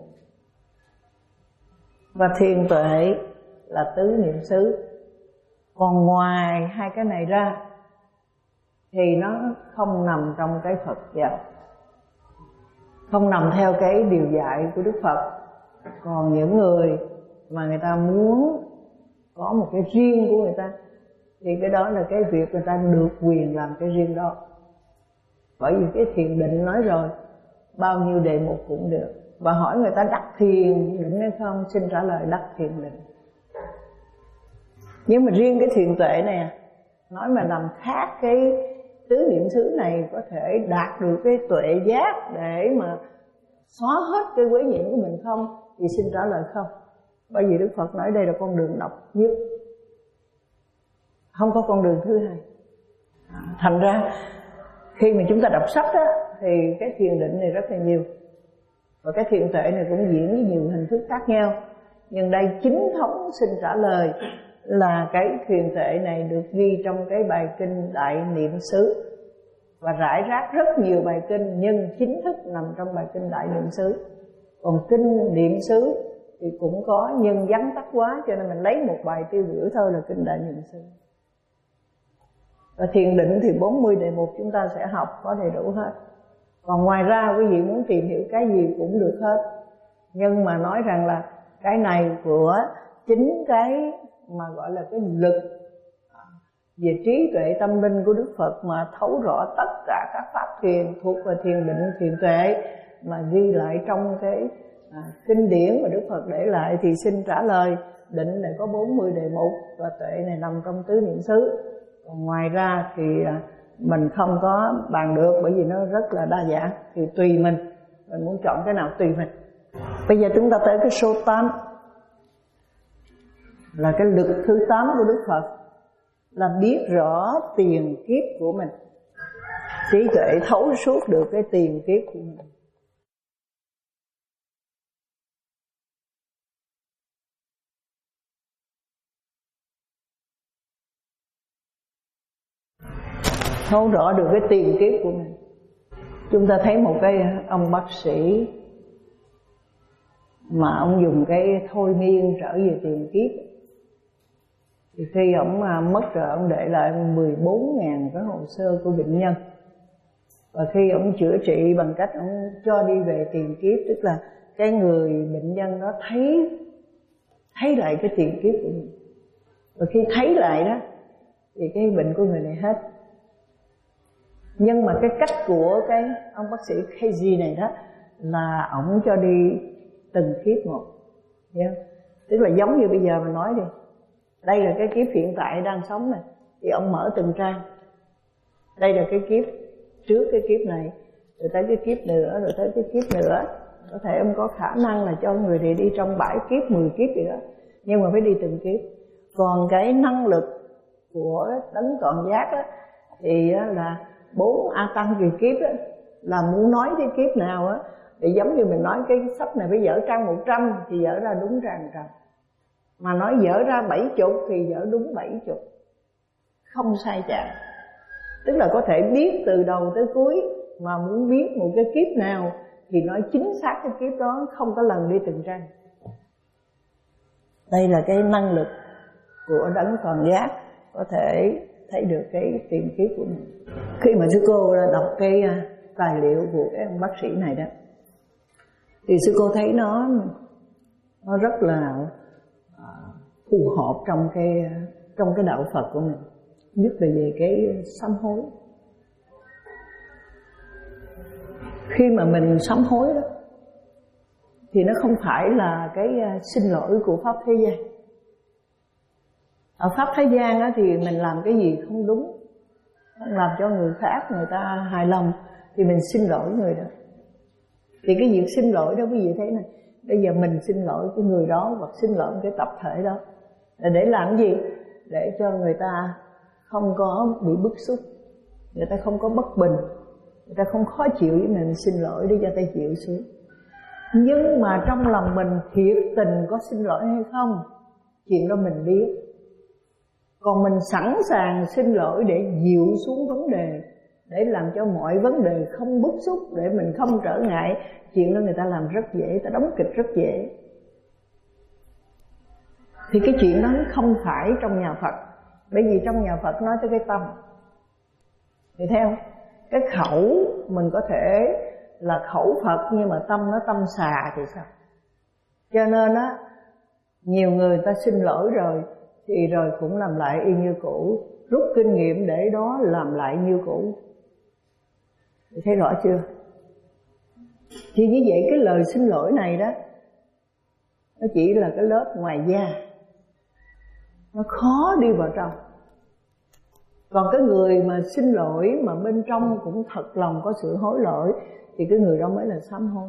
Và thiền tuệ là tứ niệm xứ. Còn ngoài hai cái này ra thì nó không nằm trong cái Phật giáo, không nằm theo cái điều dạy của Đức Phật. Còn những người mà người ta muốn có một cái riêng của người ta thì cái đó là cái việc người ta được quyền làm cái riêng đó. Bởi vì cái thiền định nói rồi, bao nhiêu đề mục cũng được. Và hỏi người ta đắc thiền định hay không, xin trả lời đắc thiền định. Nhưng mà riêng cái thiền tuệ này, nói mà làm khác cái tứ niệm xứ này, có thể đạt được cái tuệ giác để mà xóa hết cái quấy nhiễm của mình không, thì xin trả lời không. Bởi vì Đức Phật nói đây là con đường độc nhất, không có con đường thứ hai. Thành ra khi mà chúng ta đọc sách á, thì cái thiền định này rất là nhiều, và cái thiền tuệ này cũng diễn với nhiều hình thức khác nhau. Nhưng đây chính thống xin trả lời là cái thiền tuệ này được ghi trong cái bài kinh Đại Niệm xứ, và rải rác rất nhiều bài kinh, nhưng chính thức nằm trong bài kinh Đại Niệm xứ. Còn kinh Niệm xứ thì cũng có, nhưng vắn tắt quá, cho nên mình lấy một bài tiêu biểu thôi là kinh Đại Niệm xứ. Và thiền định thì bốn mươi đề mục chúng ta sẽ học có đầy đủ hết. Còn ngoài ra quý vị muốn tìm hiểu cái gì cũng được hết. Nhưng mà nói rằng là cái này của chính cái mà gọi là cái lực về trí tuệ tâm linh của Đức Phật, mà thấu rõ tất cả các pháp thiền thuộc về thiền định, thiền tuệ mà ghi lại trong cái à, kinh điển mà Đức Phật để lại, thì xin trả lời định này có bốn mươi đề mục và tuệ này nằm trong tứ niệm xứ. Còn ngoài ra thì à, mình không có bàn được, bởi vì nó rất là đa dạng, thì tùy mình, mình muốn chọn cái nào tùy mình. Bây giờ chúng ta tới cái số tám, là cái lực thứ tám của Đức Phật, là biết rõ tiền kiếp của mình, trí tuệ thấu suốt được cái tiền kiếp của mình. Thấu rõ được cái tiền kiếp của mình. Chúng ta thấy một cái ông bác sĩ mà ông dùng cái thôi miên trở về tiền kiếp, thì khi ông mất rồi, ông để lại mười bốn nghìn cái hồ sơ của bệnh nhân. Và khi ông chữa trị bằng cách ông cho đi về tiền kiếp, tức là cái người bệnh nhân đó thấy thấy lại cái tiền kiếp của mình. Và khi thấy lại đó thì cái bệnh của người này hết. Nhưng mà cái cách của cái ông bác sĩ K G này đó là ổng cho đi từng kiếp một, yeah. Tức là giống như bây giờ mình nói đi, đây là cái kiếp hiện tại đang sống này, thì ông mở từng trang. Đây là cái kiếp trước cái kiếp này, rồi tới cái kiếp nữa, rồi tới cái kiếp nữa. Có thể ông có khả năng là cho người này đi trong bảy kiếp, mười kiếp gì đó, nhưng mà phải đi từng kiếp. Còn cái năng lực của đấng toàn giác đó, thì là bốn a tăng kỳ kiếp đó, là muốn nói cái kiếp nào á, thì giống như mình nói cái sách này phải dở trang một trăm thì dở ra đúng trang một trăm, mà nói dở ra bảy chục thì dở đúng bảy chục, không sai chạng. Tức là có thể biết từ đầu tới cuối, mà muốn biết một cái kiếp nào thì nói chính xác cái kiếp đó, không có lần đi từng trang. Đây là cái năng lực của đấng toàn giác, có thể thấy được cái tiền kiếp của mình. Khi mà sư cô đọc cái tài liệu của cái ông bác sĩ này đó, thì sư cô thấy nó nó rất là à, phù hợp trong cái trong cái đạo Phật của mình, nhất là về cái sám hối. Khi mà mình sám hối đó thì nó không phải là cái xin lỗi của pháp thế gian. Ở pháp thế gian á, thì mình làm cái gì không đúng, làm cho người khác người ta hài lòng thì mình xin lỗi người đó. Thì cái việc xin lỗi đó quý vị thấy này, bây giờ mình xin lỗi cái người đó hoặc xin lỗi cái tập thể đó là để làm gì? Để cho người ta không có bị bức xúc, người ta không có bất bình, người ta không khó chịu với mình, xin lỗi để cho ta chịu xuống. Nhưng mà trong lòng mình thiệt tình có xin lỗi hay không, chuyện đó mình biết. Còn mình sẵn sàng xin lỗi để dịu xuống vấn đề, để làm cho mọi vấn đề không bức xúc, để mình không trở ngại, chuyện đó người ta làm rất dễ, ta đóng kịch rất dễ. Thì cái chuyện đó không phải trong nhà Phật. Bởi vì trong nhà Phật nói tới cái tâm. Thì theo cái khẩu mình có thể là khẩu Phật, nhưng mà tâm nó tâm xà thì sao? Cho nên á, nhiều người ta xin lỗi rồi thì rồi cũng làm lại y như cũ, rút kinh nghiệm để đó làm lại như cũ. Thấy rõ chưa? Thì như vậy cái lời xin lỗi này đó, nó chỉ là cái lớp ngoài da, nó khó đi vào trong. Còn cái người mà xin lỗi mà bên trong cũng thật lòng có sự hối lỗi thì cái người đó mới là sám hối.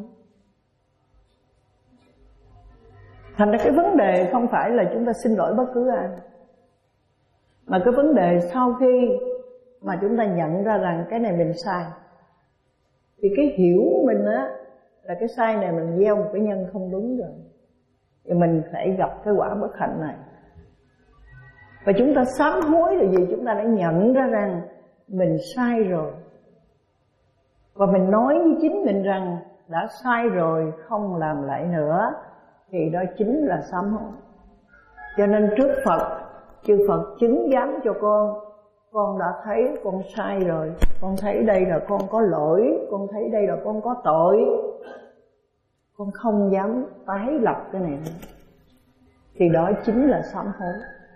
Thành ra cái vấn đề không phải là chúng ta xin lỗi bất cứ ai, mà cái vấn đề sau khi mà chúng ta nhận ra rằng cái này mình sai, thì cái hiểu mình á là cái sai này mình gieo một cái nhân không đúng rồi, thì mình phải gặp cái quả bất hạnh này. Và chúng ta sám hối là gì? Chúng ta đã nhận ra rằng mình sai rồi, và mình nói với chính mình rằng đã sai rồi, không làm lại nữa, thì đó chính là sám hối. Cho nên trước Phật, chư Phật chứng giám cho con, con đã thấy con sai rồi, con thấy đây là con có lỗi, con thấy đây là con có tội, con không dám tái lập cái này nữa. Thì đó chính là sám hối.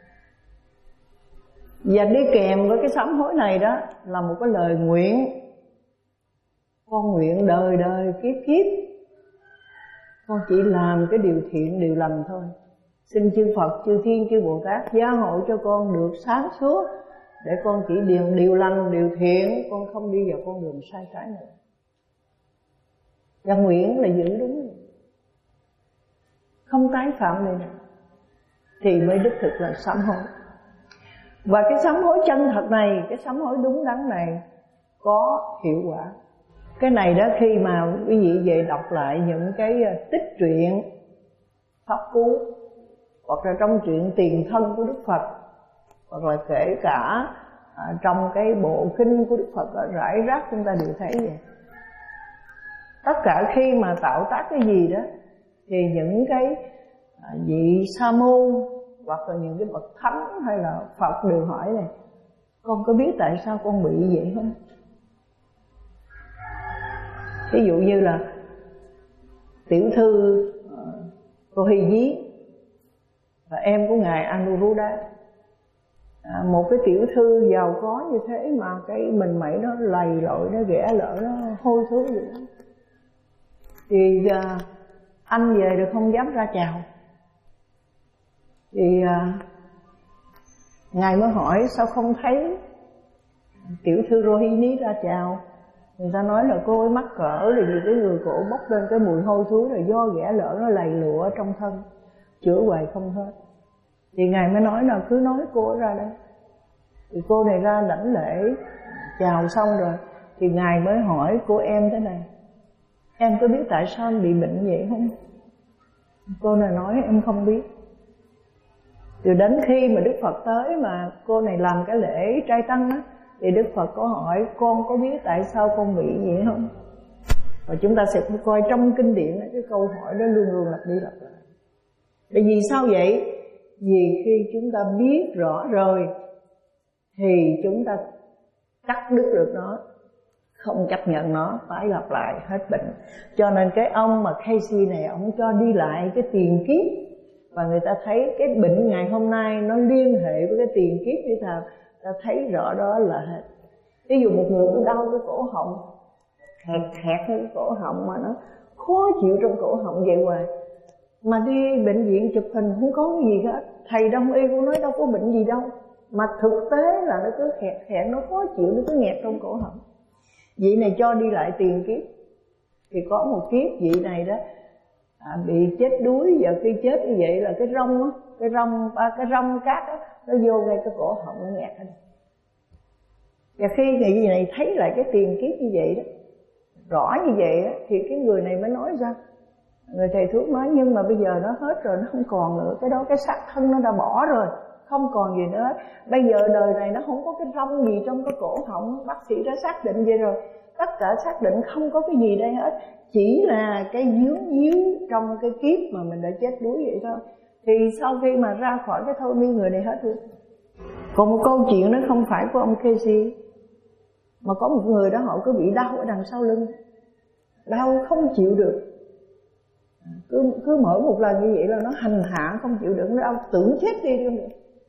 Và đi kèm với cái sám hối này đó là một cái lời nguyện. Con nguyện đời đời kiếp kiếp con chỉ làm cái điều thiện điều lành thôi. Xin chư Phật, chư Thiên, chư Bồ Tát gia hộ cho con được sáng suốt, để con chỉ điều, điều lành, điều thiện, con không đi vào con đường sai trái nữa. Và nguyện là giữ đúng, không tái phạm này nữa, thì mới đích thực là sám hối. Và cái sám hối chân thật này, cái sám hối đúng đắn này có hiệu quả. Cái này đó, khi mà quý vị về đọc lại những cái tích truyện pháp cú, hoặc là trong truyện tiền thân của Đức Phật, hoặc là kể cả à, trong cái bộ kinh của Đức Phật đó, rải rác chúng ta đều thấy vậy. Tất cả khi mà tạo tác cái gì đó thì những cái à, vị sa môn hoặc là những cái bậc thánh hay là Phật đều hỏi này: con có biết tại sao con bị vậy không? Ví dụ như là tiểu thư uh, Rohini là em của ngài Anuruddha, à, một cái tiểu thư giàu có như thế mà cái mình mẩy nó lầy lội, nó ghẻ lỡ, nó hôi thối vậy đó. Thì uh, anh về rồi không dám ra chào. Thì uh, ngài mới hỏi sao không thấy tiểu thư Rohini ra chào. Người ta nói là cô ấy mắc cỡ, là vì cái người cổ bốc lên cái mùi hôi thối, rồi do ghẻ lỡ nó lầy lụa trong thân, chữa hoài không hết. Thì ngài mới nói là cứ nói cô ấy ra đây. Thì cô này ra đảnh lễ chào xong rồi, thì ngài mới hỏi cô em thế này: em có biết tại sao em bị bệnh vậy không? Cô này nói em không biết. Từ đến khi mà Đức Phật tới mà cô này làm cái lễ trai tăng á, thì Đức Phật có hỏi con có biết tại sao con bị vậy không? Và chúng ta sẽ coi trong kinh điển cái câu hỏi đó luôn luôn lặp đi lặp lại. Bởi vì sao vậy? Vì khi chúng ta biết rõ rồi thì chúng ta cắt đứt được nó, không chấp nhận nó, phải lặp lại hết bệnh. Cho nên cái ông mà Casey này, ông cho đi lại cái tiền kiếp, và người ta thấy cái bệnh ngày hôm nay nó liên hệ với cái tiền kiếp như thế. Ta thấy rõ đó là ví dụ một người có đau cái cổ họng, khẹt khẹt cái cổ họng mà nó khó chịu trong cổ họng vậy hoài, mà đi bệnh viện chụp hình không có cái gì hết, thầy đông y cũng nói đâu có bệnh gì đâu, mà thực tế là nó cứ khẹt khẹt, nó khó chịu, nó cứ nghẹt trong cổ họng. Vị này cho đi lại tiền kiếp, thì có một kiếp vị này đó à, bị chết đuối, và khi chết như vậy là cái rong á, cái rong à, cái rong cát á, nó vô ngay cái cổ họng, nó nghẹt hết. Và khi người này thấy lại cái tiền kiếp như vậy đó, rõ như vậy á, thì cái người này mới nói ra, người thầy thuốc nói nhưng mà bây giờ nó hết rồi, nó không còn nữa, cái đó cái xác thân nó đã bỏ rồi, không còn gì nữa. Bây giờ đời này nó không có cái rong gì trong cái cổ họng, bác sĩ đã xác định vậy rồi, tất cả xác định không có cái gì đây hết, chỉ là cái dướng díu trong cái kiếp mà mình đã chết đuối vậy thôi. Thì sau khi mà ra khỏi cái thôi miên, người này hết luôn. Còn một câu chuyện đó không phải của ông Casey, mà có một người đó họ cứ bị đau ở đằng sau lưng, đau không chịu được, cứ, cứ mỗi một lần như vậy là nó hành hạ không chịu được, nó đau tưởng chết đi không được.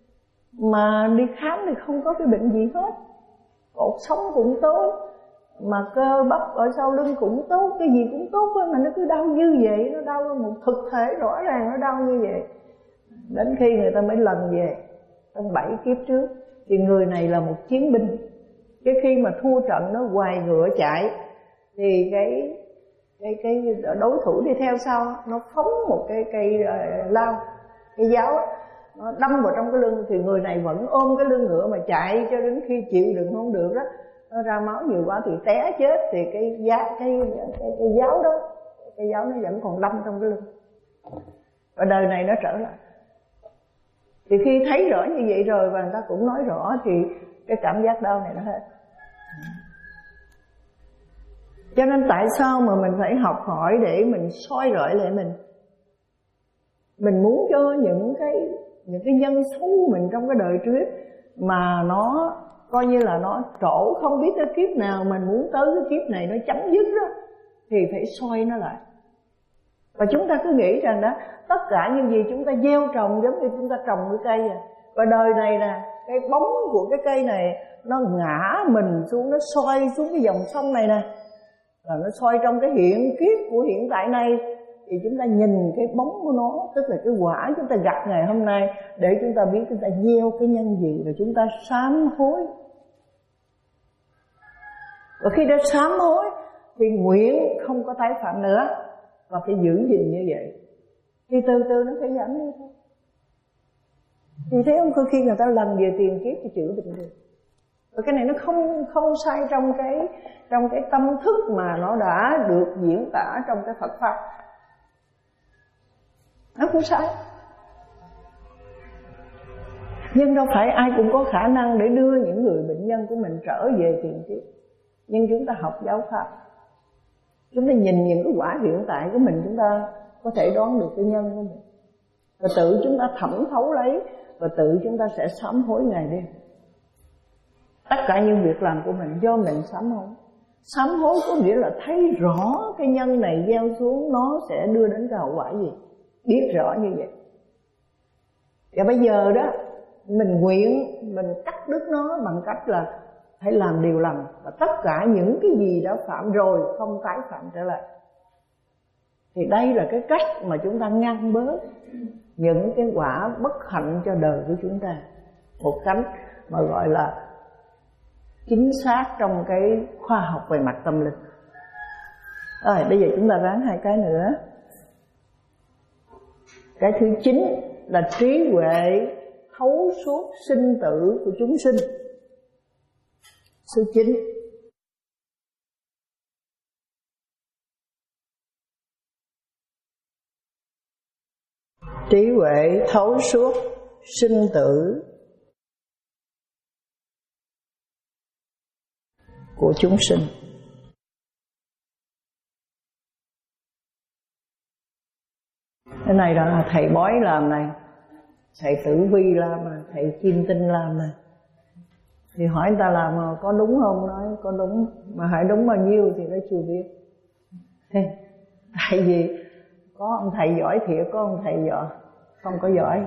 Mà đi khám thì không có cái bệnh gì hết, cột sống cũng tốt, mà cơ bắp ở sau lưng cũng tốt, cái gì cũng tốt thôi, mà nó cứ đau như vậy, nó đau một thực thể rõ ràng nó đau như vậy. Đến khi người ta mới lần về trong bảy kiếp trước, thì người này là một chiến binh. Cái khi mà thua trận nó hoài ngựa chạy, thì cái cái cái đối thủ đi theo sau nó phóng một cái cây uh, lao, cái giáo đó, nó đâm vào trong cái lưng, thì người này vẫn ôm cái lưng ngựa mà chạy cho đến khi chịu đựng không được đó, nó ra máu nhiều quá thì té chết, thì cái giá cái cái, cái giáo đó, cái giáo nó vẫn còn đâm trong cái lưng. Và đời này nó trở lại. Thì khi thấy rõ như vậy rồi và người ta cũng nói rõ, thì cái cảm giác đau này nó hết. Cho nên tại sao mà mình phải học hỏi để mình soi rọi lại mình. Mình muốn cho những cái những cái nhân xấu mình trong cái đời trước mà nó coi như là nó trổ không biết cái kiếp nào, mình muốn tới cái kiếp này nó chấm dứt đó, thì phải soi nó lại. Và chúng ta cứ nghĩ rằng đó, tất cả những gì chúng ta gieo trồng giống như chúng ta trồng cái cây à. Và đời này nè, cái bóng của cái cây này nó ngã mình xuống, nó soi xuống cái dòng sông này nè, là nó soi trong cái hiện kiếp của hiện tại này, thì chúng ta nhìn cái bóng của nó, tức là cái quả chúng ta gặt ngày hôm nay, để chúng ta biết chúng ta gieo cái nhân gì, và chúng ta sám hối. Và khi đã sám hối thì nguyện không có tái phạm nữa, và phải giữ gìn như vậy, thì từ từ nó phải giảm đi thôi. Thì thấy không, khi người ta lần về tiền kiếp thì chữa bệnh được. Và cái này nó không không sai trong cái trong cái tâm thức mà nó đã được diễn tả trong cái Phật pháp, nó không sai. Nhưng đâu phải ai cũng có khả năng để đưa những người bệnh nhân của mình trở về tiền kiếp. Nhưng chúng ta học giáo pháp, chúng ta nhìn những cái quả hiện tại của mình, chúng ta có thể đoán được cái nhân của mình, và tự chúng ta thẩm thấu lấy, và tự chúng ta sẽ sám hối ngày đêm. Tất cả những việc làm của mình do mình sám hối. Sám hối có nghĩa là thấy rõ cái nhân này gieo xuống nó sẽ đưa đến cái hậu quả gì, biết rõ như vậy. Và bây giờ đó mình nguyện, mình cắt đứt nó bằng cách là phải làm điều lành, và tất cả những cái gì đã phạm rồi không tái phạm trở lại. Thì đây là cái cách mà chúng ta ngăn bớt những cái quả bất hạnh cho đời của chúng ta, một cách mà gọi là chính xác trong cái khoa học về mặt tâm linh. Rồi bây giờ chúng ta ráng hai cái nữa. Cái thứ chín là trí huệ thấu suốt sinh tử của chúng sinh. Số chín. Trí huệ thấu suốt sinh tử của chúng sinh. Cái này là thầy bói làm này, thầy tử vi làm này, thầy chiêm tinh làm này. Thì hỏi người ta làm mà có đúng không, nói có đúng, mà hỏi đúng bao nhiêu thì nó chưa biết. Tại vì có ông thầy giỏi thiệt, có ông thầy giỏi không có giỏi.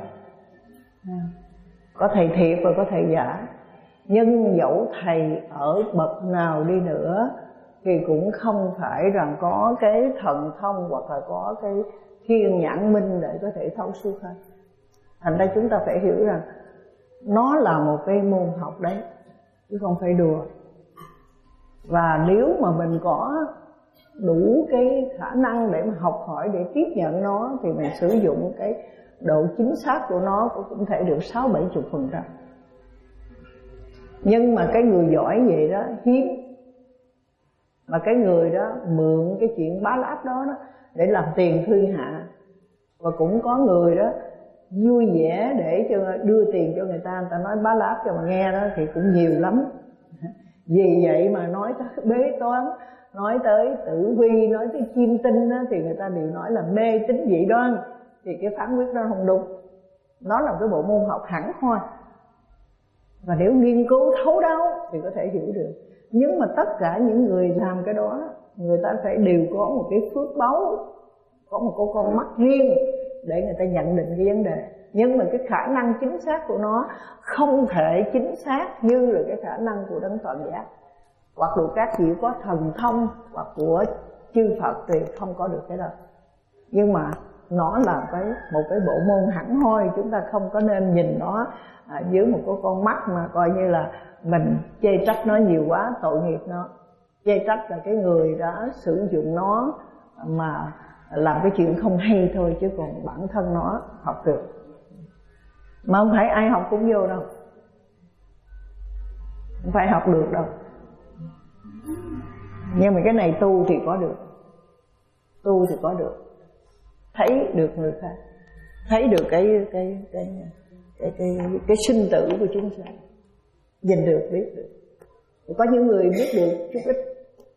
Có thầy thiệt và có thầy giả. Nhưng dẫu thầy ở bậc nào đi nữa thì cũng không phải rằng có cái thần thông hoặc là có cái thiên nhãn minh để có thể thấu suốt hết. Thành ra chúng ta phải hiểu rằng nó là một cái môn học đấy, chứ không phải đùa. Và nếu mà mình có đủ cái khả năng để mà học hỏi, để tiếp nhận nó, thì mình sử dụng cái độ chính xác của nó cũng thể được sáu bảy chục phần trăm. Nhưng mà cái người giỏi vậy đó hiếm. Mà cái người đó mượn cái chuyện bá láp đó, đó để làm tiền thiên hạ. Và cũng có người đó vui vẻ để cho đưa tiền cho người ta, người ta nói bá láp cho mà nghe đó thì cũng nhiều lắm. Vì vậy mà nói tới bế toán, nói tới tử vi, nói tới chiêm tinh đó, thì người ta đều nói là mê tín dị đoan. Thì cái phán quyết đó không đúng. Nó là cái bộ môn học hẳn hoi. Và nếu nghiên cứu thấu đáo thì có thể hiểu được. Nhưng mà tất cả những người làm cái đó, người ta phải đều có một cái phước báu, có một con, con mắt riêng để người ta nhận định cái vấn đề. Nhưng mà cái khả năng chính xác của nó không thể chính xác như là cái khả năng của đấng toàn giác. Hoặc là các vị có thần thông hoặc của chư Phật thì không có được cái đó. Nhưng mà nó là cái một cái bộ môn hẳn hoi, chúng ta không có nên nhìn nó à, dưới một cái con mắt mà coi như là mình chê trách nó nhiều quá, tội nghiệp nó. Chê trách là cái người đã sử dụng nó mà làm cái chuyện không hay thôi, chứ còn bản thân nó học được. Mà không phải ai học cũng vô đâu, không phải học được đâu. Nhưng mà cái này tu thì có được, tu thì có được, thấy được người khác, thấy được cái cái cái cái cái, cái, cái sinh tử của chúng sanh, nhìn được, biết được. Có những người biết được chút ít.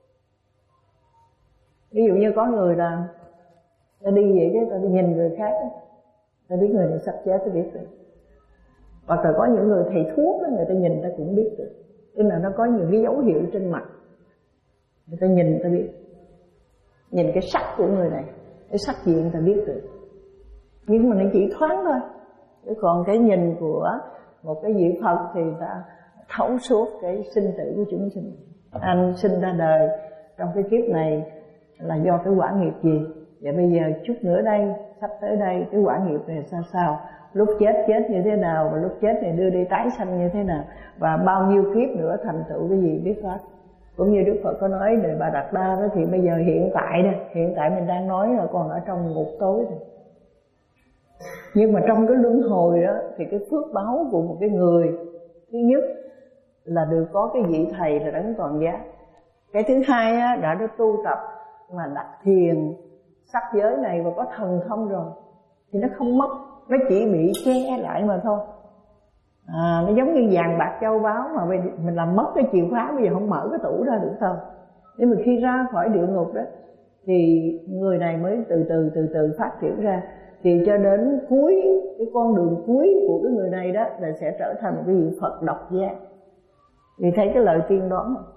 Ví dụ như có người là ta đi vậy chứ ta đi nhìn người khác, ta biết người này sắp chết, ta biết được. Hoặc là có những người thầy thuốc đó, người ta nhìn ta cũng biết được. Tức là nó có những cái dấu hiệu trên mặt, người ta nhìn ta biết. Nhìn cái sắc của người này, cái sắc diện ta biết được. Nhưng mà nó chỉ thoáng thôi. Chứ còn cái nhìn của một cái vị Phật thì ta thấu suốt cái sinh tử của chúng sinh. Anh sinh ra đời trong cái kiếp này là do cái quả nghiệp gì? Và bây giờ chút nữa đây, sắp tới đây, cái quả nghiệp này sao sao? Lúc chết chết như thế nào, và lúc chết này đưa đi tái sanh như thế nào, và bao nhiêu kiếp nữa thành tựu cái gì biết hết. Cũng như Đức Phật có nói Đề Bà Đạt Đa đó, thì bây giờ hiện tại đây, hiện tại mình đang nói là còn ở trong ngục tối này. Nhưng mà trong cái luân hồi đó thì cái phước báo của một cái người, thứ nhất là được có cái vị thầy là đấng toàn giác. Cái thứ hai á, đã được tu tập mà đặt thiền sắc giới này và có thần thông rồi thì nó không mất, nó chỉ bị che lại mà thôi. À, nó giống như vàng bạc châu báu mà mình làm mất cái chìa khóa, bây giờ không mở cái tủ ra được đâu. Nhưng mà khi ra khỏi địa ngục đó thì người này mới từ từ từ từ phát triển ra. Thì cho đến cuối, cái con đường cuối của cái người này đó là sẽ trở thành một cái vị Phật độc giác. Vì thấy cái lời tiên đoán không?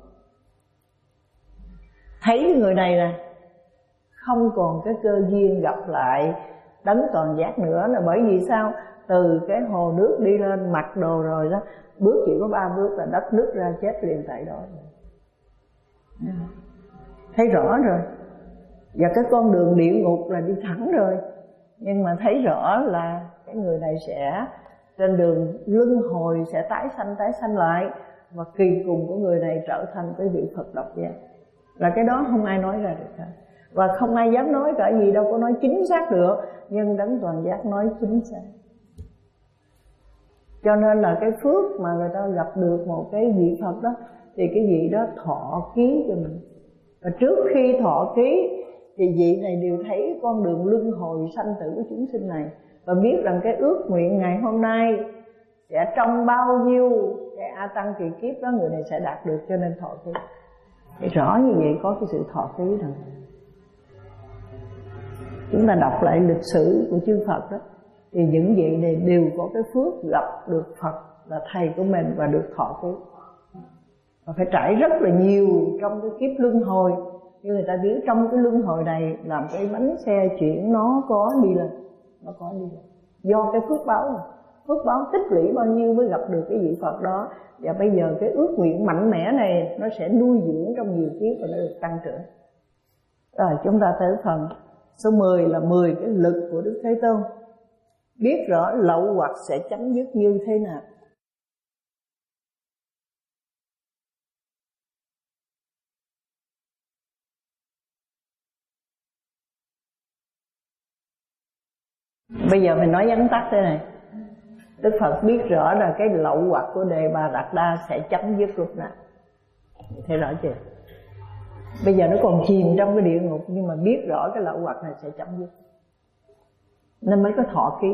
Thấy cái người này nè không còn cái cơ duyên gặp lại đấng toàn giác nữa, là bởi vì sao? Từ cái hồ nước đi lên mặc đồ rồi đó, bước chỉ có ba bước là đất nứt ra, chết liền tại đó. Thấy rõ rồi. Và cái con đường địa ngục là đi thẳng rồi. Nhưng mà thấy rõ là cái người này sẽ trên đường luân hồi, sẽ tái sanh tái sanh lại. Và kỳ cùng của người này trở thành cái vị Phật độc giác. Là cái đó không ai nói ra được cả. Và không ai dám nói cả, gì đâu có nói chính xác được. Nhưng đấng toàn giác nói chính xác. Cho nên là cái phước mà người ta gặp được một cái vị Phật đó, thì cái vị đó thọ ký cho mình. Và trước khi thọ ký thì vị này đều thấy con đường luân hồi sanh tử của chúng sinh này, và biết rằng cái ước nguyện ngày hôm nay sẽ trong bao nhiêu cái a tăng kỳ kiếp đó người này sẽ đạt được, cho nên thọ ký. Thì rõ như vậy có cái sự thọ ký rồi. Chúng ta đọc lại lịch sử của chư Phật đó, thì những vị này đều có cái phước gặp được Phật là thầy của mình và được thọ ký. và phải trải rất là nhiều trong cái kiếp luân hồi. Như người ta biết trong cái luân hồi này làm cái bánh xe chuyển nó có đi lên, nó có đi lên do cái phước báo này. Phước báo tích lũy bao nhiêu mới gặp được cái vị Phật đó. Và bây giờ cái ước nguyện mạnh mẽ này nó sẽ nuôi dưỡng trong nhiều kiếp và nó được tăng trưởng. Rồi chúng ta tới phần số mười là mười cái lực của Đức Thế Tôn. Biết rõ lậu hoặc sẽ chấm dứt như thế nào. Bây giờ mình nói vắn tắt thế này. Đức Phật biết rõ là cái lậu hoặc của Đề Bà Đạt Đa sẽ chấm dứt lúc nào. Thấy rõ chưa? Bây giờ nó còn chìm trong cái địa ngục, nhưng mà biết rõ cái lậu hoặc này sẽ chấm dứt, nên mới có thọ ký.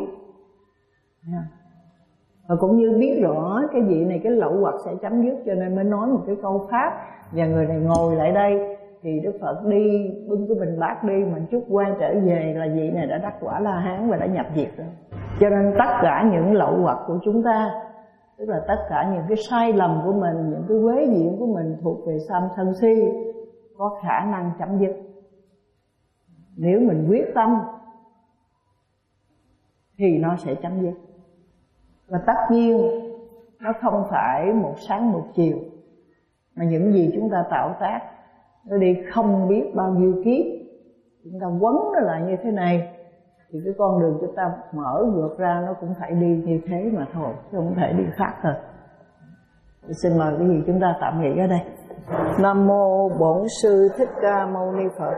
Và cũng như biết rõ cái vị này cái lậu hoặc sẽ chấm dứt, cho nên mới nói một cái câu pháp. Và người này ngồi lại đây thì Đức Phật đi bưng cái bình bát đi, mà chút qua trở về là vị này đã đắc quả La Hán và đã nhập diệt rồi. Cho nên tất cả những lậu hoặc của chúng ta, tức là tất cả những cái sai lầm của mình, những cái quế diện của mình thuộc về tham sân si, có khả năng chấm dứt nếu mình quyết tâm thì nó sẽ chấm dứt. Và tất nhiên nó không phải một sáng một chiều, mà những gì chúng ta tạo tác nó đi không biết bao nhiêu kiếp, chúng ta quấn nó lại như thế này thì cái con đường chúng ta mở ngược ra nó cũng phải đi như thế mà thôi, chứ không thể đi khác thôi. Xin mời cái gì chúng ta tạm nghỉ ở đây. Nam mô Bổn Sư Thích Ca Mâu Ni Phật.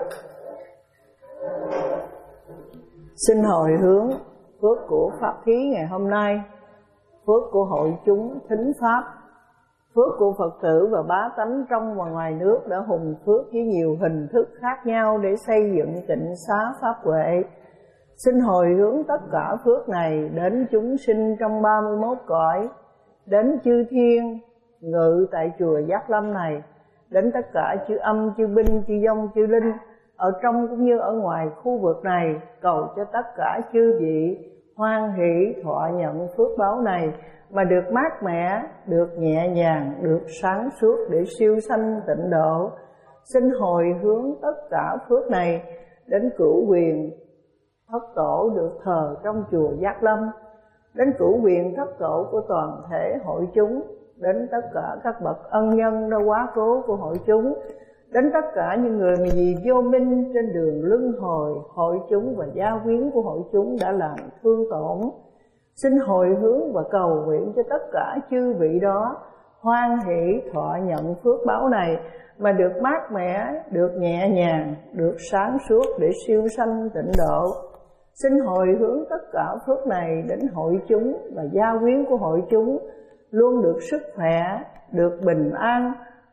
Xin hồi hướng phước của pháp thí ngày hôm nay, phước của hội chúng thính pháp, phước của Phật tử và bá tánh trong và ngoài nước đã hùng phước với nhiều hình thức khác nhau để xây dựng tịnh xá pháp huệ. Xin hồi hướng tất cả phước này đến chúng sinh trong ba mươi mốt cõi, đến chư thiên ngự tại chùa Giác Lâm này, đến tất cả chư âm, chư binh, chư vong, chư linh ở trong cũng như ở ngoài khu vực này, cầu cho tất cả chư vị hoan hỷ thọ nhận phước báo này mà được mát mẻ, được nhẹ nhàng, được sáng suốt để siêu sanh tịnh độ. Xin hồi hướng tất cả phước này đến cửu quyền thất tổ được thờ trong chùa Giác Lâm, đến cửu quyền thất tổ của toàn thể hội chúng, đến tất cả các bậc ân nhân đã quá cố của hội chúng, đến tất cả những người mà vì vô minh trên đường luân hồi hội chúng và gia quyến của hội chúng đã làm thương tổn. Xin hồi hướng và cầu nguyện cho tất cả chư vị đó hoan hỷ thọ nhận phước báo này mà được mát mẻ, được nhẹ nhàng, được sáng suốt để siêu sanh tịnh độ. Xin hồi hướng tất cả phước này đến hội chúng và gia quyến của hội chúng luôn được sức khỏe, được bình an,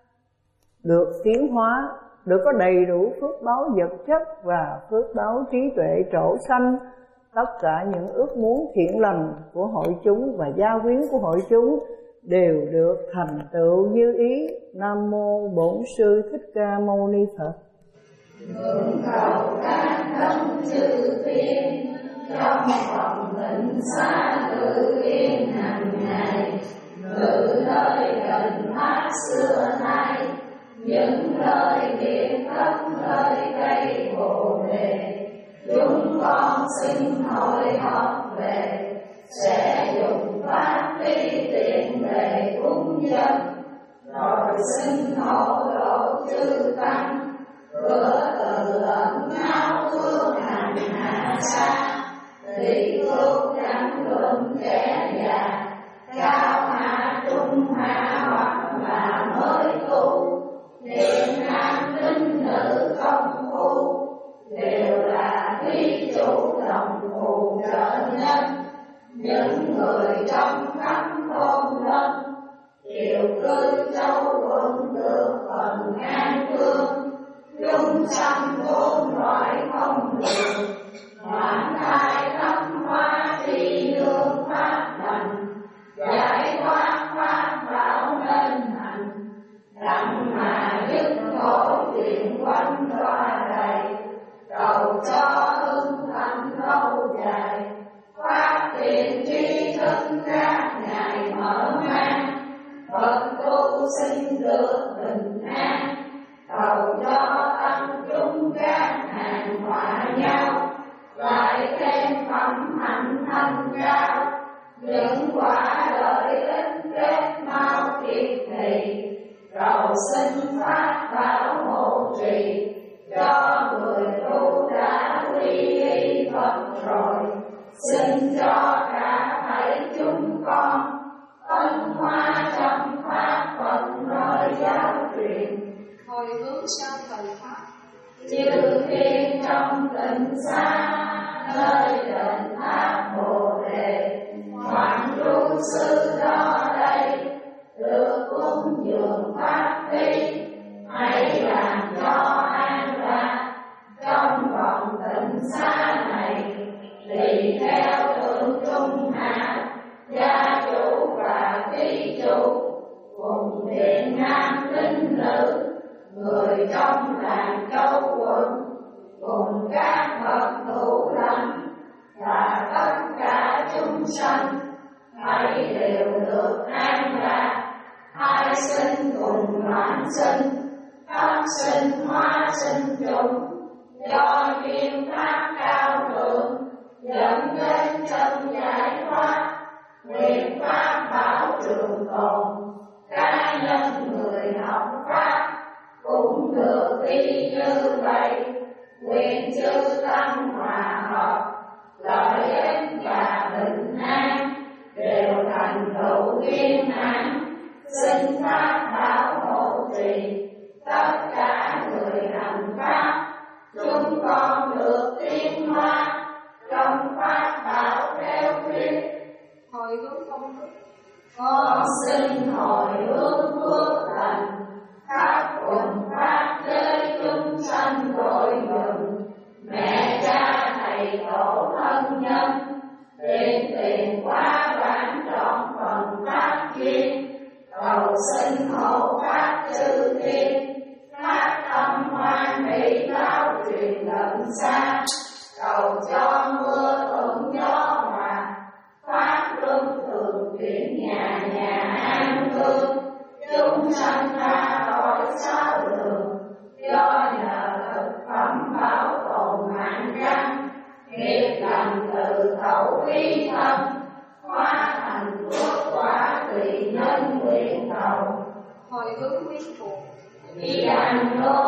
được tiến hóa, được có đầy đủ phước báo vật chất và phước báo trí tuệ trổ sanh. Tất cả những ước muốn thiện lành của hội chúng và gia quyến của hội chúng đều được thành tựu như ý. Nam mô Bổn Sư Thích Ca Mâu Ni Phật. Nguyện cầu các đấng chư thiên trong phòng tịnh xá ngự yên hàng ngày, ngự lời gần thác xưa nay, những lời điện thất lời cây bồ đề. Chúng con xin hỏi học về, sẽ dùng pháp lý tiện để cúng dân, rồi xin hộ độ chư tăng, cửa từ ẩn áo thương hành hạ xa, lý cứu chẳng luận kẻ già, cao hạ trung hạ hoặc là mới tu, thiện nam linh nữ không khu, đều là quý chủ đồng phù trợ nhân. Những người trong khắp thôn lâm, kiều cư châu quận được phân hoa trong pháp phận rồi giáo truyền, hồi hướng sau thời pháp, chư thiên trong tịnh xa nơi đền tháp Bồ Đề, hoàng lưu sư đó đây được cúng dường pháp khí, hãy làm cho an lạc trong vòng tịnh xa này, tùy theo tượng trung hạ gia chủ và thí chủ cùng thiện nam tín nữ, người trong làng châu quận cùng các bậc thủ lãnh và tất cả chúng sanh, hãy đều được an lạc, hai sinh cùng loạn sinh, các sinh hóa sinh chúng, do duyên pháp cao thượng dẫn đến chân giải thoát, nguyện pháp bảo trường tồn, cá nhân người học pháp cũng được đi như vậy, nguyện chư tăng hòa hợp, lợi ích và bình an đều thành tựu viên mãn, xin pháp bảo hộ trì tất cả người hành pháp, chúng con được tiến hóa trong pháp bảo theo thuyết. hồi hướng công đức, Con xin hồi hướng phước lành khắp quần pháp giới chúng sanh tội dừng, mẹ cha thầy tổ thân nhân, tiền tiền quá bản trọn phần pháp duyên, cầu xin hộ pháp chư thiên, phát tâm hoan hỷ giáo truyền lẫn xa, cầu cho mưa thuận gió hòa, pháp luân thường chuyển nhà nhà an cư, chúng sanh ra khỏi sáu đường, do nhờ thực phẩm bảo tồn mạng căn, nghiệp lành từ khẩu ý thân, hóa thành phước quả tùy nhân nguyện cầu. hồi hướng quyến thuộc, Di Đà Nô